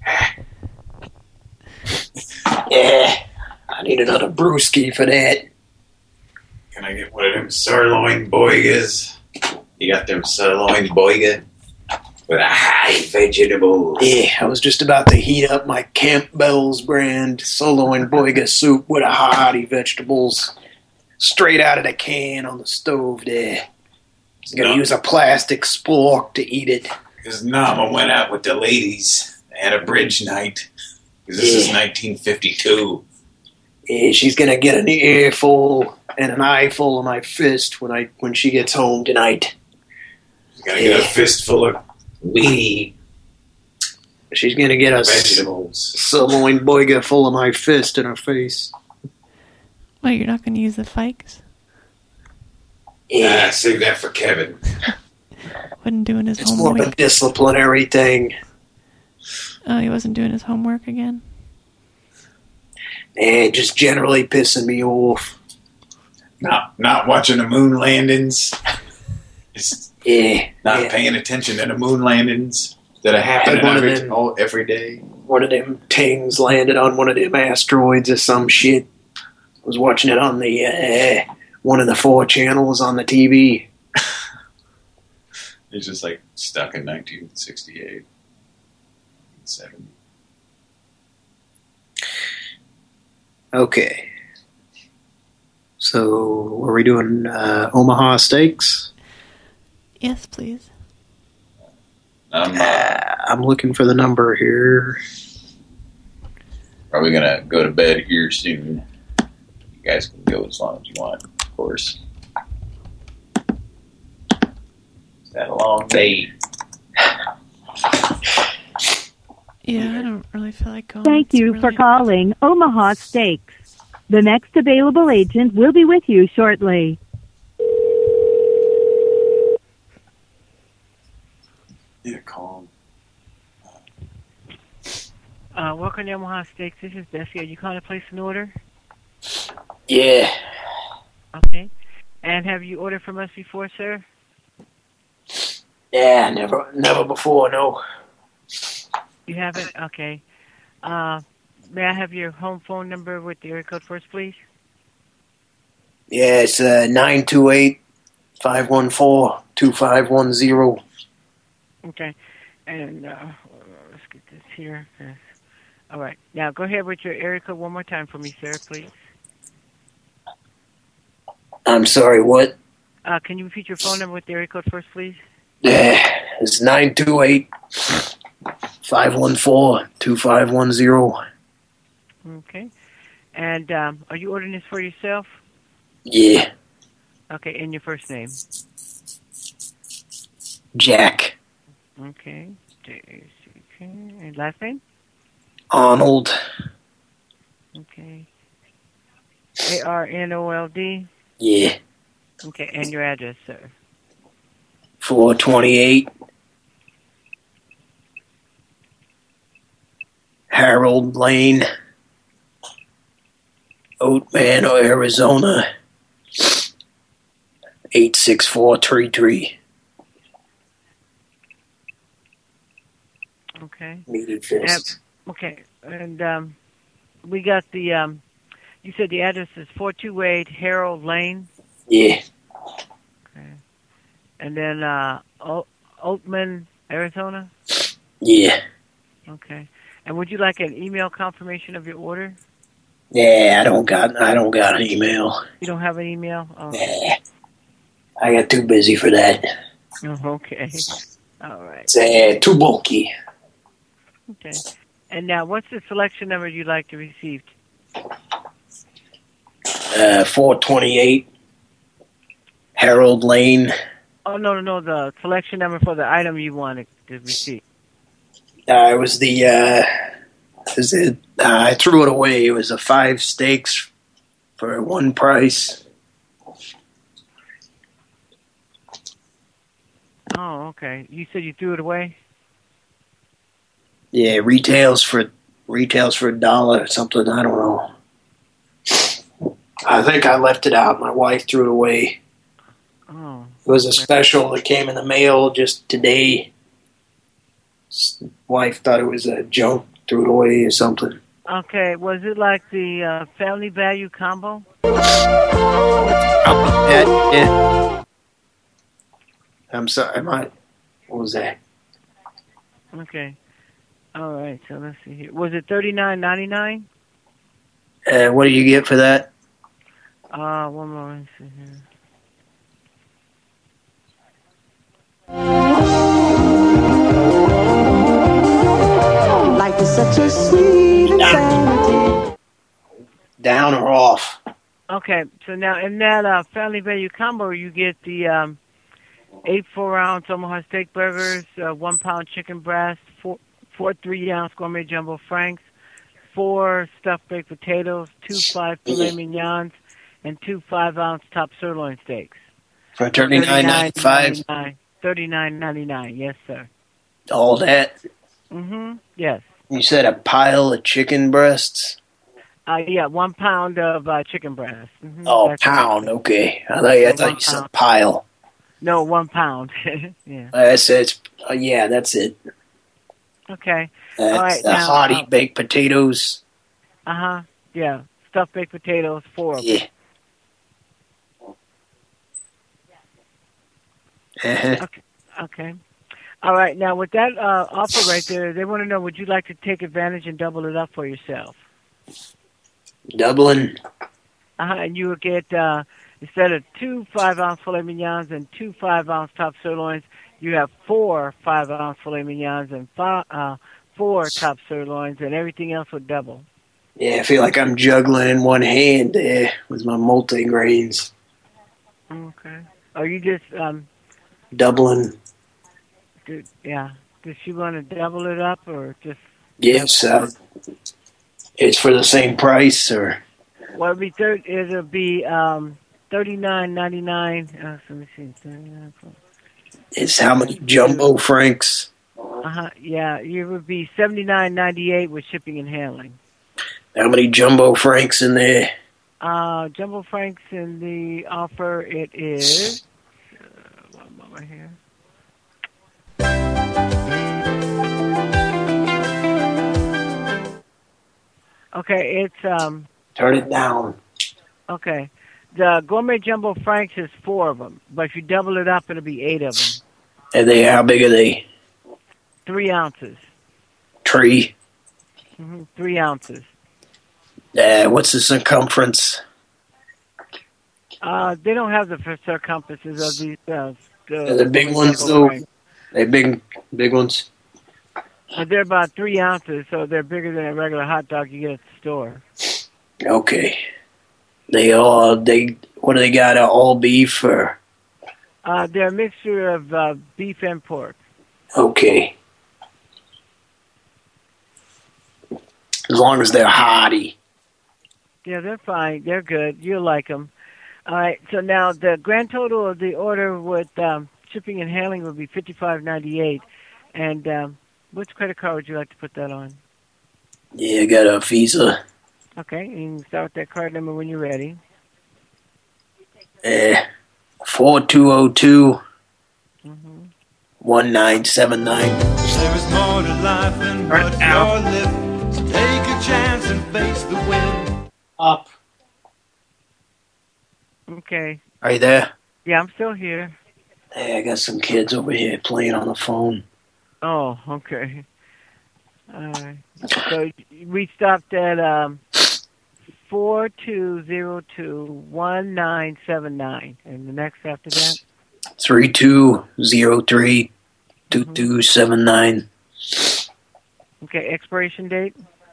I need another brewski for that. Can I get one of them sirloin boigas? You got them sirloin boiga with a high vegetable. Yeah, I was just about to heat up my Campbell's brand sirloin boiga soup with a hearty vegetables straight out of the can on the stove there. I'm going to use a plastic spork to eat it. Because Nama went out with the ladies. They had a bridge night. Because this is 1952. Yeah, she's going to get an earful and an eyeful of my fist when she gets home tonight. She's going to get a fistful of weed. She's going to get a vegetables. Sirloin boiga full of my fist in her face. Well, you're not going to use the fikes? Yeah, save that for Kevin. Wasn't doing his It's more homework. of a disciplinary thing. Oh, he wasn't doing his homework again? Just generally pissing me off. Not watching the moon landings. Just not paying attention to the moon landings that are happening every day. One of them things landed on one of them asteroids or some shit. I was watching it on the one of the 4 channels on the TV. He's just like stuck in 1968, 70. Okay. So, are we doing Omaha Steaks? Yes, please. I'm looking for the number here. Probably gonna go to bed here soon. You guys can go as long as you want, of course. It's that a long day. Yeah, I don't really feel like going. Thank you for calling Omaha Steaks. The next available agent will be with you shortly. Yeah, calm. Welcome to Omaha Steaks. This is Bessie. Are you calling to place an order? Yeah. Okay. And have you ordered from us before, sir? Yeah, never before, no. You haven't? Okay. May I have your home phone number with the area code first, please? Yeah, it's 928-514-2510. Okay. And let's get this here. All right. Now go ahead with your area code one more time for me, sir, please. I'm sorry, what? Can you repeat your phone number with the area code first, please? It's 928-514-2510. Okay. And are you ordering this for yourself? Yeah. Okay, and your first name? Jack. Okay. J-A-C-K. And last name? Arnold. Okay. A-R-N-O-L-D? Yeah. Okay, and your address, sir? 428 Harold Lane, Oatman, Arizona, 86433. Okay. Needed fist. Okay, and we got the, you said the address is 428 Harold Lane? Yeah. Okay. And then Oatman, Arizona? Yeah. Okay. And would you like an email confirmation of your order? Yeah, I don't got an email. You don't have an email? Oh. Yeah. I got too busy for that. Oh, okay. All right. It's too bulky. Okay. And now, what's the selection number you'd like to receive? 428 Harold Lane. Oh, no, the selection number for the item you wanted to receive. It was the, I threw it away. It was a 5 steaks for one price. Oh, okay. You said you threw it away? Yeah, retails for $1 or something. I don't know. I think I left it out. My wife threw it away. Oh. It was a special that came in the mail just today. Wife thought it was a junk, threw it away or something. Okay, was it like the family value combo? Yeah. I'm sorry, what was that? Okay. All right, so let's see here. Was it $39.99? What did you get for that? One more. Let's see here. Life is such a sweet insanity. Down or off? Okay, so now in that family value combo, you get the 8 4-ounce Omaha steak burgers, 1 pound chicken breast, 4 3-ounce gourmet jumbo franks, 4 stuffed baked potatoes, 2 5 filet mignons, and 2 5-ounce top sirloin steaks. For $39.95? $39.99, yes, sir. All that? Mm-hmm, yes. You said a pile of chicken breasts? Yeah, 1 pound of chicken breast. Mm-hmm, oh, pound, right. Okay. I thought you said pile. No, 1 pound. Yeah. That's it. Yeah, that's it. Okay. That's all right. The hottie baked potatoes. Uh-huh. Yeah. Stuffed baked potatoes, 4 of them. Yeah. Okay. All right. Now, with that offer right there, they want to know, would you like to take advantage and double it up for yourself? Doubling? And you would get, instead of 2 5-ounce filet mignons and 2 5-ounce top sirloins, you have 4 5-ounce filet mignons and 4 top sirloins, and everything else would double. Yeah, I feel like I'm juggling in one hand there with my multi-grains. Okay. Are you just... doubling? Yeah. Does she want to double it up or just... Yes, it's for the same price, or... Well, it'll be $39.99. Let me see. It's how many jumbo franks? Yeah, it would be $79.98 with shipping and handling. How many jumbo franks in there? Jumbo franks in the offer, it is... one moment here. Okay, it's... Turn it down. Okay. The gourmet jumbo franks is 4 of them, but if you double it up, it'll be 8 of them. And how big are they? 3 ounces. 3? 3 ounces. What's the circumference? They don't have the circumferences of these. The big ones, though. They're big ones. They're about 3 ounces, so they're bigger than a regular hot dog you get at the store. Okay. What do they got? All beef or? They're a mixture of beef and pork. Okay. As long as they're hearty. Yeah, they're fine. They're good. You'll like them. All right. So now the grand total of the order with shipping and handling will be $55.98. And which credit card would you like to put that on? Yeah, I got a Visa. Okay. You can start with that card number when you're ready. 4202 1979. There is more to life than what you're living. So take a chance and face the wind. Up. Okay. Are you there? Yeah, I'm still here. Hey, I got some kids over here playing on the phone. Oh, okay. All right. So we stopped at 42021979, and the next after that? 3203-2279. Okay, expiration date?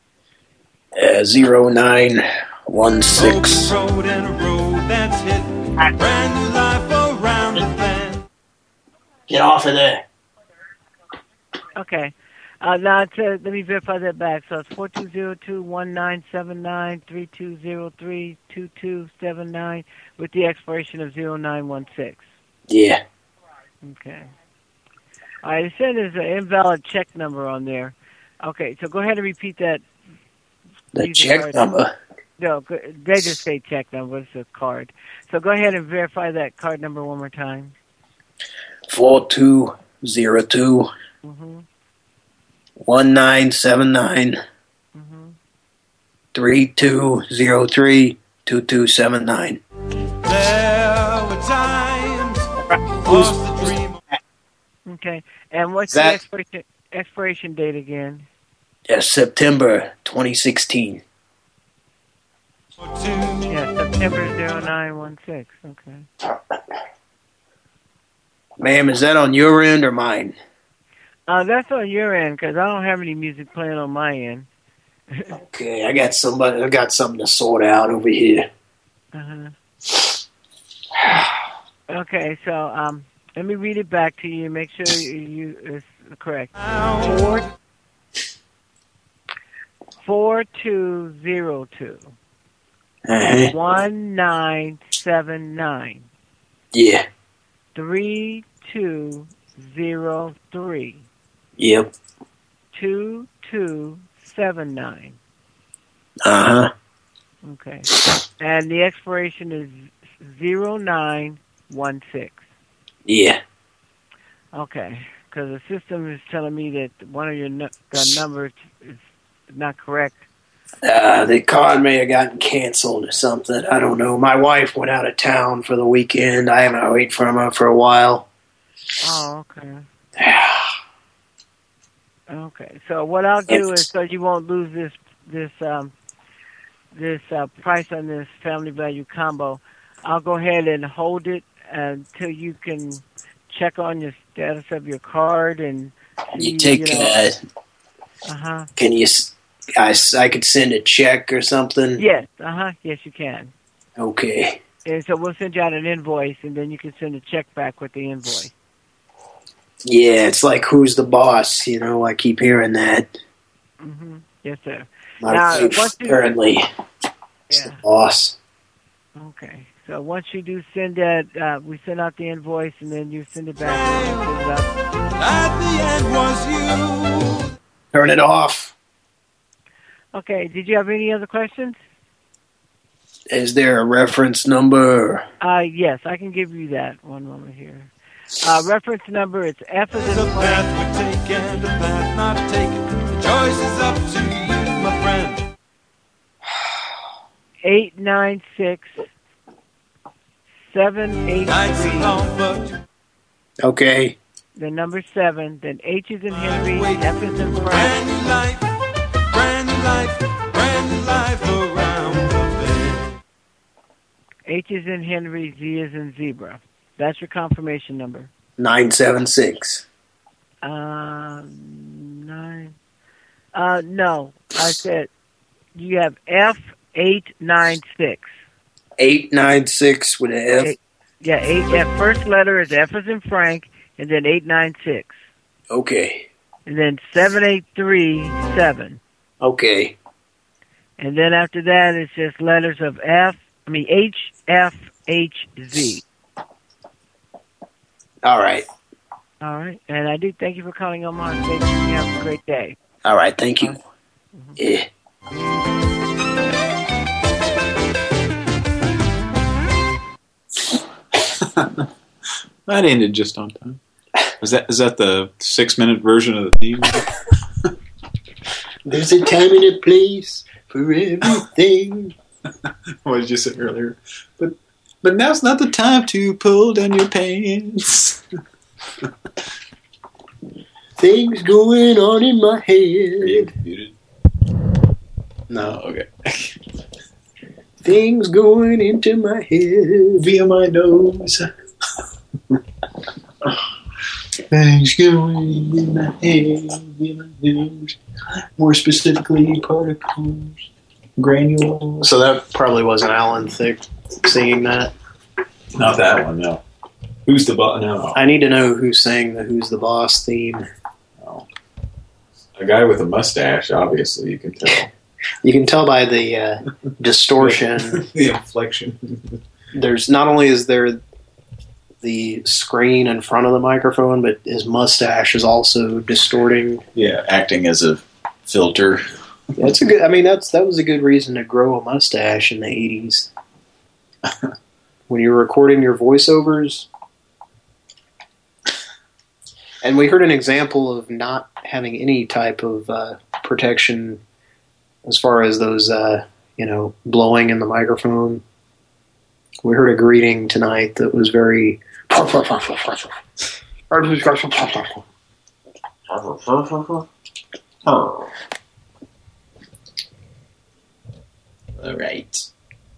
0916. Road and a road that's hit. Brand new life around the bend. Get off of there. Okay. Now let me verify that back. So it's 4202-1979-3203-2279 with the expiration of 0916. Yeah. Okay. All right, it said there's an invalid check number on there. Okay, so go ahead and repeat that. The check number? No, they just say check number. It's a card. So go ahead and verify that card number one more time. 4202 1979 3203 2279. There were times lost the dream. Okay, and what's the expiration date again? Yes, September 2016. Yeah, September 0916. Okay. Ma'am, is that on your end or mine? That's on your end because I don't have any music playing on my end. Okay, I got something to sort out over here. Okay, so let me read it back to you and make sure it's correct. 4202 1979. Yeah. 3203. Yep. 2279. Okay. And the expiration is 0916. Yeah. Okay. Because the system is telling me that one of your numbers is not correct. The card may have gotten canceled or something. I don't know. My wife went out of town for the weekend. I haven't heard from her for a while. Oh, okay. Okay. So what I'll do is, so you won't lose this price on this family value combo, I'll go ahead and hold it until you can check on your status of your card and see, you take. Can you? I could send a check or something. Yes. Yes, you can. Okay. And so we'll send you out an invoice, and then you can send a check back with the invoice. Yeah, it's like who's the boss? You know, I keep hearing that. Yes, sir. My wife currently is the boss. Okay. So once you do send that, we send out the invoice, and then you send it back. At the end was you. Turn it off. Okay. Did you have any other questions? Is there a reference number? Yes, I can give you that. One moment here. Reference number, it's F as in the path we take and the path not taken. The choice is up to you, my friend. 896 783. Okay. The number 7, then H is in Henry, F is in Frank. Brand new life around the bend. H is in Henry, Z is in Zebra. That's your confirmation number. 976. No. I said you have F896. 896 with an F? Yeah, F. First letter is F as in Frank, and then 896. Okay. And then 7837. Okay. And then after that, it's just letters of H, F, H, Z. All right. All right. And I do thank you for calling Omaha State. You have a great day. All right. Thank you. Yeah. That ended just on time. Is that the 6-minute version of the theme? There's a time and a place for everything. What did you say earlier? But now's not the time to pull down your pants. Things going on in my head. Muted? No. Okay. Things going into my head. Via my nose. Things going in my head. Via my nose. More specifically, particles. Granules. So that probably wasn't Alan Thicke singing that. Not that one, no. Who's the boss? No. I need to know who sang the Who's the Boss theme. Oh. A guy with a mustache, obviously, you can tell. You can tell by the distortion. The inflection. There's not only is there the screen in front of the microphone, but his mustache is also distorting. Yeah, acting as a filter. That's a good. I mean, that was a good reason to grow a mustache in the 80s. When you were recording your voiceovers. And we heard an example of not having any type of protection as far as those, blowing in the microphone. We heard a greeting tonight that was very... All right.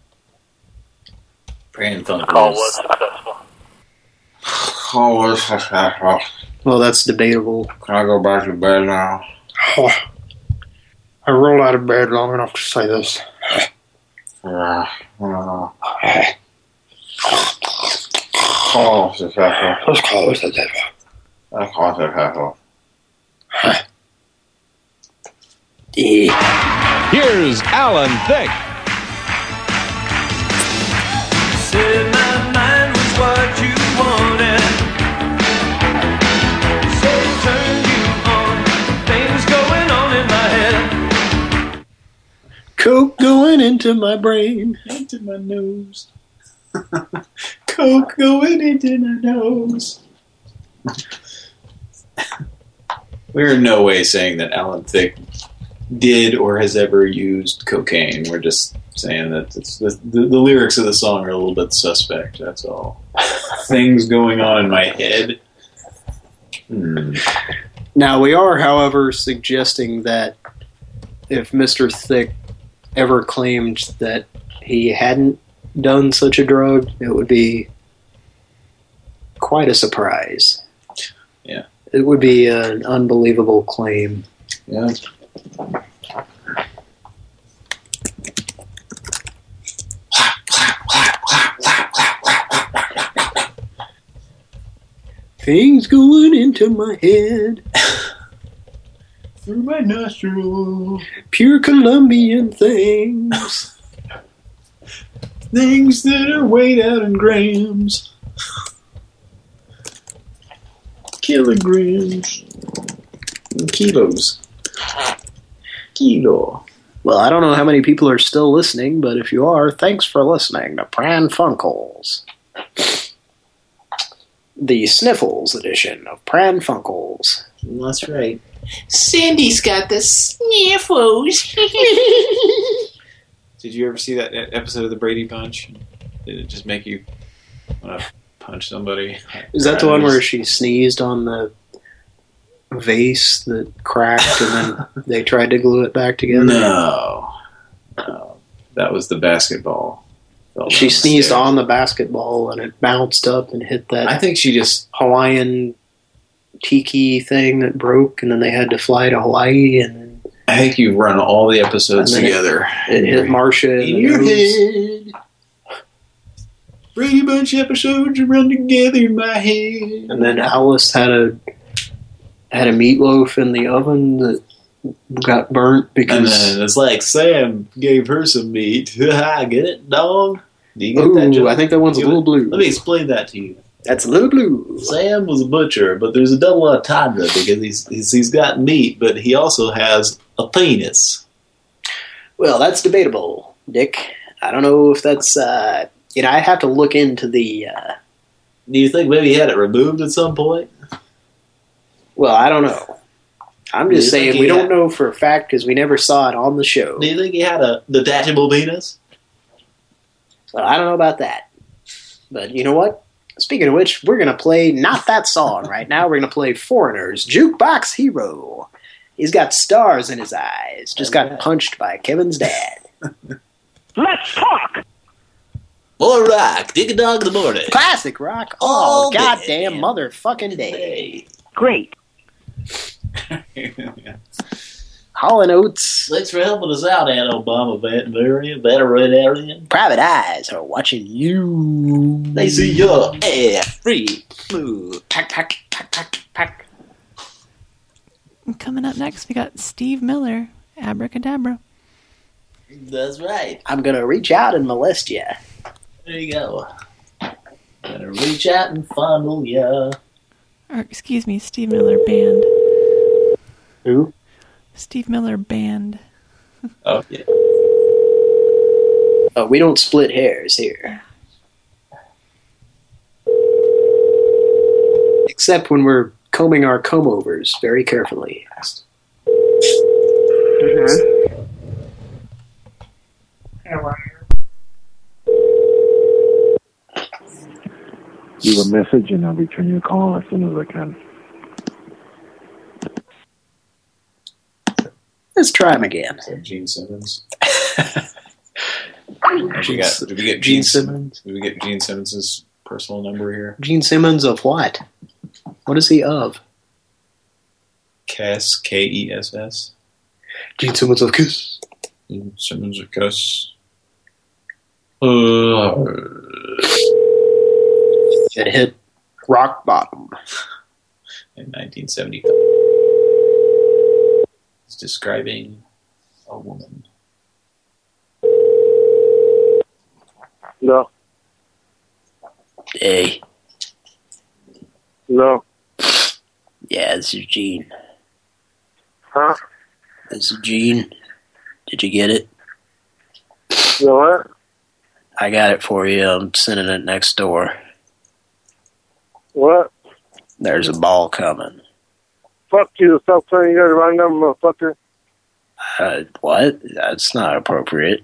Pran Funkels. Call was successful. Well, that's debatable. Can I go back to bed now? I rolled out of bed long enough to say this. Call successful. Let's call it successful. Call successful. Here's Alan Thicke. Said my mind was what you wanted. So turn you on. Things going on in my head. Coke going into my brain. Into my nose. Coke going into my nose. We're in no way saying that Alan Thicke did or has ever used cocaine. We're just saying that the lyrics of the song are a little bit suspect, that's all. Things going on in my head. Now, we are, however, suggesting that if Mr. Thicke ever claimed that he hadn't done such a drug, it would be quite a surprise. Yeah. It would be an unbelievable claim. Yeah. Things going into my head. Through my nostrils. Pure Colombian things. Things that are weighed out in grams. Kilograms. Kilos. Kilo. Well, I don't know how many people are still listening, but if you are, thanks for listening to Pran Funkels. The Sniffles edition of Pran Funkels. That's right. Sandy's got the sniffles. Did you ever see that episode of the Brady Bunch? Did it just make you want to punch somebody? Is that the one where she sneezed on the vase that cracked and then they tried to glue it back together? No. That was the basketball She sneezed on the basketball and it bounced up and hit that. I think she just Hawaiian tiki thing that broke, and then they had to fly to Hawaii. And I think you run all the episodes together. It hit Marsha in your head. Brady Bunch episodes run together in my head. And then Alice had a meatloaf in the oven that got burnt because. And then it's like Sam gave her some meat. Get it, dog? Do you get that joke? I think that one's a little blue. Let me explain that to you. That's a little blue. Sam was a butcher, but there's a double entendre because he's got meat, but he also has a penis. Well, that's debatable, Dick. I don't know if that's. I have to look into the. Do you think maybe he had it removed at some point? Well, I don't know. I'm just saying we don't know for a fact because we never saw it on the show. Do you think he had a detachable penis? Well, I don't know about that. But you know what? Speaking of which, we're going to play not that song right now. We're going to play Foreigner's Jukebox Hero. He's got stars in his eyes. Just got punched by Kevin's dad. Let's talk! More rock. Dig a dog in the morning. Classic rock all goddamn motherfucking day. Great. Hall & Oates. Thanks for helping us out, Ann Obama veterinarian. Private eyes are watching you. They see your air free move. Pack, pack, pack, pack, pack. And coming up next, we got Steve Miller, Abracadabra. That's right. I'm going to reach out and molest you. There you go. Gonna reach out and fondle ya. Or, excuse me, Steve Miller Band. Who? Steve Miller Band. Oh, yeah. Oh, we don't split hairs here. Except when we're combing our comb-overs very carefully. Leave a message and I'll return your call as soon as I can. Let's try him again. Gene Simmons. Did we get Gene Simmons? Did we get Gene Simmons' personal number here? Gene Simmons of what? What is he of? Kess, K-E-S-S. Gene Simmons of Kiss. Gene Simmons of Kiss. It hit rock bottom. In 1975. It's describing a woman. No. Hey. No. Yeah, this is Gene. Huh? This is Gene. Did you get it? You know what? I got it for you. I'm sending it next door. What? There's a ball coming. Fuck you. Stop saying you got the wrong number, motherfucker. What? That's not appropriate.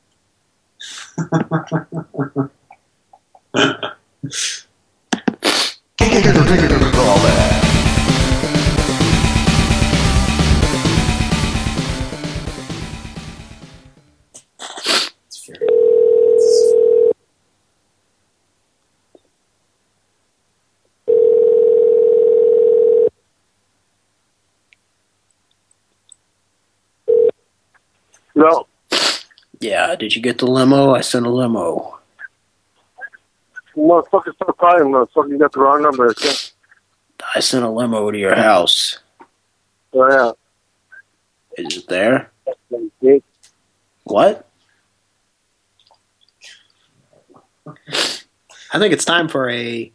No. Yeah, did you get the limo? I sent a limo. Motherfucker, stop calling, motherfucker. You got the wrong number. Okay? I sent a limo to your house. Oh, yeah. Is it there? What? I think it's time for a...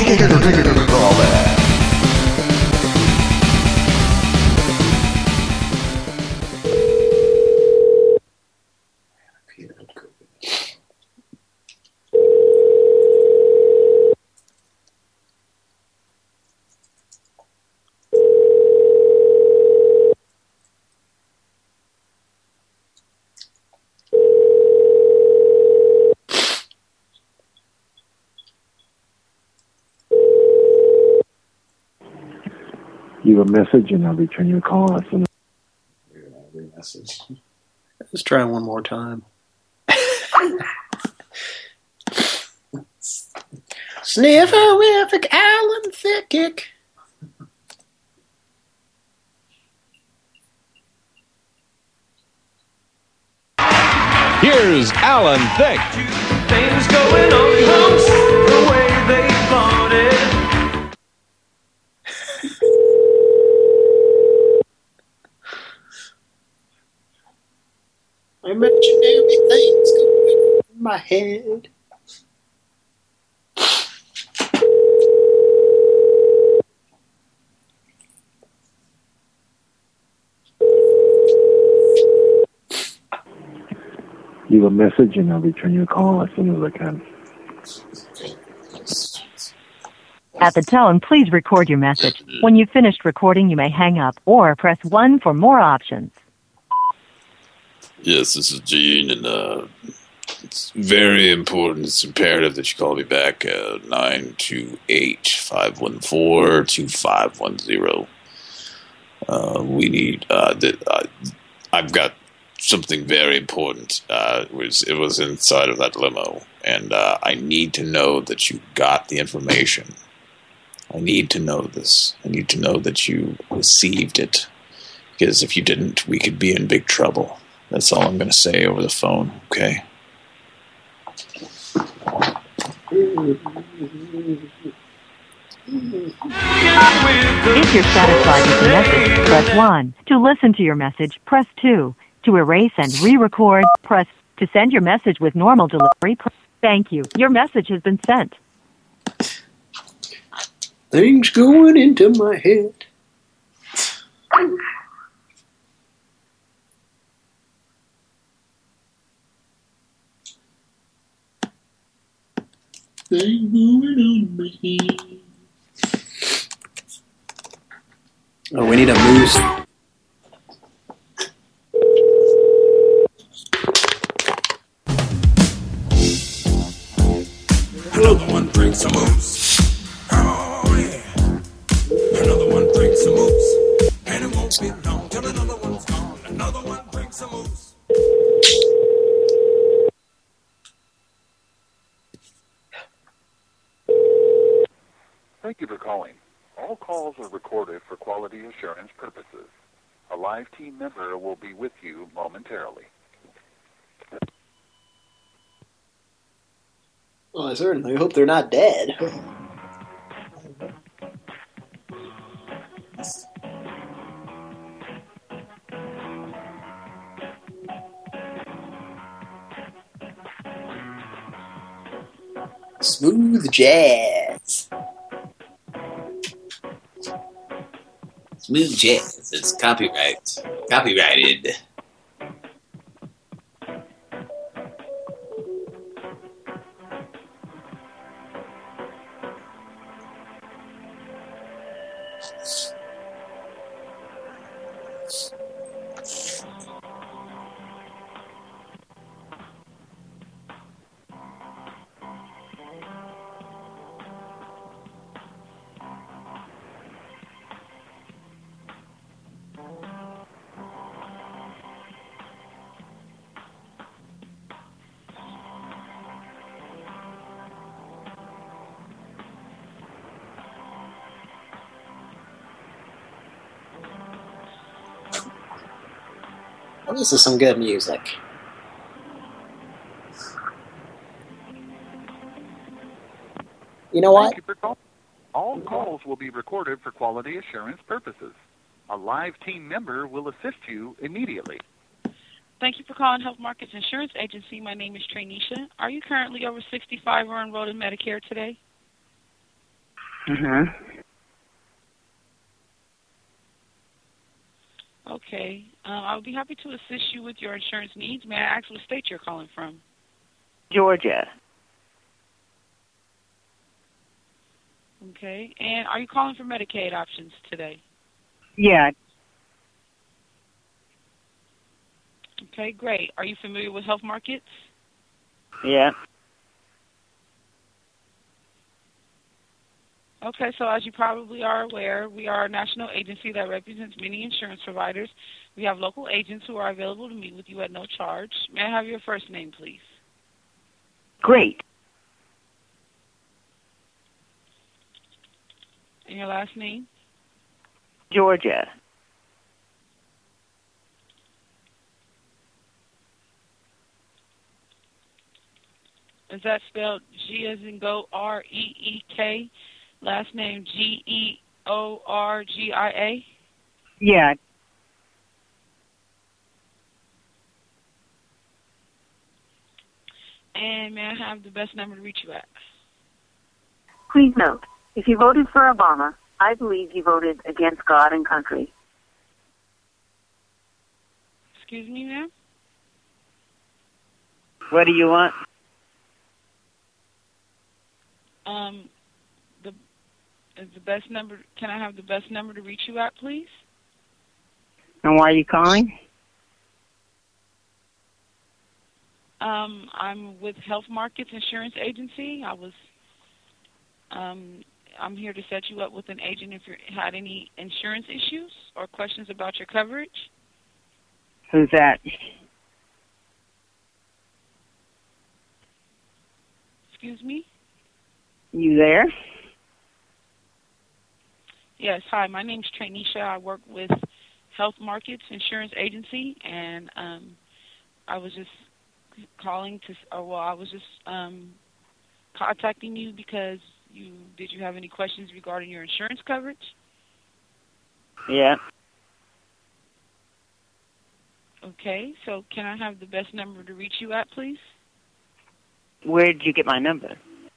Leave a message and I'll return your call as soon as... Let's try one more time. Snifferific Alan Thicke. Here's Alan Thicke. Things going on the way they thought it. Imaginary things going in my head. Leave a message and I'll return your call as soon as I can. At the tone, please record your message. When you've finished recording, you may hang up or press 1 for more options. Yes, this is Gene, and it's very important. It's imperative that you call me back at 928-514-2510. We need I've got something very important. It was inside of that limo, and I need to know that you got the information. I need to know this. I need to know that you received it, because if you didn't, we could be in big trouble. That's all I'm going to say over the phone, okay? If you're satisfied with the message, press 1. To listen to your message, press 2. To erase and re-record, press. To send your message with normal delivery, press. Thank you. Your message has been sent. Things going into my head. Things going on my head. Oh, we need a moose. Another one drinks a moose. Oh, yeah. Another one drinks a moose. And it won't be long till another one's gone. Another one drinks a moose. Thank you for calling. All calls are recorded for quality assurance purposes. A live team member will be with you momentarily. Well, I certainly hope they're not dead. Smooth jazz. Smooth jazz. It's copyrighted. Well, this is some good music. You know what? Thank you for calling. All calls will be recorded for quality assurance purposes. A live team member will assist you immediately. Thank you for calling Health Markets Insurance Agency. My name is Trainisha. Are you currently over 65 or enrolled in Medicare today? Mm-hmm. Okay. I would be happy to assist you with your insurance needs. May I ask what state you're calling from? Georgia. Okay. And are you calling for Medicaid options today? Yeah. Okay, great. Are you familiar with Health Markets? Yeah. Okay, so as you probably are aware, we are a national agency that represents many insurance providers. We have local agents who are available to meet with you at no charge. May I have your first name, please? Great. And your last name? Georgia. Is that spelled G as in go, R-E-E-K, last name G-E-O-R-G-I-A? Yeah. And may I have the best number to reach you at? Please note, if you voted for Obama, I believe you voted against God and country. Excuse me, ma'am? What do you want? The best number. Can I have the best number to reach you at, please? And why are you calling? I'm with Health Markets Insurance Agency. I'm here to set you up with an agent if you had any insurance issues or questions about your coverage. Who's that? Excuse me? You there? Yes, hi. My name's Trainisha. I work with Health Markets Insurance Agency, and I was just calling to, I was just contacting you because did you have any questions regarding your insurance coverage? Yeah. Okay, so can I have the best number to reach you at, please? Where did you get my number?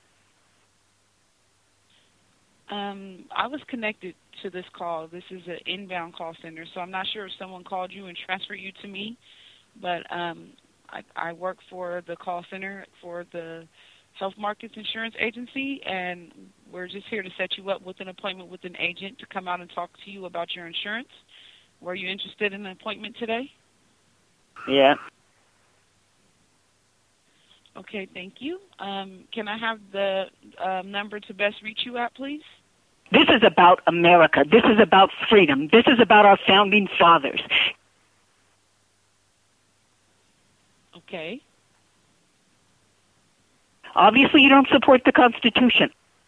I was connected to this call. This is an inbound call center, so I'm not sure if someone called you and transferred you to me, but I work for the call center for the Health Markets Insurance Agency, and we're just here to set you up with an appointment with an agent to come out and talk to you about your insurance. Were you interested in an appointment today? Yeah. Okay, thank you. Can I have the number to best reach you at, please? This is about America. This is about freedom. This is about our founding fathers. Okay. Obviously, you don't support the Constitution.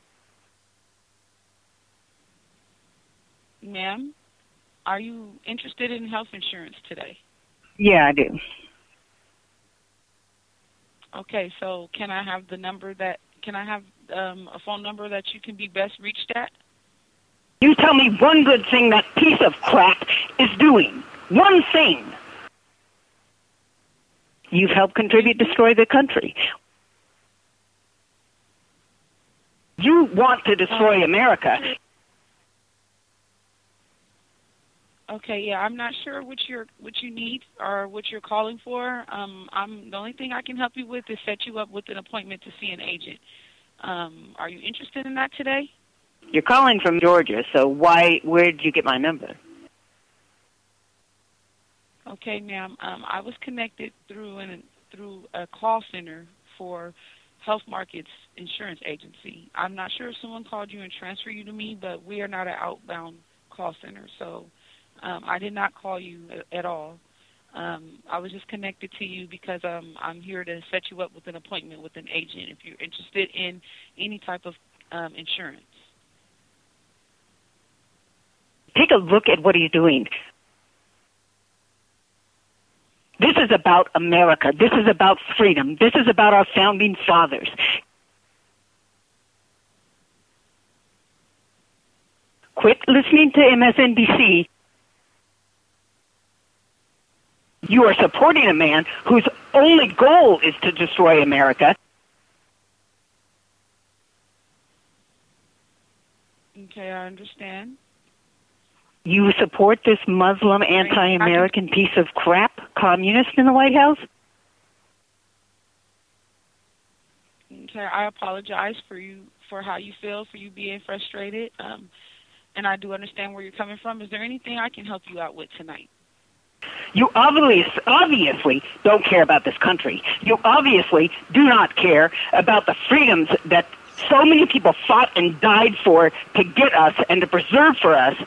Ma'am, are you interested in health insurance today? Yeah, I do. Okay, so can I have a phone number that you can be best reached at? You tell me one good thing that piece of crap is doing. One thing. You've helped contribute to destroy the country. You want to destroy America. Okay, yeah, I'm not sure what you need or what you're calling for. The only thing I can help you with is set you up with an appointment to see an agent. Are you interested in that today? You're calling from Georgia, so where did you get my number? Okay, ma'am. I was connected through a call center for Health Markets Insurance Agency. I'm not sure if someone called you and transferred you to me, but we are not an outbound call center, so I did not call you at all. I was just connected to you because I'm here to set you up with an appointment with an agent if you're interested in any type of insurance. Take a look at what he's doing. This is about America. This is about freedom. This is about our founding fathers. Quit listening to MSNBC. You are supporting a man whose only goal is to destroy America. Okay, I understand. You support this Muslim anti-American piece of crap communist in the White House? Okay, I apologize for how you feel, for you being frustrated, and I do understand where you're coming from. Is there anything I can help you out with tonight? You obviously don't care about this country. You obviously do not care about the freedoms that so many people fought and died for to get us and to preserve for us.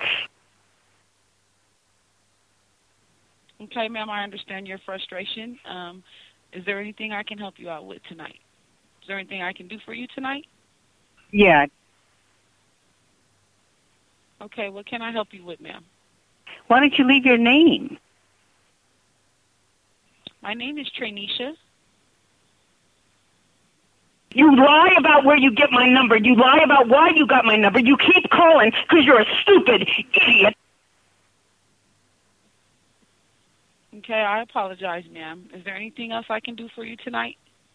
Okay, ma'am, I understand your frustration. Is there anything I can help you out with tonight? Is there anything I can do for you tonight? Yeah. Okay, what can I help you with, ma'am? Why don't you leave your name? My name is Trainisha. You lie about where you get my number. You lie about why you got my number. You keep calling because you're a stupid idiot. Okay, I apologize, ma'am. Is there anything else I can do for you tonight?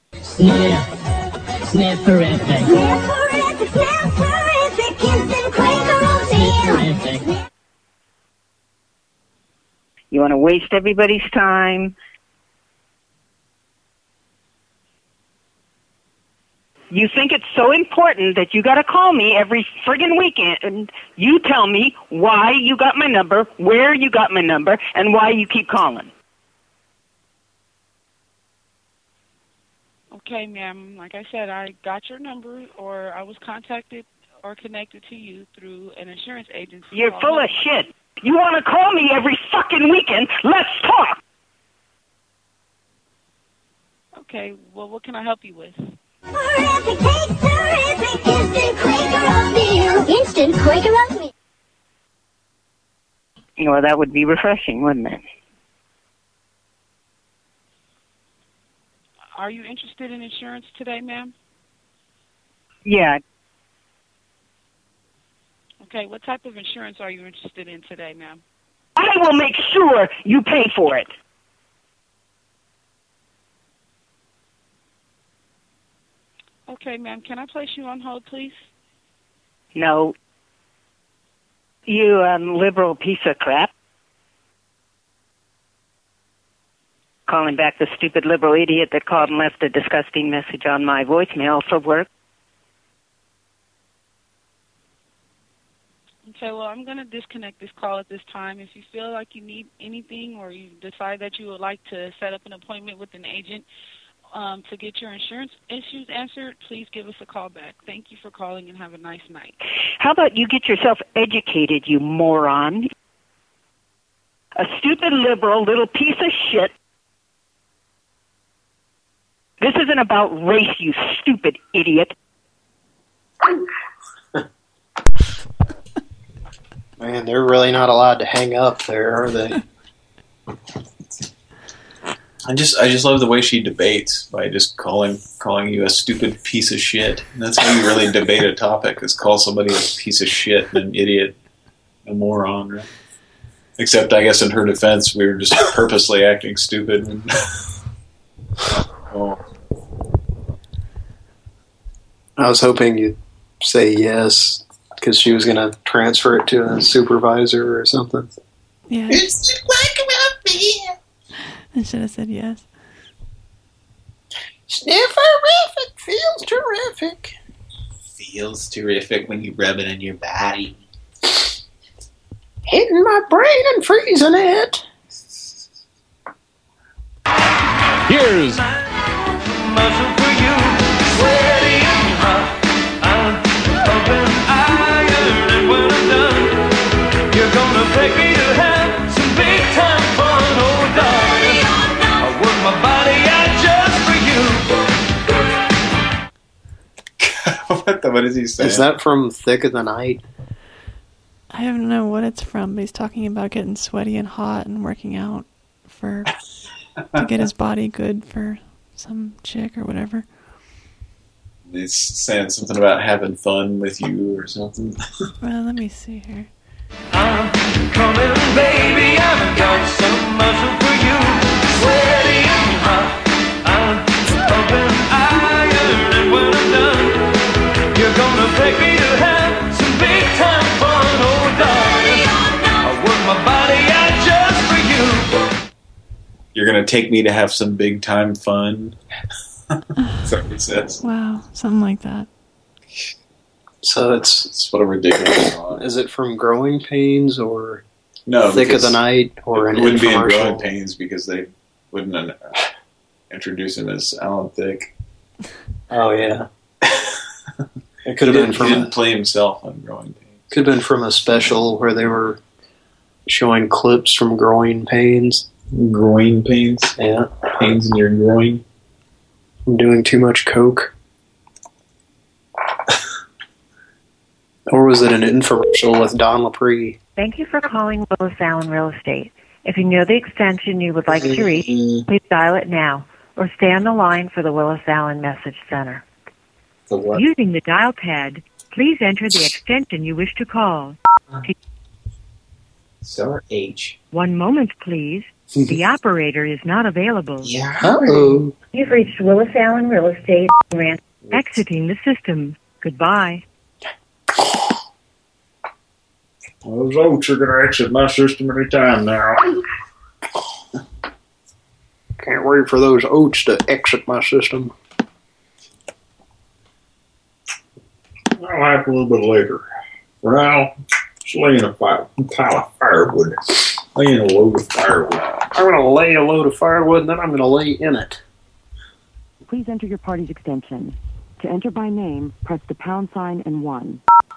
Snifferific. Snifferific. Instant Quaker oatmeal. You want to waste everybody's time. You think it's so important that you got to call me every friggin' weekend and you tell me why you got my number, where you got my number, and why you keep calling. Okay, ma'am. Like I said, I got your number, or I was contacted or connected to you through an insurance agency. You're full of shit. You want to call me every fucking weekend? Let's talk. Okay, well, what can I help you with? Terrific, taste terrific. Instant Quaker oatmeal. Instant Quaker oatmeal. Well, that would be refreshing, wouldn't it? Are you interested in insurance today, ma'am? Yeah. Okay, what type of insurance are you interested in today, ma'am? I will make sure you pay for it. Okay, ma'am. Can I place you on hold, please? No. You liberal piece of crap. Calling back the stupid liberal idiot that called and left a disgusting message on my voicemail for work. Okay, well, I'm going to disconnect this call at this time. If you feel like you need anything or you decide that you would like to set up an appointment with an agent to get your insurance issues answered, please give us a call back. Thank you for calling and have a nice night. How about you get yourself educated, you moron? A stupid liberal little piece of shit. This isn't about race, you stupid idiot. Man, they're really not allowed to hang up there, are they? I just love the way she debates by just calling you a stupid piece of shit. And that's how you really debate a topic, is call somebody a piece of shit and an idiot, a moron, right? Except I guess in her defense, we were just purposely acting stupid. And oh. I was hoping you'd say yes, because she was going to transfer it to a supervisor or something. Yeah. Instant Quaker oatmeal. I should have said yes. Snifferific. Feels terrific. Feels terrific when you rub it on your body. Hitting my brain and freezing it. Here's Muscle for you. Sweaty and hot. I'm open iron, and when I'm done, you're gonna take me to have some big time fun, oh darling. I work my body out just for you. What is he saying? Is that from Thick of the Night? I don't know what it's from, but he's talking about getting sweaty and hot and working out to get his body good for some chick or whatever. He's saying something about having fun with you or something. Well, let me see here. I'm coming, baby. I've got some muscle for you. Sweaty and hot. I'm open iron, and when I'm done, you're gonna take me to have some big time fun, oh darling. I work my body out just for you. You're going to take me to have some big time fun. That's what he says. Wow, something like that. So it's what a ridiculous song. Is it from Growing Pains or No, Thick of the Night or an it wouldn't be in infomercial? Growing Pains because they wouldn't introduce him as Alan Thicke. Oh yeah. It could have been from he didn't play himself on Growing Pains. Could have been from a special where they were showing clips from Growing Pains. Groin pains? Yeah. Pains in your groin? I'm doing too much coke. Or was it an infomercial with Don Lapre? Thank you for calling Willis Allen Real Estate. If you know the extension you would like to reach, please dial it now or stay on the line for the Willis Allen Message Center. Using the dial pad, please enter the extension you wish to call. Star H. One moment, please. The operator is not available. Yeah. Uh-oh. You've reached Willis Allen Real Estate. Exiting the system. Goodbye. Those oats are going to exit my system any time now. Can't wait for those oats to exit my system. I'll have a little bit later. For now, just laying a pile of firewood. Laying a load of firewood. I'm going to lay a load of firewood, and then I'm going to lay in it. Please enter your party's extension. To enter by name, press the pound sign and 1.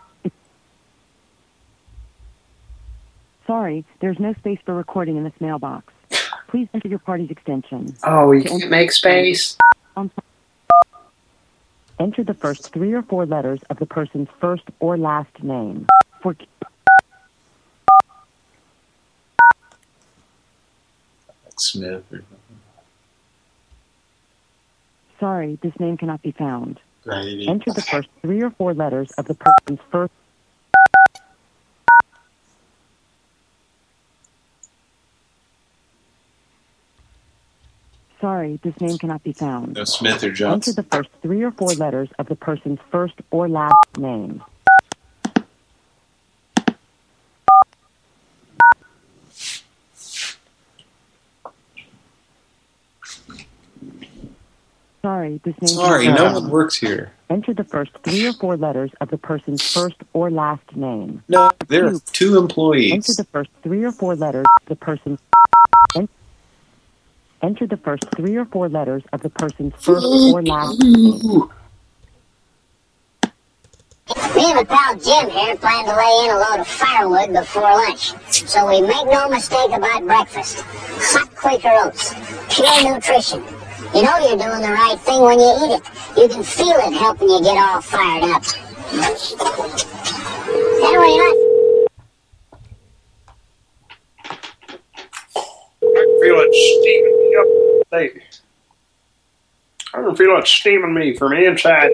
Sorry, there's no space for recording in this mailbox. Please enter your party's extension. Oh, you can't make space? Enter the first 3 or 4 letters of the person's first or last name. Smith or something. Sorry, this name cannot be found. Grady. Enter the first 3 or 4 letters of the person's first. Sorry, this name cannot be found. No Smith or Johnson. Enter the first 3 or 4 letters of the person's first or last name. Sorry, this name. Sorry, no one works here. Enter the first 3 or 4 letters of the person's first or last name. No, there are 2 employees. Enter the first 3 or 4 letters of the person's. Enter the first 3 or 4 letters of the person's first or last name. Me and my pal Jim here plan to lay in a load of firewood before lunch, so we make no mistake about breakfast. Hot Quaker oats, pure nutrition. You know you're doing the right thing when you eat it. You can feel it helping you get all fired up. Anyway, you're not... I can feel it steaming me up. Hey. I can feel it steaming me from the inside.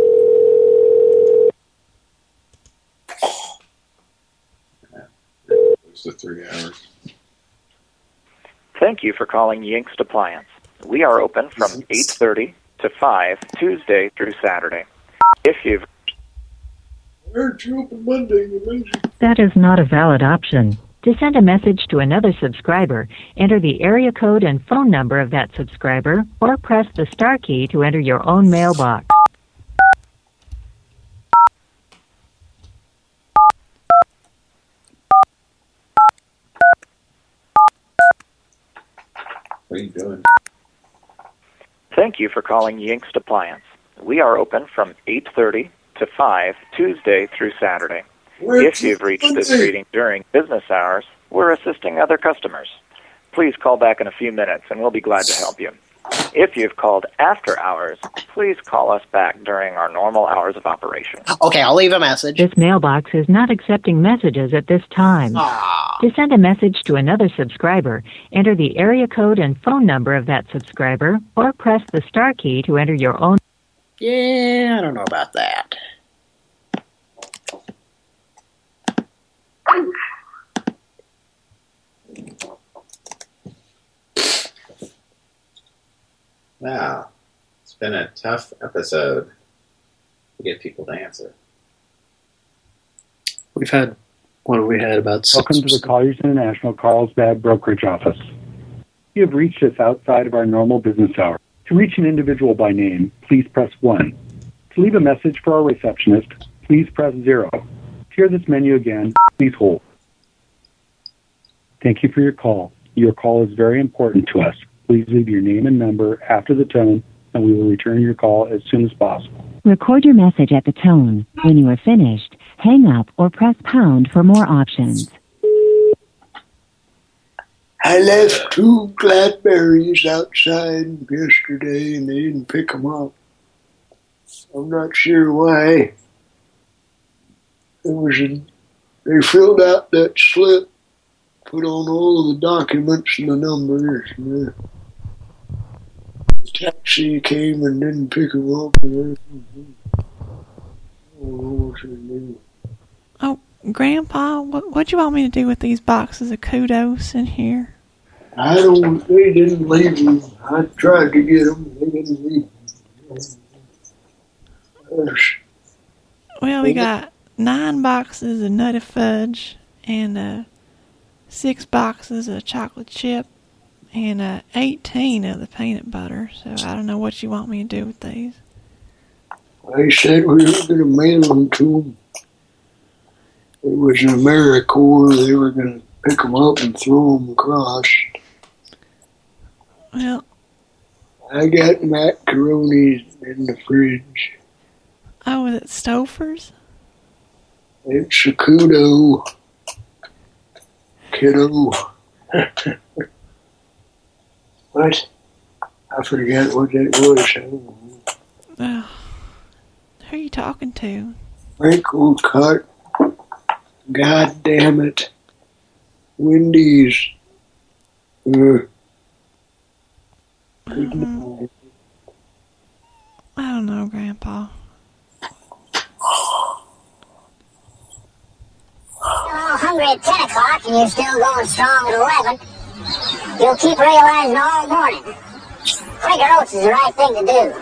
It's the 3 hours. Thank you for calling Yinkst Appliance. We are open from 8:30 to 5 Tuesday through Saturday. If you've... Aren't you open Monday? That is not a valid option. To send a message to another subscriber, enter the area code and phone number of that subscriber, or press the star key to enter your own mailbox. What are you doing? Thank you for calling Yinkst Appliance. We are open from 8:30 to 5 Tuesday through Saturday. If you've reached this reading during business hours, we're assisting other customers. Please call back in a few minutes and we'll be glad to help you. If you've called after hours, please call us back during our normal hours of operation. Okay, I'll leave a message. This mailbox is not accepting messages at this time. To send a message to another subscriber, enter the area code and phone number of that subscriber, or press the star key to enter your own. Yeah, I don't know about that. Wow. It's been a tough episode to get people to answer. We've had, what have we had, about 6 Welcome to the Colliers International Carlsbad Brokerage Office. You have reached us outside of our normal business hour. To reach an individual by name, please press 1. To leave a message for our receptionist, please press 0. To hear this menu again, please hold. Thank you for your call. Your call is very important to us. Please leave your name and number after the tone, and we will return your call as soon as possible. Record your message at the tone. When you are finished, hang up or press pound for more options. I left 2 blackberries outside yesterday and they didn't pick them up. I'm not sure why. They filled out that slip, put on all of the documents and the numbers, and the taxi came and didn't pick them up. Oh, Grandpa, what do you want me to do with these boxes of kudos in here? They didn't leave them. I tried to get them. They didn't leave them. Well, we got 9 boxes of Nutty Fudge and 6 boxes of chocolate chip and 18 of the peanut butter. So I don't know what you want me to do with these. They said we were going to mail them to them. It was an AmeriCorps. They were going to pick them up and throw them across. Well, I got macaronis in the fridge. Oh, is it Stouffer's? It's a kudo. Kiddo. What? I forget what that was. Who are you talking to? Wrinkle cut. God damn it. Wendy's. I don't know, Grandpa. You're hungry at 10 o'clock and you're still going strong at 11. You'll keep realizing all morning. Quaker Oats is the right thing to do.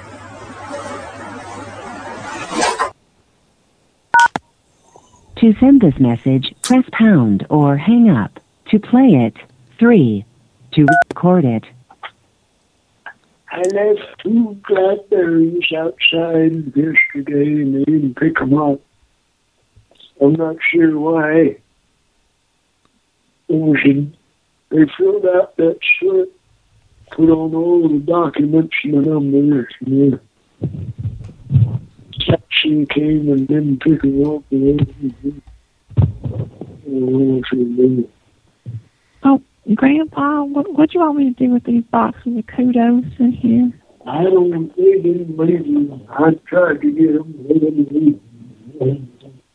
To send this message, press pound or hang up. To play it, 3. To record it. I left 2 blackberries outside yesterday and they didn't pick them up. I'm not sure why. They filled out that slip, put on all the documents and the numbers. And the taxi came and didn't pick them up. Oh, Grandpa, what do you want me to do with these boxes of kudos in here? They didn't leave them. I tried to get them. They didn't leave them.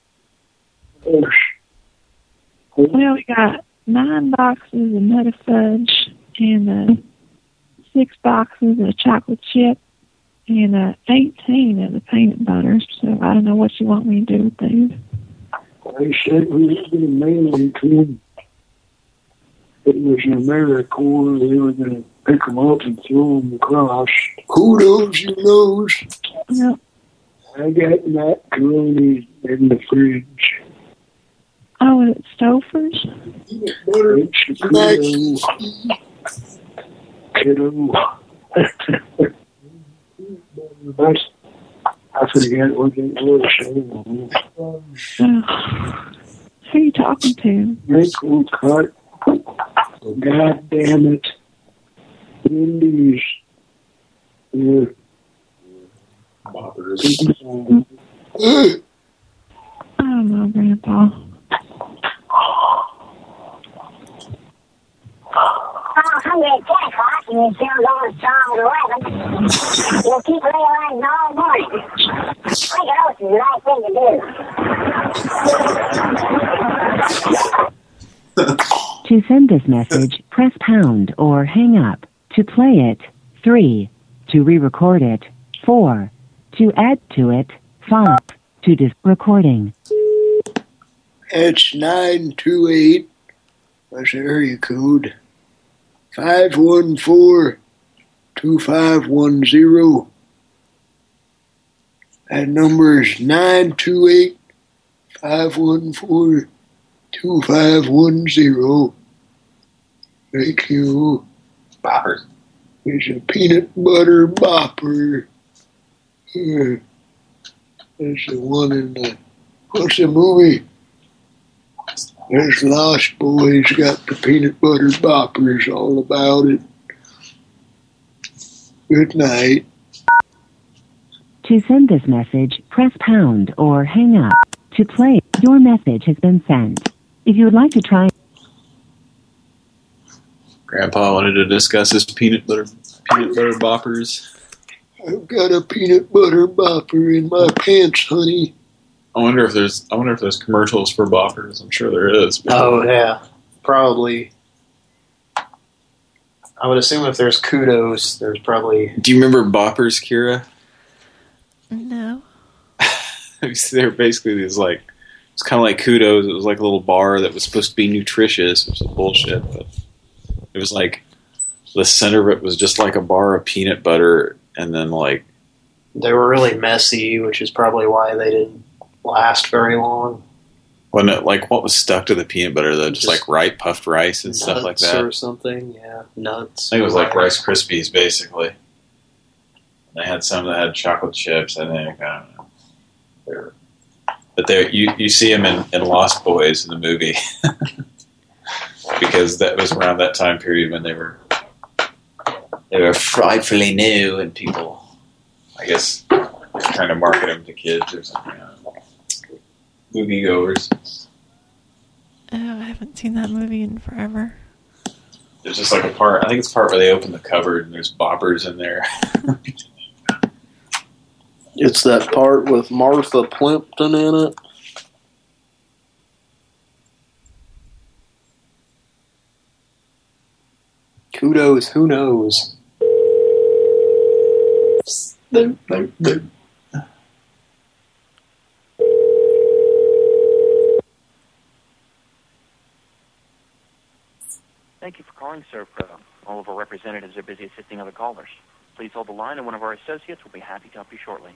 Well, we got 9 boxes of Nutty Fudge and 6 boxes of chocolate chip and 18 of the peanut butter. So I don't know what you want me to do with these. They said we were going to mail them to them. It was an AmeriCorps. They were going to pick them up and throw them across. Kudos, you know. Yep. I got macaroni in the fridge. Oh, is it Stouffer's? Kiddo. I forget what it was. Who are you talking to? Wrinkle cut. God damn it. Wendy's. I don't know, Grandpa. Oh, hungry at 10 o'clock and you're still going strong at 11. You'll keep realizing all morning. Quaker Oats is the right thing to do. To send this message, press pound or hang up. To play it, 3. To re-record it, 4. To add to it, 5. To recording. It's 928. That's the area code. 514-2510. That number is 928-514-2510. Thank you. Boppers. It's a peanut butter bopper. There's the one in the... What's the movie? There's Lost Boys got the peanut butter boppers, all about it. Good night. To send this message, press pound or hang up. To play, your message has been sent. If you would like to try... Grandpa wanted to discuss his peanut butter boppers. I've got a peanut butter bopper in my pants, honey. I wonder if there's commercials for Boppers. I'm sure there is. Oh yeah, probably. I would assume if there's Kudos, there's probably. Do you remember Boppers, Kira? No. They're basically these like, it's kind of like Kudos. It was like a little bar that was supposed to be nutritious, which is bullshit. But it was like the center of it was just like a bar of peanut butter, and then like they were really messy, which is probably why they didn't last very long. Wasn't it like what was stuck to the peanut butter though? Just like puffed rice and stuff like that, or something. Yeah, nuts. I think it was like Rice Krispies basically. They had some that had chocolate chips. I think I don't know. But you see them in Lost Boys in the movie because that was around that time period when they were frightfully new and people, I guess, trying to market them to kids or something. Moviegoers. Oh, I haven't seen that movie in forever. There's just like a part, I think it's the part where they open the cupboard and there's Boppers in there. It's that part with Martha Plimpton in it. Kudos, who knows? Thank you for calling ServPro. All of our representatives are busy assisting other callers. Please hold the line and one of our associates will be happy to help you shortly.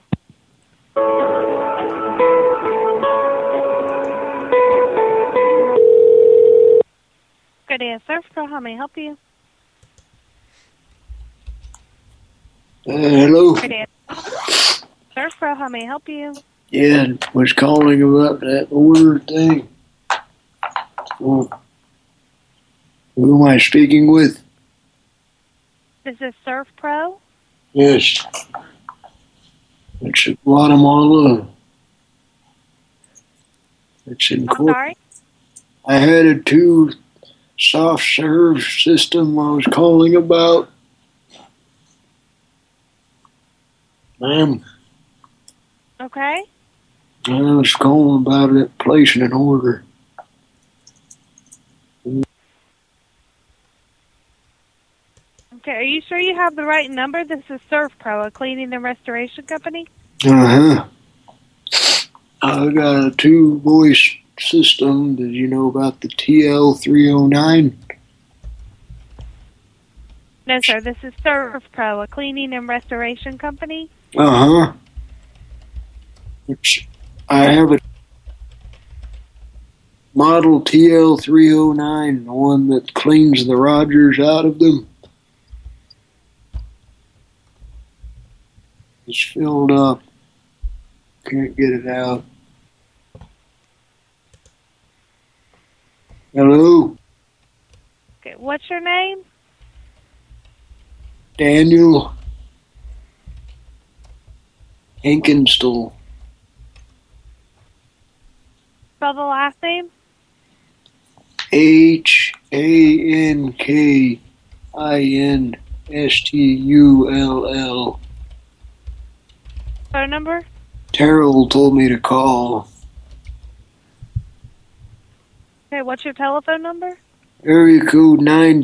Good day, ServPro. How may I help you? Hello. Good day. ServPro, how may I help you? Yeah, was calling about that order thing. Well, who am I speaking with? This is ServPro. Yes. It's Guatemala. It's in I'm sorry? I had a 2 soft serve system I was calling about. Ma'am. Okay. I was calling about it, placing an order. Okay, are you sure you have the right number? This is ServPro, a cleaning and restoration company. Uh-huh. I got a 2-voice system. Did you know about the TL309? No, sir, this is ServPro, a cleaning and restoration company. Uh-huh. I have a model TL309, the one that cleans the Rogers out of them. It's filled up. Can't get it out. Hello? Okay, what's your name? Daniel Hankenstall. Spell the last name? Hankinstull. Phone number? Terrell told me to call. Okay, what's your telephone number? Area code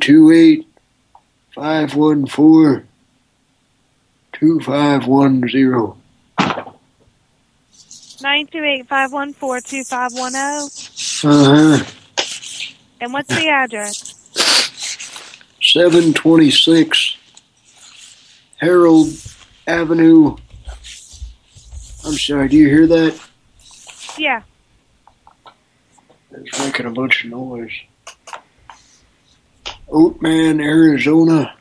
928-514-2510. 928-514-2510. Uh-huh. And what's the address? 726 Harold Avenue. I'm sorry, do you hear that? Yeah. It's making a bunch of noise. Oatman, Arizona.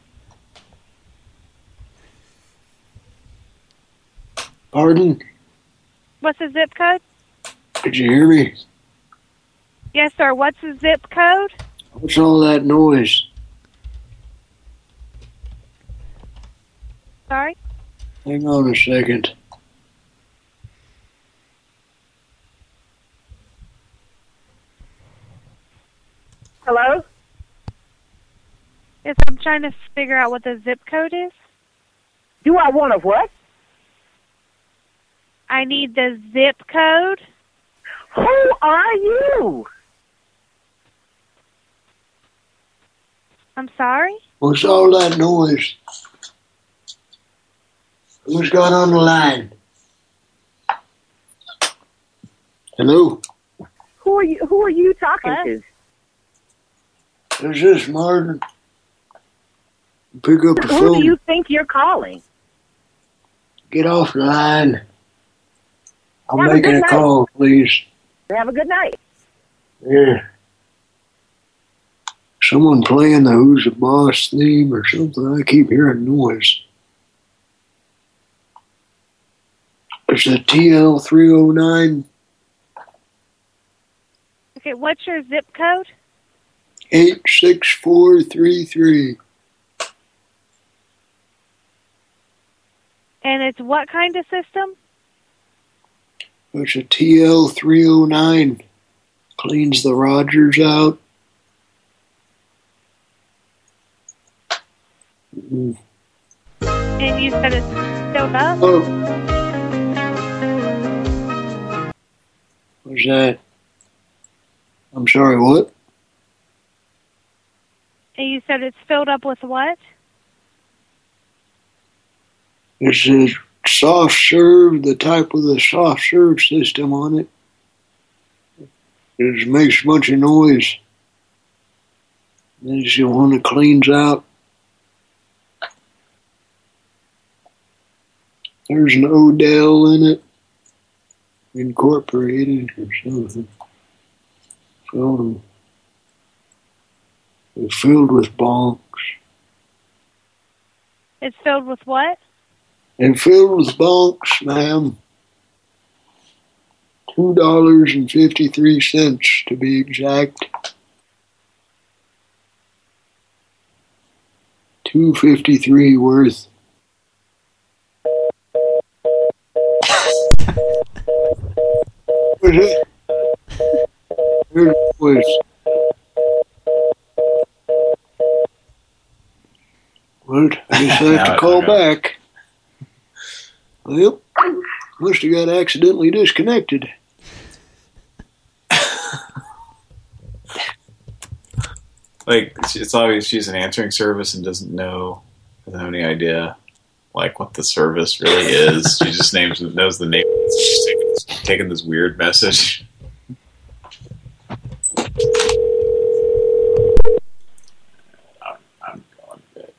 Pardon? What's the zip code? Did you hear me? Yes, sir. What's the zip code? What's all that noise? Sorry? Hang on a second. Hello? Yes, I'm trying to figure out what the zip code is. Do I want a what? I need the zip code. Who are you? I'm sorry? What's all that noise? Who's got on the line? Hello? Who are you talking to? Is this Martin? Pick up the Who phone. do you think you're calling? Get off the line. I'm Have a making good a night. call, please. Have a good night. Yeah. Someone playing the Who's the Boss theme or something. I keep hearing noise. It's a TL309 Okay, what's your zip code? 86433. And it's what kind of system? It's a TL309. Cleans the Rogers out. And you said it's filled up? Oh. What's that? I'm sorry, what? And you said it's filled up with what? It's a soft serve, the type with a soft serve system on it. It just makes a bunch of noise. It's the one that cleans out. There's an Odell in it, incorporated or something. It's filled with bonks. It's filled with what? And filled with bonks, ma'am. $2.53 to be exact. $2.53 worth. What is it? Here's the voice. What? I just have to call back. Well, must have got accidentally disconnected. Like, it's obvious she's an answering service and doesn't have any idea, like, what the service really is. She just knows the name. She's taking this weird message. I'm going good.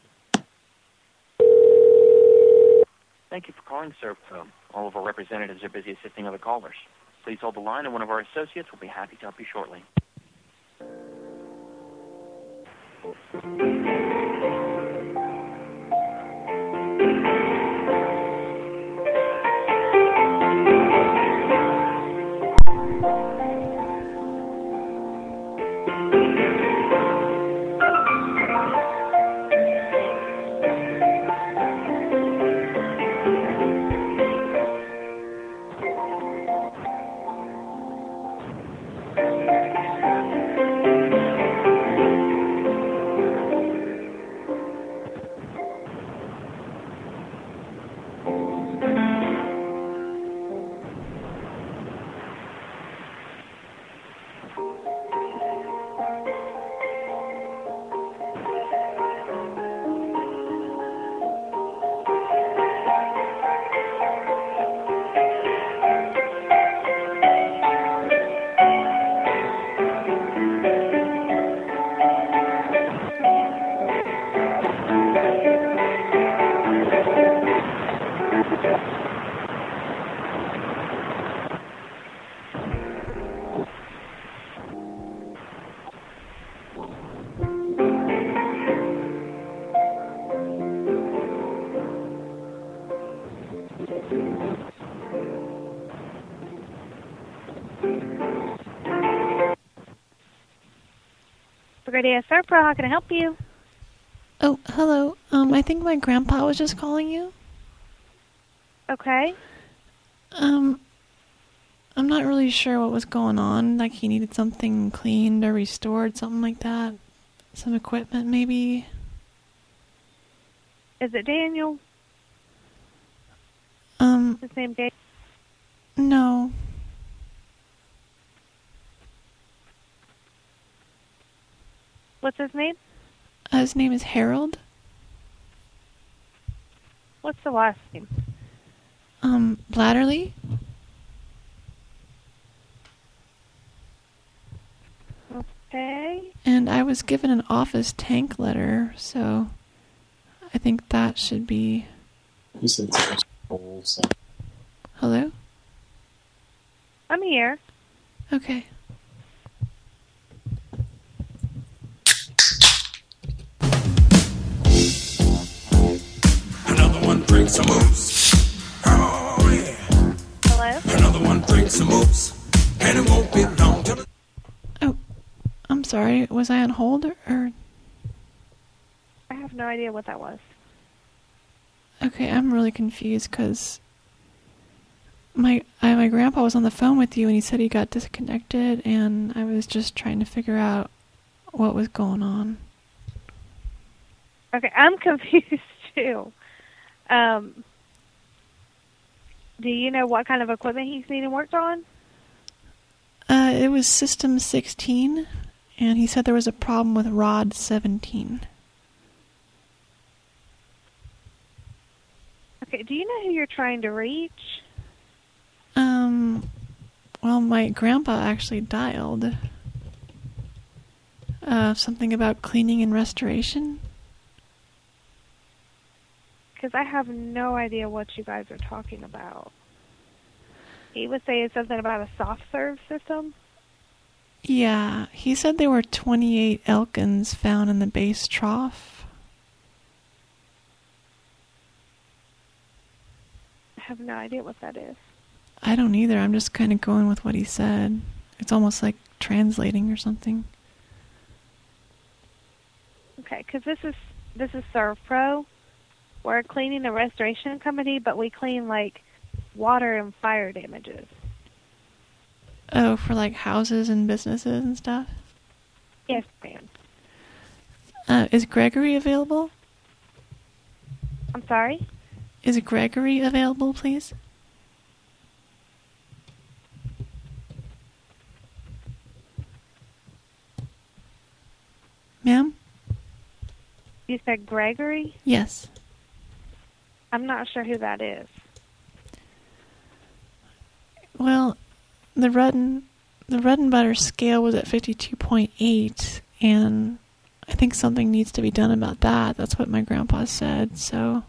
Thank you for calling, sir. All of our representatives are busy assisting other callers. Please hold the line, and one of our associates will be happy to help you shortly. Brigadier Serpro, how can I help you? Oh, hello. I think my grandpa was just calling you. Okay. I'm not really sure what was going on. Like, he needed something cleaned or restored, something like that. Some equipment, maybe. Is it Daniel? His name Daniel? No. What's his name? His name is Harold. What's the last name? Blatterly. Okay. And I was given an office tank letter, so I think that should be... You said holes. Hello? I'm here. Okay. Another one brings some moves. Oh, yeah. Hello? Another one brings some moves. And it won't be long till... Oh, I'm sorry. Was I on hold or... I have no idea what that was. Okay, I'm really confused because my grandpa was on the phone with you and he said he got disconnected, and I was just trying to figure out what was going on. Okay, I'm confused too. Do you know what kind of equipment he's needing worked on? It was System 16, and he said there was a problem with Rod 17. Okay, do you know who you're trying to reach? Well, my grandpa actually dialed. Something about cleaning and restoration. Because I have no idea what you guys are talking about. He was saying something about a soft serve system. Yeah, he said there were 28 Elkins found in the base trough. I have no idea what that is. I don't either. I'm just kind of going with what he said. It's almost like translating or something. Okay, because this is ServPro. We're a cleaning and restoration company, but we clean like water and fire damages. Oh, for like houses and businesses and stuff? Yes, ma'am. Is Gregory available? I'm sorry? Is Gregory available, please? Ma'am? You said Gregory? Yes. I'm not sure who that is. Well, the Ruddenbutter scale was at 52.8, and I think something needs to be done about that. That's what my grandpa said, so...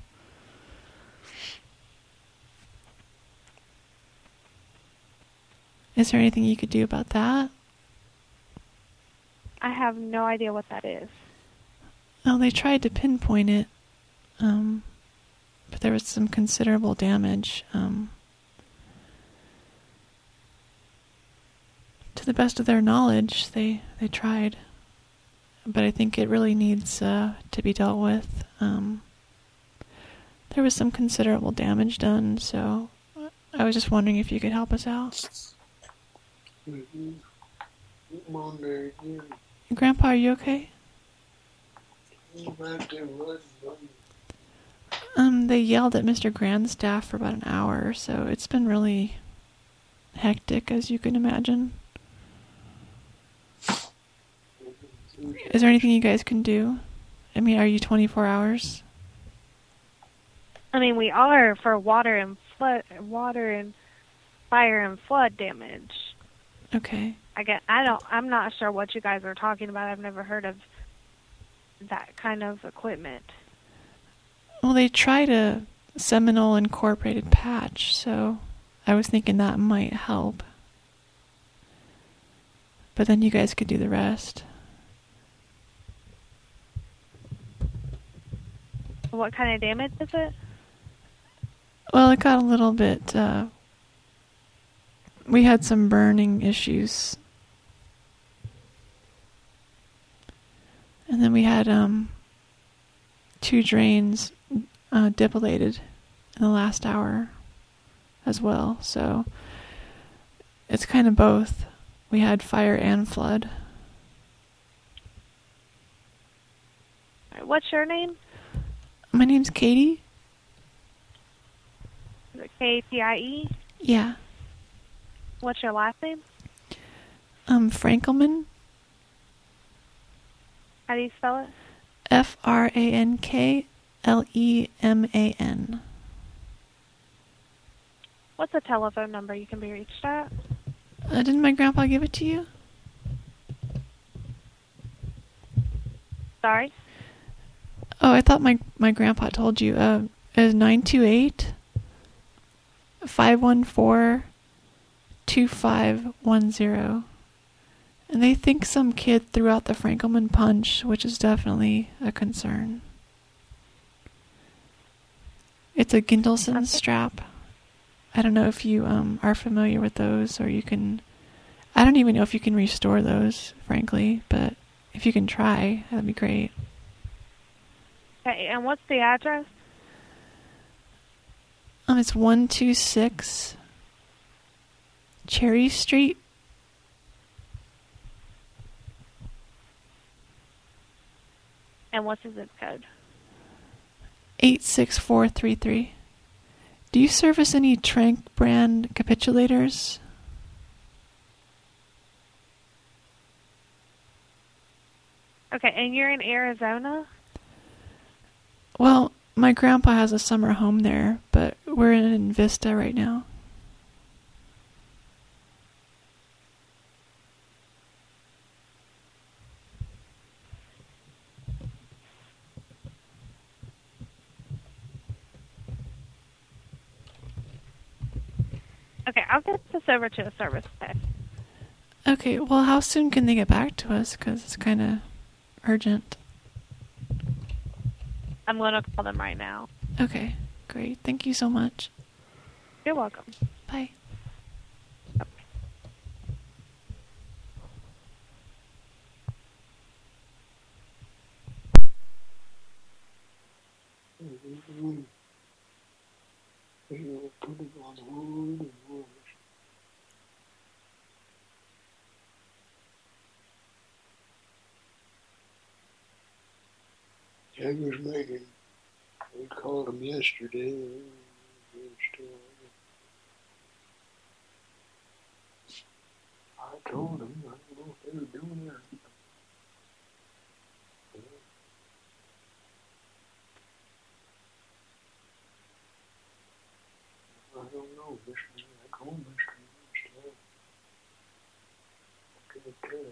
Is there anything you could do about that? I have no idea what that is. Well, they tried to pinpoint it, but there was some considerable damage. To the best of their knowledge, they tried. But I think it really needs to be dealt with. There was some considerable damage done, so I was just wondering if you could help us out. Grandpa, are you okay? They yelled at Mr. Grandstaff for about an hour, so it's been really hectic, as you can imagine. Is there anything you guys can do? I mean, are you 24 hours? I mean, we are for water and fire and flood damage. Okay. I'm not sure what you guys are talking about. I've never heard of that kind of equipment. Well, they tried a Seminole incorporated patch, so I was thinking that might help. But then you guys could do the rest. What kind of damage is it? Well, it got a little bit... we had some burning issues. And then we had 2 drains depilated in the last hour as well. So it's kind of both. We had fire and flood. What's your name? My name's Katie. Is it K-A-T-I-E? Yeah. What's your last name? Frankelman. How do you spell it? Frankleman. What's a telephone number you can be reached at? Didn't my grandpa give it to you? Sorry? Oh, I thought my grandpa told you. It is 928-514-2510. And they think some kid threw out the Frankelman punch, which is definitely a concern. It's a Gindelson strap. I don't know if you are familiar with those, or you can... I don't even know if you can restore those, frankly, but if you can try, that'd be great. Okay, and what's the address? It's 126 Cherry Street. And what's the zip code? 86433. Do you service any Trank brand capitulators? Okay, and you're in Arizona? Well, my grandpa has a summer home there, but we're in Vista right now. Okay, I'll get this over to a service tech. Okay, well, how soon can they get back to us? Because it's kind of urgent. I'm going to call them right now. Okay, great. Thank you so much. You're welcome. Bye. Jagger's making. We called him yesterday. I told him. I don't know if they were doing it. I don't know, Mr. I called Mr. I couldn't tell.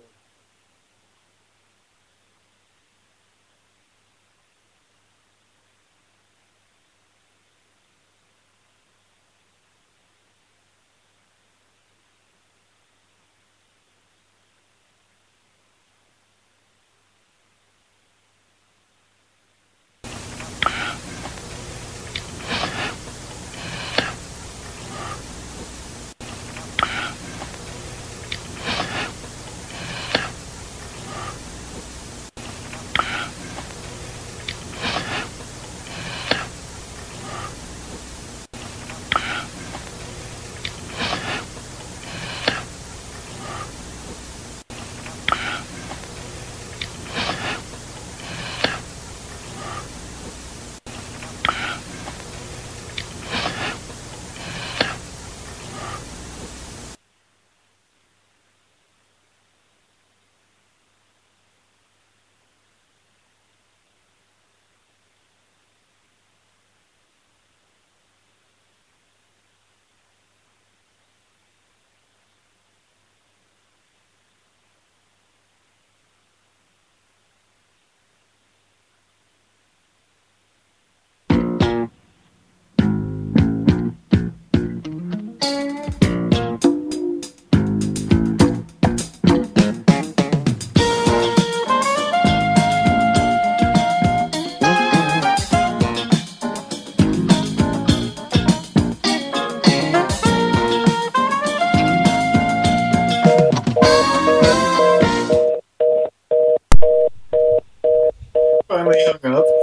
Finally hung up.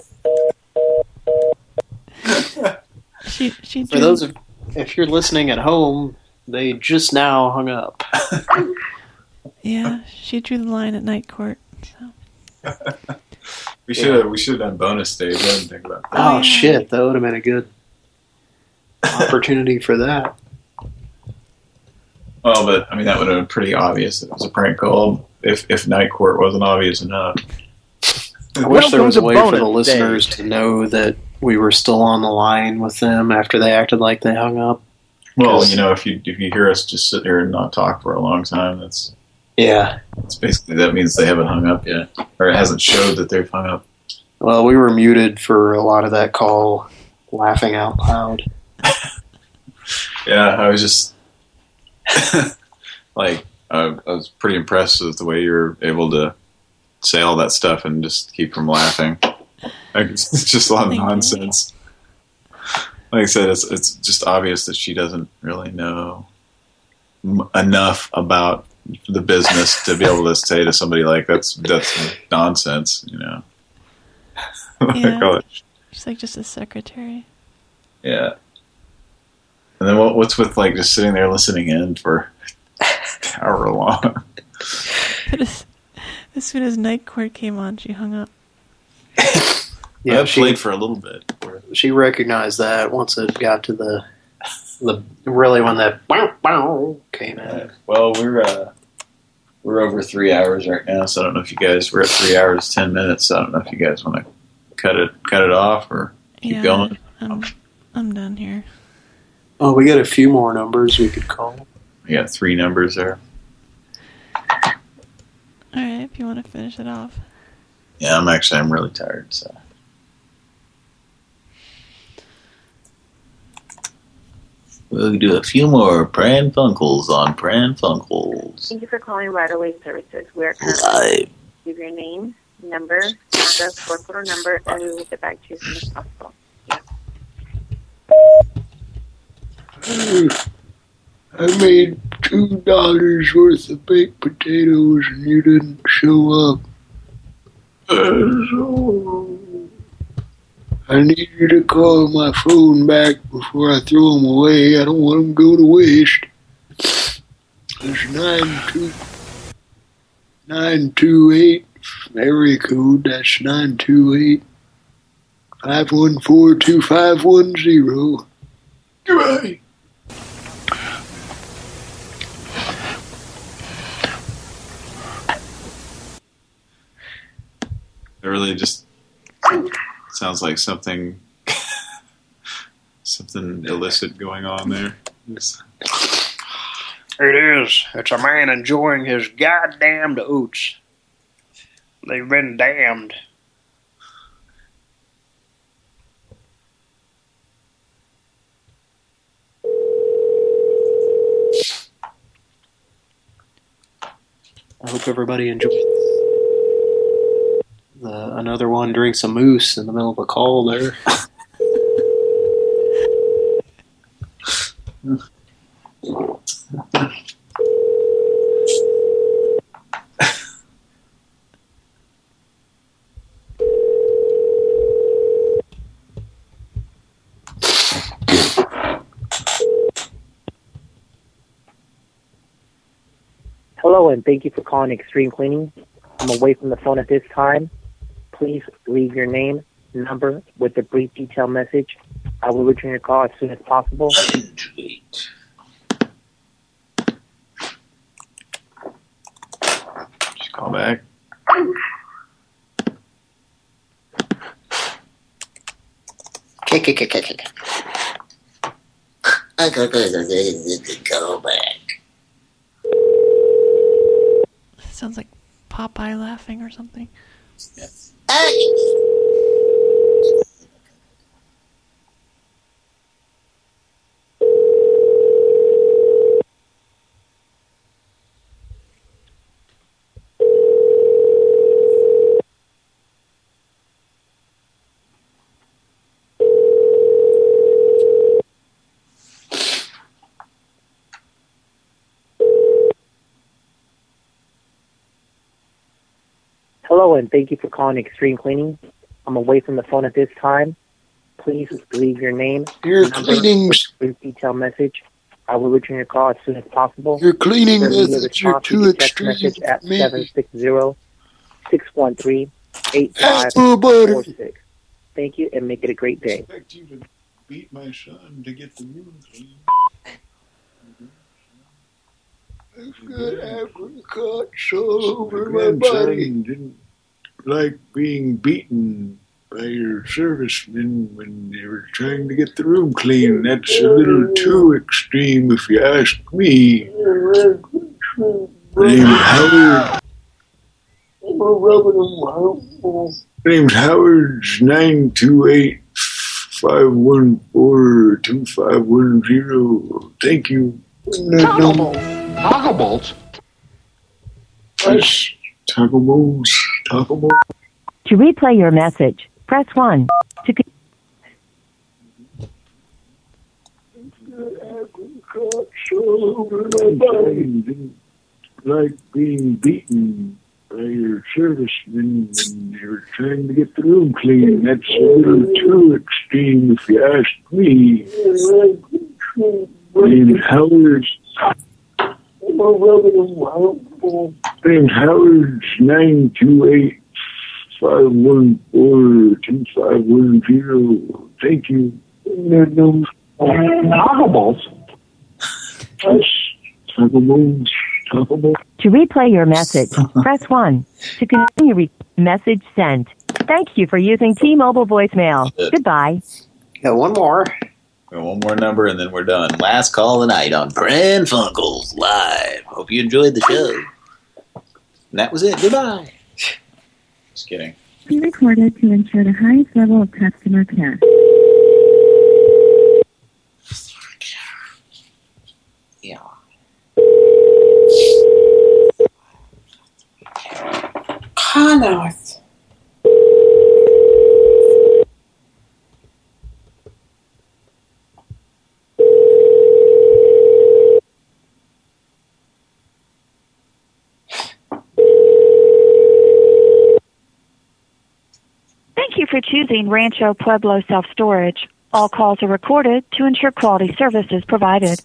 For those of, if you're listening at home, they just now hung up. Yeah, she drew the line at Night Court. So. We should have done bonus stage. I didn't think about that. Oh shit, that would have been a good opportunity for that. Well, but I mean that would have been pretty obvious. It was a prank call. If Night Court wasn't obvious enough. I wish there was a way for the listeners to know that we were still on the line with them after they acted like they hung up. Well, you know, if you hear us just sit here and not talk for a long time, it's basically, that means they haven't hung up yet, or it hasn't showed that they've hung up. Well, we were muted for a lot of that call, laughing out loud. Yeah, I was just like, I was pretty impressed with the way you were able to say all that stuff and just keep from laughing. Like, it's just a lot of nonsense. Like I said, it's just obvious that she doesn't really know enough about the business to be able to say to somebody like, that's nonsense, you know. Yeah. She's like just a secretary. Yeah. And then what's with like just sitting there listening in for however long? But as soon as Night Court came on, she hung up. Yeah, she played for a little bit. She recognized that once it got to the really when that came in. Well, we're over 3 hours right now, so I don't know if you guys, we're at 3 hours 10 minutes. So I don't know if you guys want to cut it off or keep going. I'm done here. Oh, we got a few more numbers we could call. We got 3 numbers there. All right, if you want to finish it off. Yeah, I'm really tired, so. We'll do a few more Pran Funkels on Pran Funkels. Thank you for calling Right Away Services. We are currently give your name, number, address, corporate number, and we will get back to you as soon as possible. I made $2 worth of baked potatoes and you didn't show up. So I need you to call my phone back before I throw them away. I don't want them to go to waste. There's 928 area code. That's 928 514-2510. Goodbye. It really just sounds like something illicit going on there. It is. It's a man enjoying his goddamned oats. They've been damned. I hope everybody enjoyed another one drinks a moose in the middle of a call there. Hello, and thank you for calling Extreme Cleaning. I'm away from the phone at this time. Please leave your name, number, with a brief detailed message. I will return your call as soon as possible. Just call back. Go back. Sounds like Popeye laughing or something. Yes. Hello, and thank you for calling Extreme Cleaning. I'm away from the phone at this time. Please leave your name, Your number, cleaning, with a brief detailed message. I will return your call as soon as possible. your cleaning Send me a methods are response too via text extreme message at for me. 760-613-8546. Thank you, and make it a great day. I expect you to beat my son to get the room clean. I've got apricots all over my body. like being beaten by your servicemen when they were trying to get the room clean. That's a little too extreme if you ask me. My name's Howard. My name's Howard's 928-514-2510. Thank you. Taco Bolts? Yes, Taco Bolts. Taco Bolts. To replay your message, press 1. To Like being beaten by your servicemen when they were trying to get the room clean. That's a little too extreme if you ask me. My name's Howard. My name's Howard 928-514-2510. Thank you. Taco Balls. Taco Balls. Taco Balls. To replay your message, press 1. To continue message sent. Thank you for using T-Mobile voicemail. Goodbye. Got one more. Got one more number and then we're done. Last call of the night on Pran Funkels Live. Hope you enjoyed the show. And that was it. Goodbye. Just kidding. Be recorded to ensure the highest level of customer care. Yeah. Carlos. Thank you for choosing Rancho Pueblo Self-Storage. All calls are recorded to ensure quality service is provided.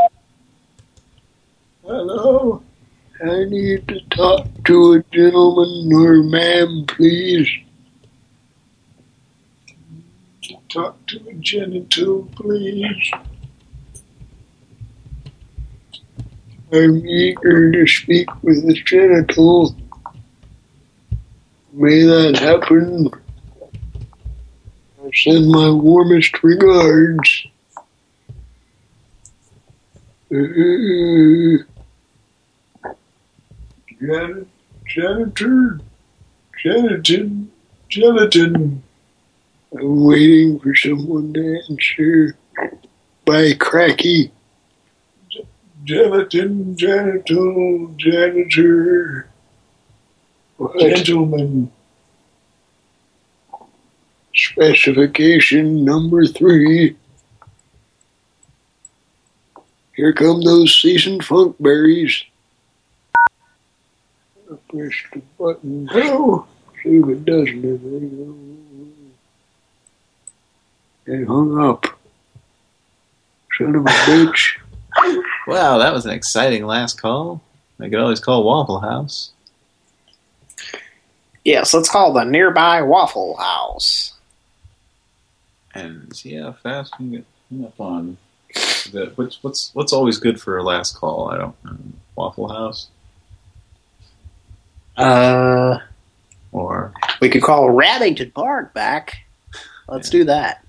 Hello? I need to talk to a gentleman or ma'am, please. Talk to a genital, please. I'm eager to speak with the genital. May that happen. I send my warmest regards. Gelatin. I'm waiting for someone to answer. By cracky. Gelatin, janitor. Gentleman. Specification number 3. Here come those seasoned funk berries. I push the button. Oh, see if it does anything. It hung up. Son of a bitch. Wow, that was an exciting last call. I could always call Waffle House. Yes, let's call the nearby Waffle House. And see how fast we can get up on the, what's always good for a last call? I don't know. Waffle House? Or we could call Rabbington Park back. Let's do that.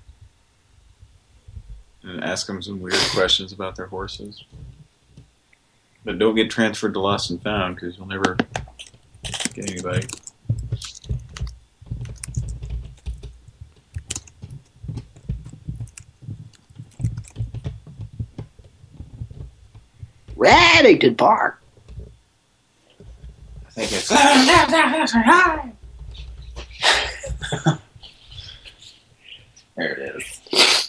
And ask them some weird questions about their horses. But don't get transferred to Lost and Found because you'll never get anybody. Rabbington Park. I think it's... There it is.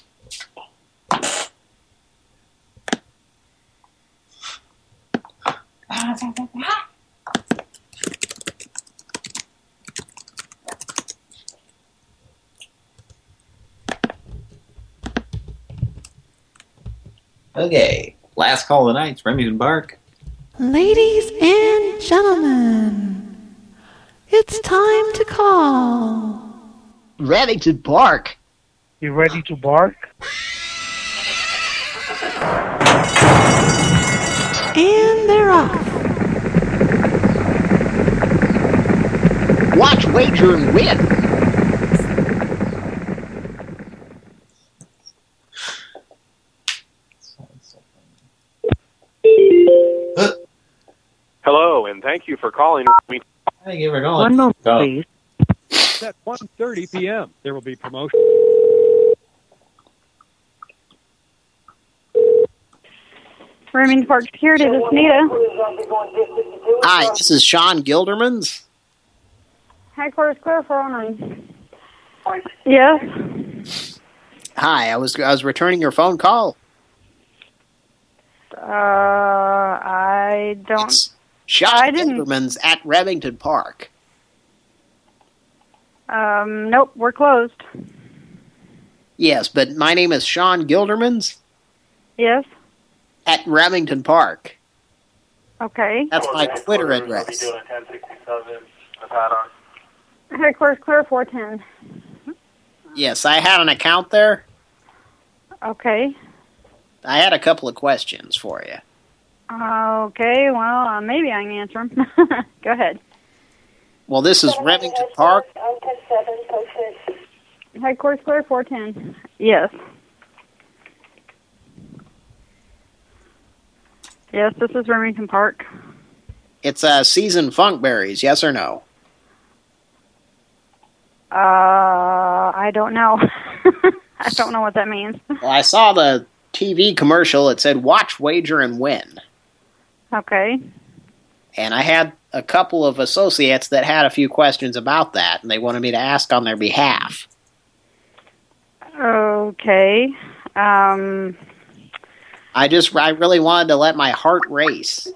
Okay, last call of the night, Remington Park. Ladies and gentlemen, it's time to call. Remington Park. You ready to bark? And they're off. Watch wager, and win. Hello, and thank you for calling me. Thank you for calling. One moment, please. At 1:30 p.m., there will be promotion. Remington Park Security, this is Nita. Hi, this is Sean Gilderman's. Headquarters clear 409. Yes. Hi, I was returning your phone call. I don't. It's Sean Gilderman's at Remington Park. Nope, we're closed. Yes, but my name is Sean Gilderman's. Yes. At Remington Park. Okay. That's my Twitter address. Headquarters clear 410. Yes, I had an account there. Okay. I had a couple of questions for you. Okay, well, maybe I can answer them. Go ahead. Well, this is Remington Park. Headquarters clear 410. Yes. Yes, this is Remington Park. It's seasoned funkberries, yes or no? I don't know. I don't know what that means. Well, I saw the TV commercial. It said, watch, wager, and win. Okay. And I had a couple of associates that had a few questions about that, and they wanted me to ask on their behalf. Okay. I really wanted to let my heart race.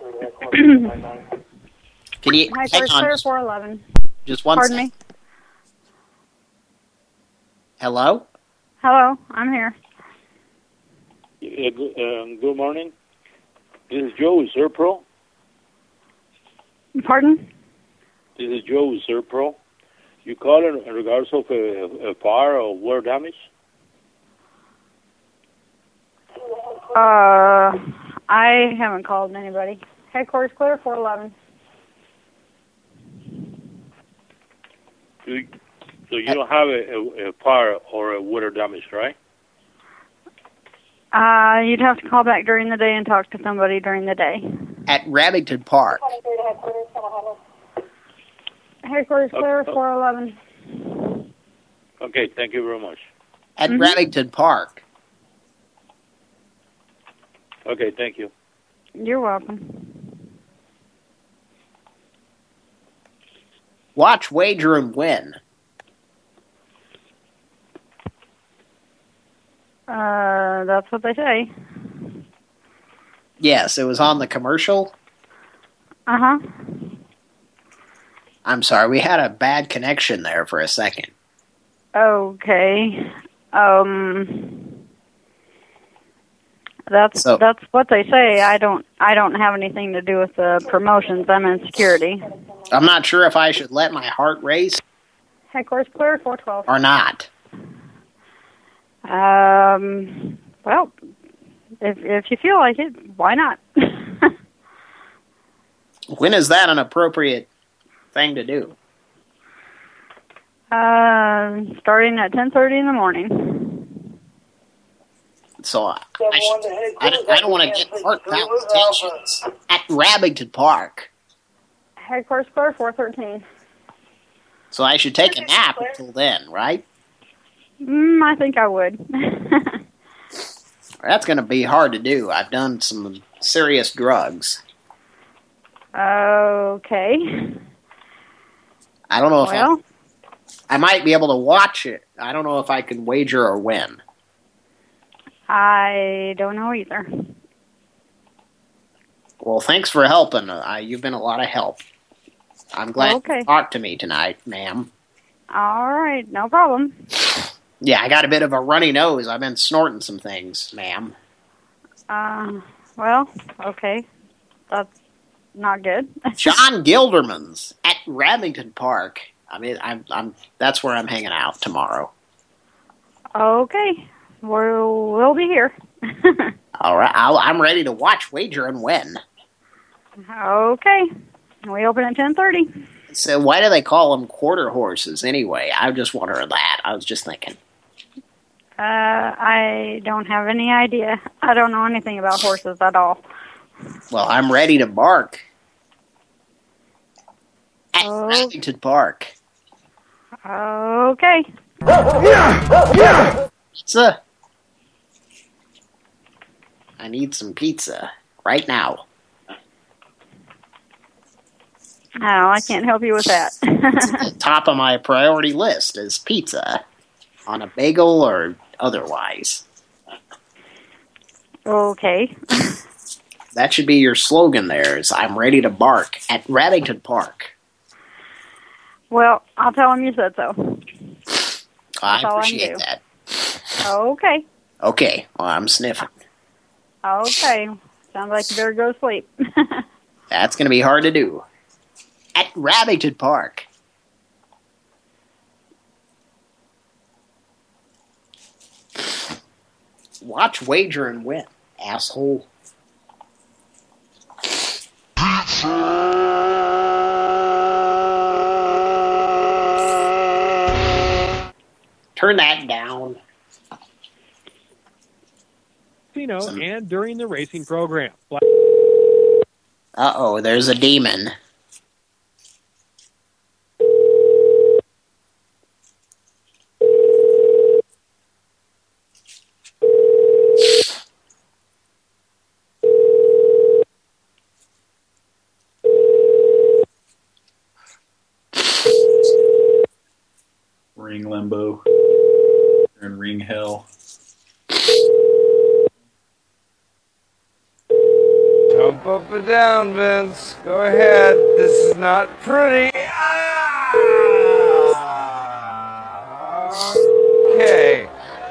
Can you hang on? 411. Just one Pardon second. me. Hello? Hello, I'm here. Good morning. This is Joe with Serpro. Pardon? This is Joe with Serpro. You call in regards of a fire or water damage? I haven't called anybody. Headquarters clear 411. So you don't have a fire or a water damage, right? You'd have to call back during the day and talk to somebody during the day. At Remington Park. Headquarters clear 411. Okay, thank you very much. At Remington Park. Okay, thank you. You're welcome. Watch, wager, and win. That's what they say. Yes, it was on the commercial. Uh-huh. I'm sorry, we had a bad connection there for a second. Okay. That's what they say. I don't have anything to do with the promotions. I'm in security. I'm not sure if I should let my heart race. Headquarters clear 412. Or not. Well, if you feel like it, why not? When is that an appropriate thing to do? Starting at 10:30 in the morning. So I don't want to get heart palpitations at Remington Park. Headquarters clear 413. So I should take a nap until then, right? I think I would. That's going to be hard to do. I've done some serious drugs. Okay. I don't know if I might be able to watch it. I don't know if I can wager or win. I don't know either. Well, thanks for helping. You've been a lot of help. I'm glad you talked to me tonight, ma'am. All right, no problem. Yeah, I got a bit of a runny nose. I've been snorting some things, ma'am. Well, okay. That's not good. John Gilderman's at Remington Park. I mean, that's where I'm hanging out tomorrow. Okay. We'll be here. All right. I'm ready to watch, wager, and win. Okay. We open at 10:30. So why do they call them quarter horses anyway? I just wondering that. I was just thinking. I don't have any idea. I don't know anything about horses at all. Well, I'm ready to bark. At Remington Park. Okay. Pizza. I need some pizza right now. No, I can't help you with that. It's at the top of my priority list is pizza. On a bagel or otherwise. Okay. That should be your slogan there, is I'm ready to bark at Remington Park. Well, I'll tell him you said so. I appreciate that. Okay. Okay, well, I'm sniffing. Okay. Sounds like you better go to sleep. That's going to be hard to do. At Remington Park. Watch, wager, and win, asshole. Turn that down. Casino and during the racing program. Uh-oh, there's a demon. Ring limbo. You're in ring hell. Jump up and down, Vince. Go ahead. This is not pretty. Okay.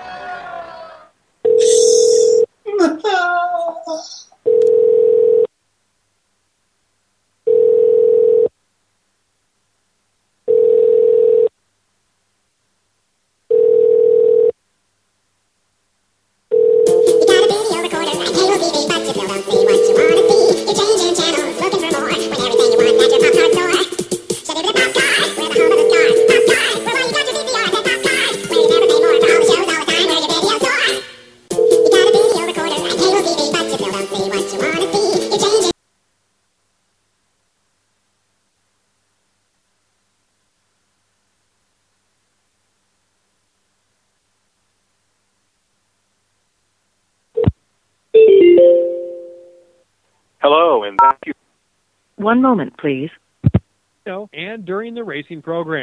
Hello, and thank you. One moment, please. And during the racing program.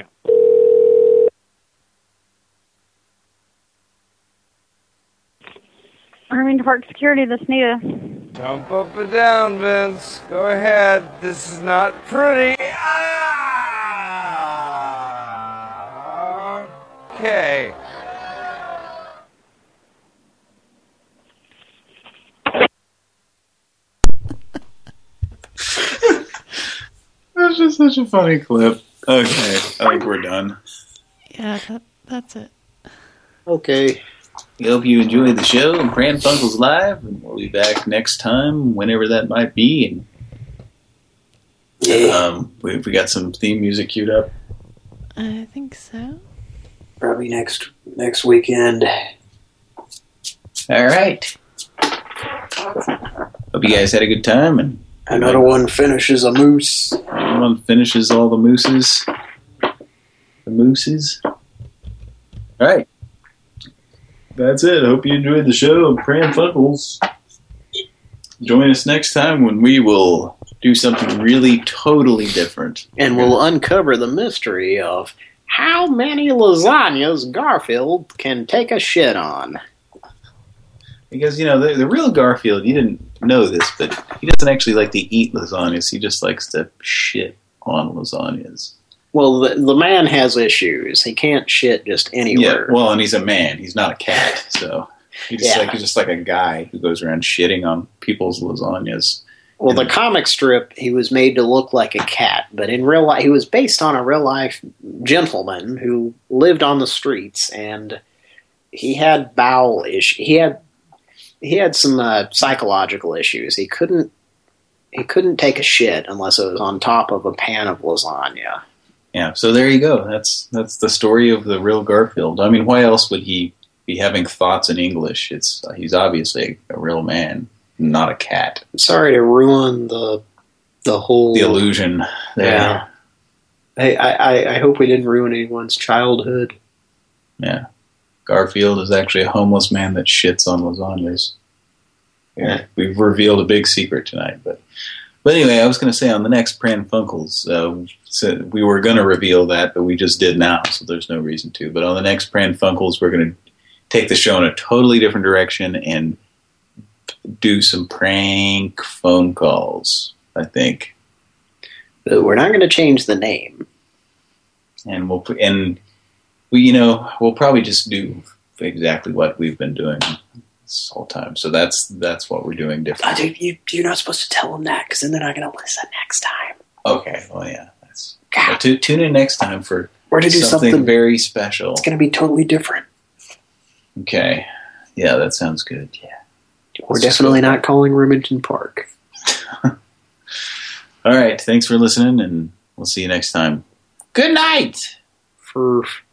Remington Park Security, this is Nita. Jump up and down, Vince. Go ahead. This is not pretty. Okay. That's just such a funny clip. Okay, I think we're done. Yeah, that's it. Okay. We hope you enjoyed the show and Pran Funkels Live, and we'll be back next time, whenever that might be. And we got some theme music queued up. I think so. Probably next weekend. All right. Hope you guys had a good time, and another one finishes a moose. Another one finishes all the mooses. The mooses. All right. That's it. Hope you enjoyed the show, Pran Funkels. Join us next time when we will do something really totally different. And we'll uncover the mystery of how many lasagnas Garfield can take a shit on. Because, you know, the real Garfield, you didn't know this, but he doesn't actually like to eat lasagnas. He just likes to shit on lasagnas. Well, the man has issues. He can't shit just anywhere. Yeah, well, and he's a man. He's not a cat, so he's just like a guy who goes around shitting on people's lasagnas. Well, the comic strip, he was made to look like a cat, but in real life, he was based on a real-life gentleman who lived on the streets, and he had bowel issues. He had some psychological issues. He couldn't he couldn't take a shit unless it was on top of a pan of lasagna. Yeah, so there you go. That's the story of the real Garfield. I mean, why else would he be having thoughts in English? He's obviously a real man, not a cat. Sorry to ruin the whole illusion. Yeah. Hey, I hope we didn't ruin anyone's childhood. Yeah. Garfield is actually a homeless man that shits on lasagnas. Yeah, we've revealed a big secret tonight, but anyway, I was going to say on the next Pran Funkels, we were going to reveal that, but we just did now, so there's no reason to. But on the next Pran Funkels, we're going to take the show in a totally different direction and do some prank phone calls, I think. We're not going to change the name, and we'll probably just do exactly what we've been doing this whole time. So that's what we're doing different. You're not supposed to tell them that, because then they're not going to listen next time. Okay, well, yeah. Tune in next time for we're to do something very special. It's going to be totally different. Okay. Yeah, that sounds good. Yeah. We're definitely not calling Remington Park. All right. Thanks for listening, and we'll see you next time. Good night! For